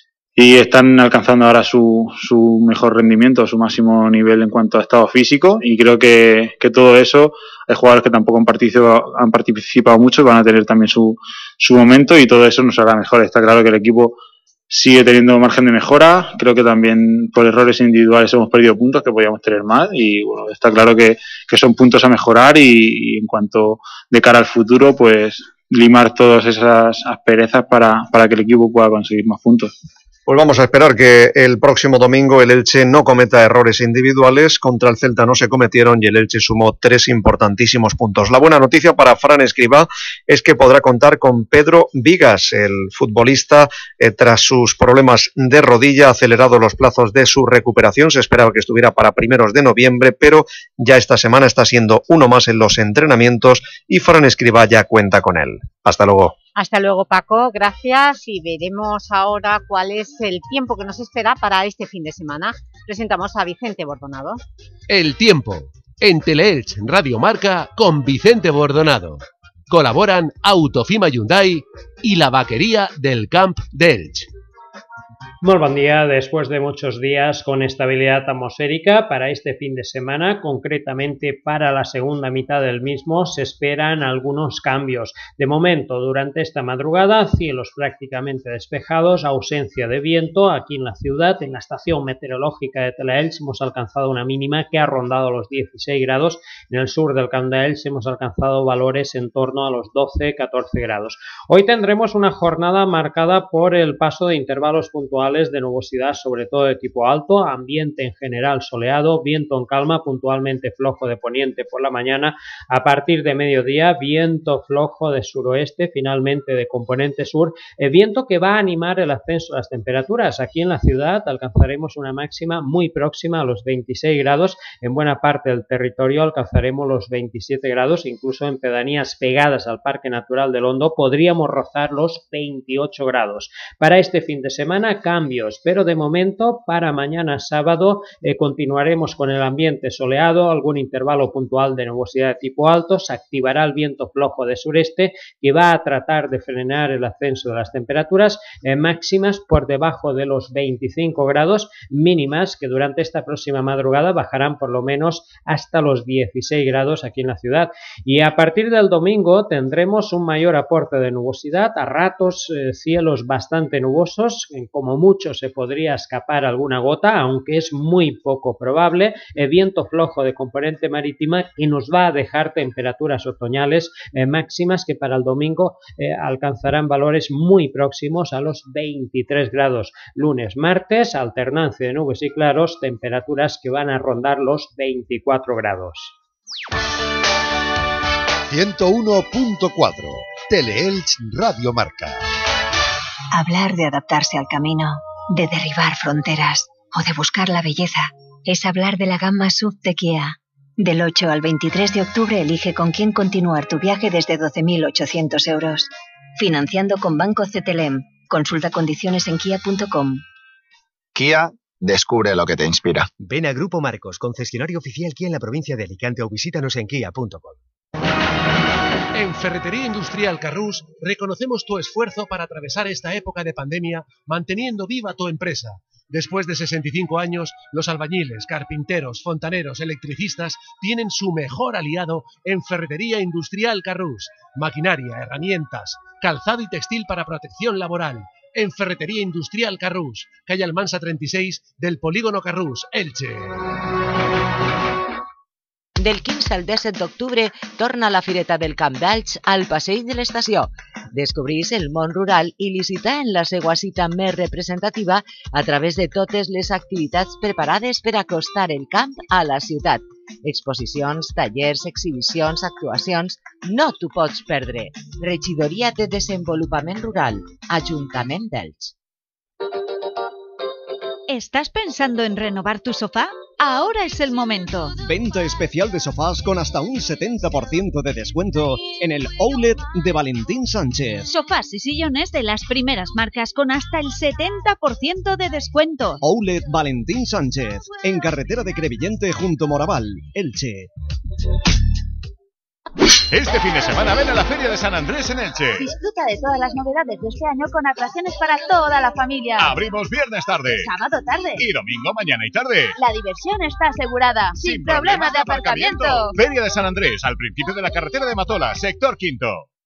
y están alcanzando ahora su, su mejor rendimiento, su máximo nivel en cuanto a estado físico y creo que, que todo eso, hay jugadores que tampoco han participado, han participado mucho, van a tener también su, su momento y todo eso nos hará mejor. Está claro que el equipo sigue teniendo margen de mejora, creo que también por errores individuales hemos perdido puntos que podíamos tener más y bueno, está claro que, que son puntos a mejorar y, y en cuanto de cara al futuro, pues limar todas esas asperezas para, para que el equipo pueda conseguir más puntos. Pues vamos a esperar que el próximo domingo el Elche no cometa errores individuales. Contra el Celta no se cometieron y el Elche sumó tres importantísimos puntos. La buena noticia para Fran Escribá es que podrá contar con Pedro Vigas, el futbolista, eh, tras sus problemas de rodilla, ha acelerado los plazos de su recuperación. Se esperaba que estuviera para primeros de noviembre, pero ya esta semana está siendo uno más en los entrenamientos y Fran Escribá ya cuenta con él. Hasta luego. Hasta luego, Paco, gracias, y veremos ahora cuál es el tiempo que nos espera para este fin de semana. Presentamos a Vicente Bordonado. El tiempo, en Teleelch Radio Marca con Vicente Bordonado. Colaboran Autofima Hyundai y la vaquería del Camp d'Elx. Muy buen día, después de muchos días con estabilidad atmosférica, para este fin de semana, concretamente para la segunda mitad del mismo, se esperan algunos cambios. De momento, durante esta madrugada, cielos prácticamente despejados, ausencia de viento aquí en la ciudad. En la estación meteorológica de Teleelch hemos alcanzado una mínima que ha rondado los dieciséis grados. En el sur del Camp d'Elx hemos alcanzado valores en torno a los doce a catorce grados. Hoy tendremos una jornada marcada por el paso de intervalos puntuales puntuales de nubosidad, sobre todo de tipo alto, ambiente en general soleado, viento en calma, puntualmente flojo de poniente por la mañana, a partir de mediodía viento flojo de suroeste, finalmente de componente sur, el viento que va a animar el ascenso de las temperaturas. Aquí en la ciudad alcanzaremos una máxima muy próxima a los veintiséis grados, en buena parte del territorio alcanzaremos los veintisiete grados, incluso en pedanías pegadas al Parque Natural del Hondo podríamos rozar los veintiocho grados. Para este fin de semana cambios, pero de momento para mañana sábado eh, continuaremos con el ambiente soleado, algún intervalo puntual de nubosidad de tipo alto, se activará el viento flojo de sureste que va a tratar de frenar el ascenso de las temperaturas eh, máximas por debajo de los veinticinco grados, mínimas que durante esta próxima madrugada bajarán por lo menos hasta los dieciséis grados aquí en la ciudad. Y a partir del domingo tendremos un mayor aporte de nubosidad, a ratos eh, cielos bastante nubosos, eh, como mucho se podría escapar alguna gota, aunque es muy poco probable, eh, viento flojo de componente marítima que nos va a dejar temperaturas otoñales eh, máximas que para el domingo eh, alcanzarán valores muy próximos a los veintitrés grados. Lunes, martes, alternancia de nubes y claros, temperaturas que van a rondar los veinticuatro grados. ciento uno punto cuatro Teleelch Radio Marca. Hablar de adaptarse al camino, de derribar fronteras o de buscar la belleza es hablar de la gama S U V de Kia. Del ocho al veintitrés de octubre elige con quién continuar tu viaje desde doce mil ochocientos euros. Financiando con Banco C T L M. Consulta condiciones en kia punto com. Kia, descubre lo que te inspira. Ven a Grupo Marcos, concesionario oficial Kia en la provincia de Alicante, o visítanos en kia punto com. En Ferretería Industrial Carrús reconocemos tu esfuerzo para atravesar esta época de pandemia manteniendo viva tu empresa. Después de sesenta y cinco años, los albañiles, carpinteros, fontaneros, electricistas tienen su mejor aliado en Ferretería Industrial Carrús. Maquinaria, herramientas, calzado y textil para protección laboral. En Ferretería Industrial Carrús, calle Almansa treinta y seis del Polígono Carrús, Elche. Del quinze al disset d'octubre torna la Fireta del Camp d'Alch al Passeig de l'Estació. Descobrís el món rural i licitar en la seva cita més representativa a través de totes les activitats preparades per acostar el camp a la ciutat. Exposicions, tallers, exhibicions, actuacions... No t'ho pots perdre. Regidoria de Desenvolupament Rural, Ajuntament d'Elx. ¿Estás pensando en renovar tu sofá? Ahora es el momento. Venta especial de sofás con hasta un setenta por ciento de descuento en el Outlet de Valentín Sánchez. Sofás y sillones de las primeras marcas con hasta el setenta por ciento de descuento. Outlet Valentín Sánchez, en carretera de Crevillente junto Moraval, Elche. Este fin de semana ven a la Feria de San Andrés en Elche. Disfruta de todas las novedades de este año con atracciones para toda la familia. Abrimos viernes tarde, Sábado tarde y domingo mañana y tarde. La diversión está asegurada, sin, sin problemas de aparcamiento. aparcamiento. Feria de San Andrés, al principio de la carretera de Matola, sector quinto.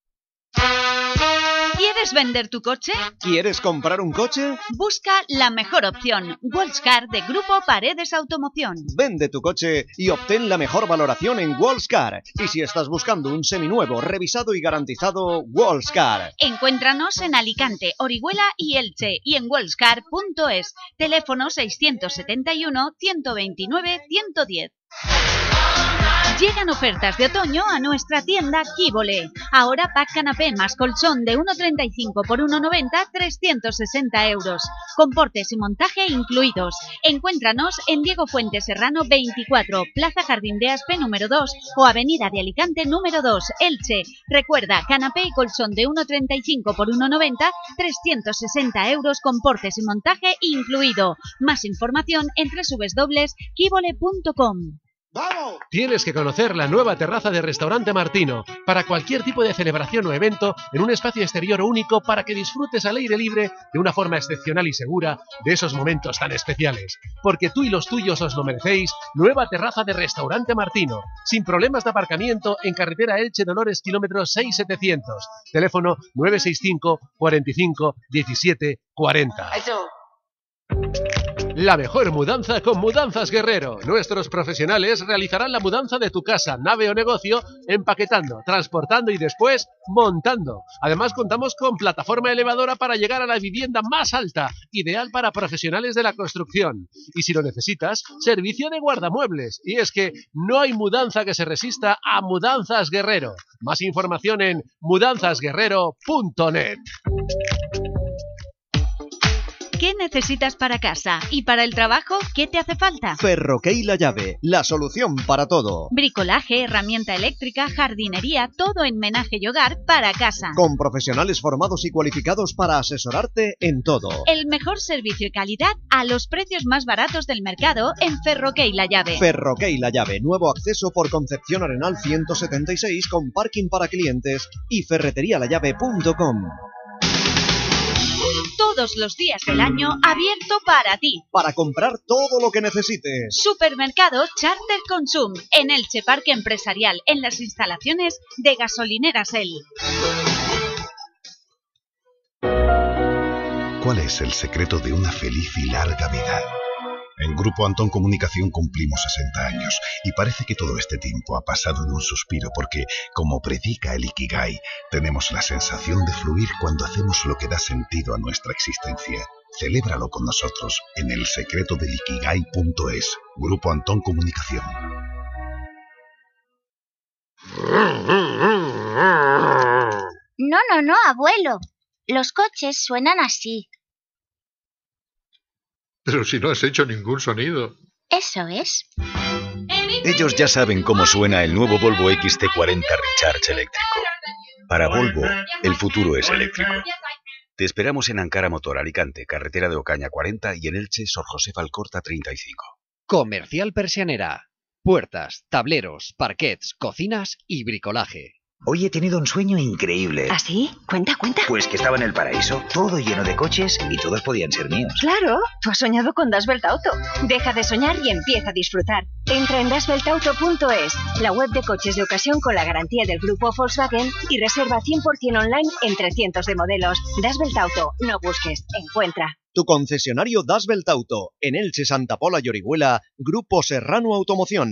¿Quieres vender tu coche? ¿Quieres comprar un coche? Busca la mejor opción, Wallscar de Grupo Paredes Automoción. Vende tu coche y obtén la mejor valoración en Wallscar. Y si estás buscando un seminuevo, revisado y garantizado, Wallscar. Encuéntranos en Alicante, Orihuela y Elche y en wallscar punto es. Teléfono seiscientos setenta y uno, ciento veintinueve, ciento diez. Llegan ofertas de otoño a nuestra tienda Quívole. Ahora pack canapé más colchón de uno treinta y cinco por uno noventa, trescientos sesenta euros. Con portes y montaje incluidos. Encuéntranos en Diego Fuentes Serrano veinticuatro, Plaza Jardín de Aspe número dos o Avenida de Alicante número dos, Elche. Recuerda, canapé y colchón de uno treinta y cinco por uno noventa, trescientos sesenta euros con portes y montaje incluido. Más información en doble u doble u doble u punto quívole punto com. ¡Vamos! Tienes que conocer la nueva terraza de Restaurante Martino para cualquier tipo de celebración o evento en un espacio exterior único para que disfrutes al aire libre de una forma excepcional y segura de esos momentos tan especiales. Porque tú y los tuyos os lo merecéis. Nueva terraza de Restaurante Martino, sin problemas de aparcamiento en carretera Elche Dolores kilómetro seis mil setecientos. Teléfono nueve seis cinco, cuarenta y cinco, diecisiete, cuarenta. La mejor mudanza con Mudanzas Guerrero. Nuestros profesionales realizarán la mudanza de tu casa, nave o negocio, empaquetando, transportando y después montando. Además contamos con plataforma elevadora para llegar a la vivienda más alta, ideal para profesionales de la construcción. Y si lo necesitas, servicio de guardamuebles. Y es que no hay mudanza que se resista a Mudanzas Guerrero. Más información en mudanzas guerrero punto net. ¿Qué necesitas para casa? ¿Y para el trabajo? ¿Qué te hace falta? Ferroquey La Llave, la solución para todo. Bricolaje, herramienta eléctrica, jardinería, todo en menaje y hogar para casa. Con profesionales formados y cualificados para asesorarte en todo. El mejor servicio y calidad a los precios más baratos del mercado en Ferroquey La Llave. Ferroquey La Llave, nuevo acceso por Concepción Arenal ciento setenta y seis con parking para clientes y ferretería la llave punto com. Todos los días del año abierto para ti. Para comprar todo lo que necesites. Supermercado Charter Consum en Elche Parque Empresarial, en las instalaciones de Gasolineras El. ¿Cuál es el secreto de una feliz y larga vida? En Grupo Antón Comunicación cumplimos sesenta años y parece que todo este tiempo ha pasado en un suspiro porque, como predica el Ikigai, tenemos la sensación de fluir cuando hacemos lo que da sentido a nuestra existencia. Celébralo con nosotros en el secreto del ikigai punto es. Grupo Antón Comunicación. No, no, no, abuelo. Los coches suenan así. Pero si no has hecho ningún sonido. Eso es. Ellos ya saben cómo suena el nuevo Volvo X C cuarenta Recharge eléctrico. Para Volvo, el futuro es eléctrico. Te esperamos en Ankara Motor Alicante, carretera de Ocaña cuarenta y en Elche, Sor José Alcorta treinta y cinco. Comercial Persianera. Puertas, tableros, parquets, cocinas y bricolaje. Hoy he tenido un sueño increíble. ¿Ah, sí? Cuenta, cuenta. Pues que estaba en el paraíso, todo lleno de coches y todos podían ser míos. Claro, tú has soñado con Das Belt Auto. Deja de soñar y empieza a disfrutar. Entra en das belt auto punto es, la web de coches de ocasión con la garantía del grupo Volkswagen y reserva cien por cien online entre cientos de modelos. Das Belt Auto, no busques, encuentra. Tu concesionario Das Belt Auto, en Elche, Santa Pola y Orihuela, Grupo Serrano Automoción.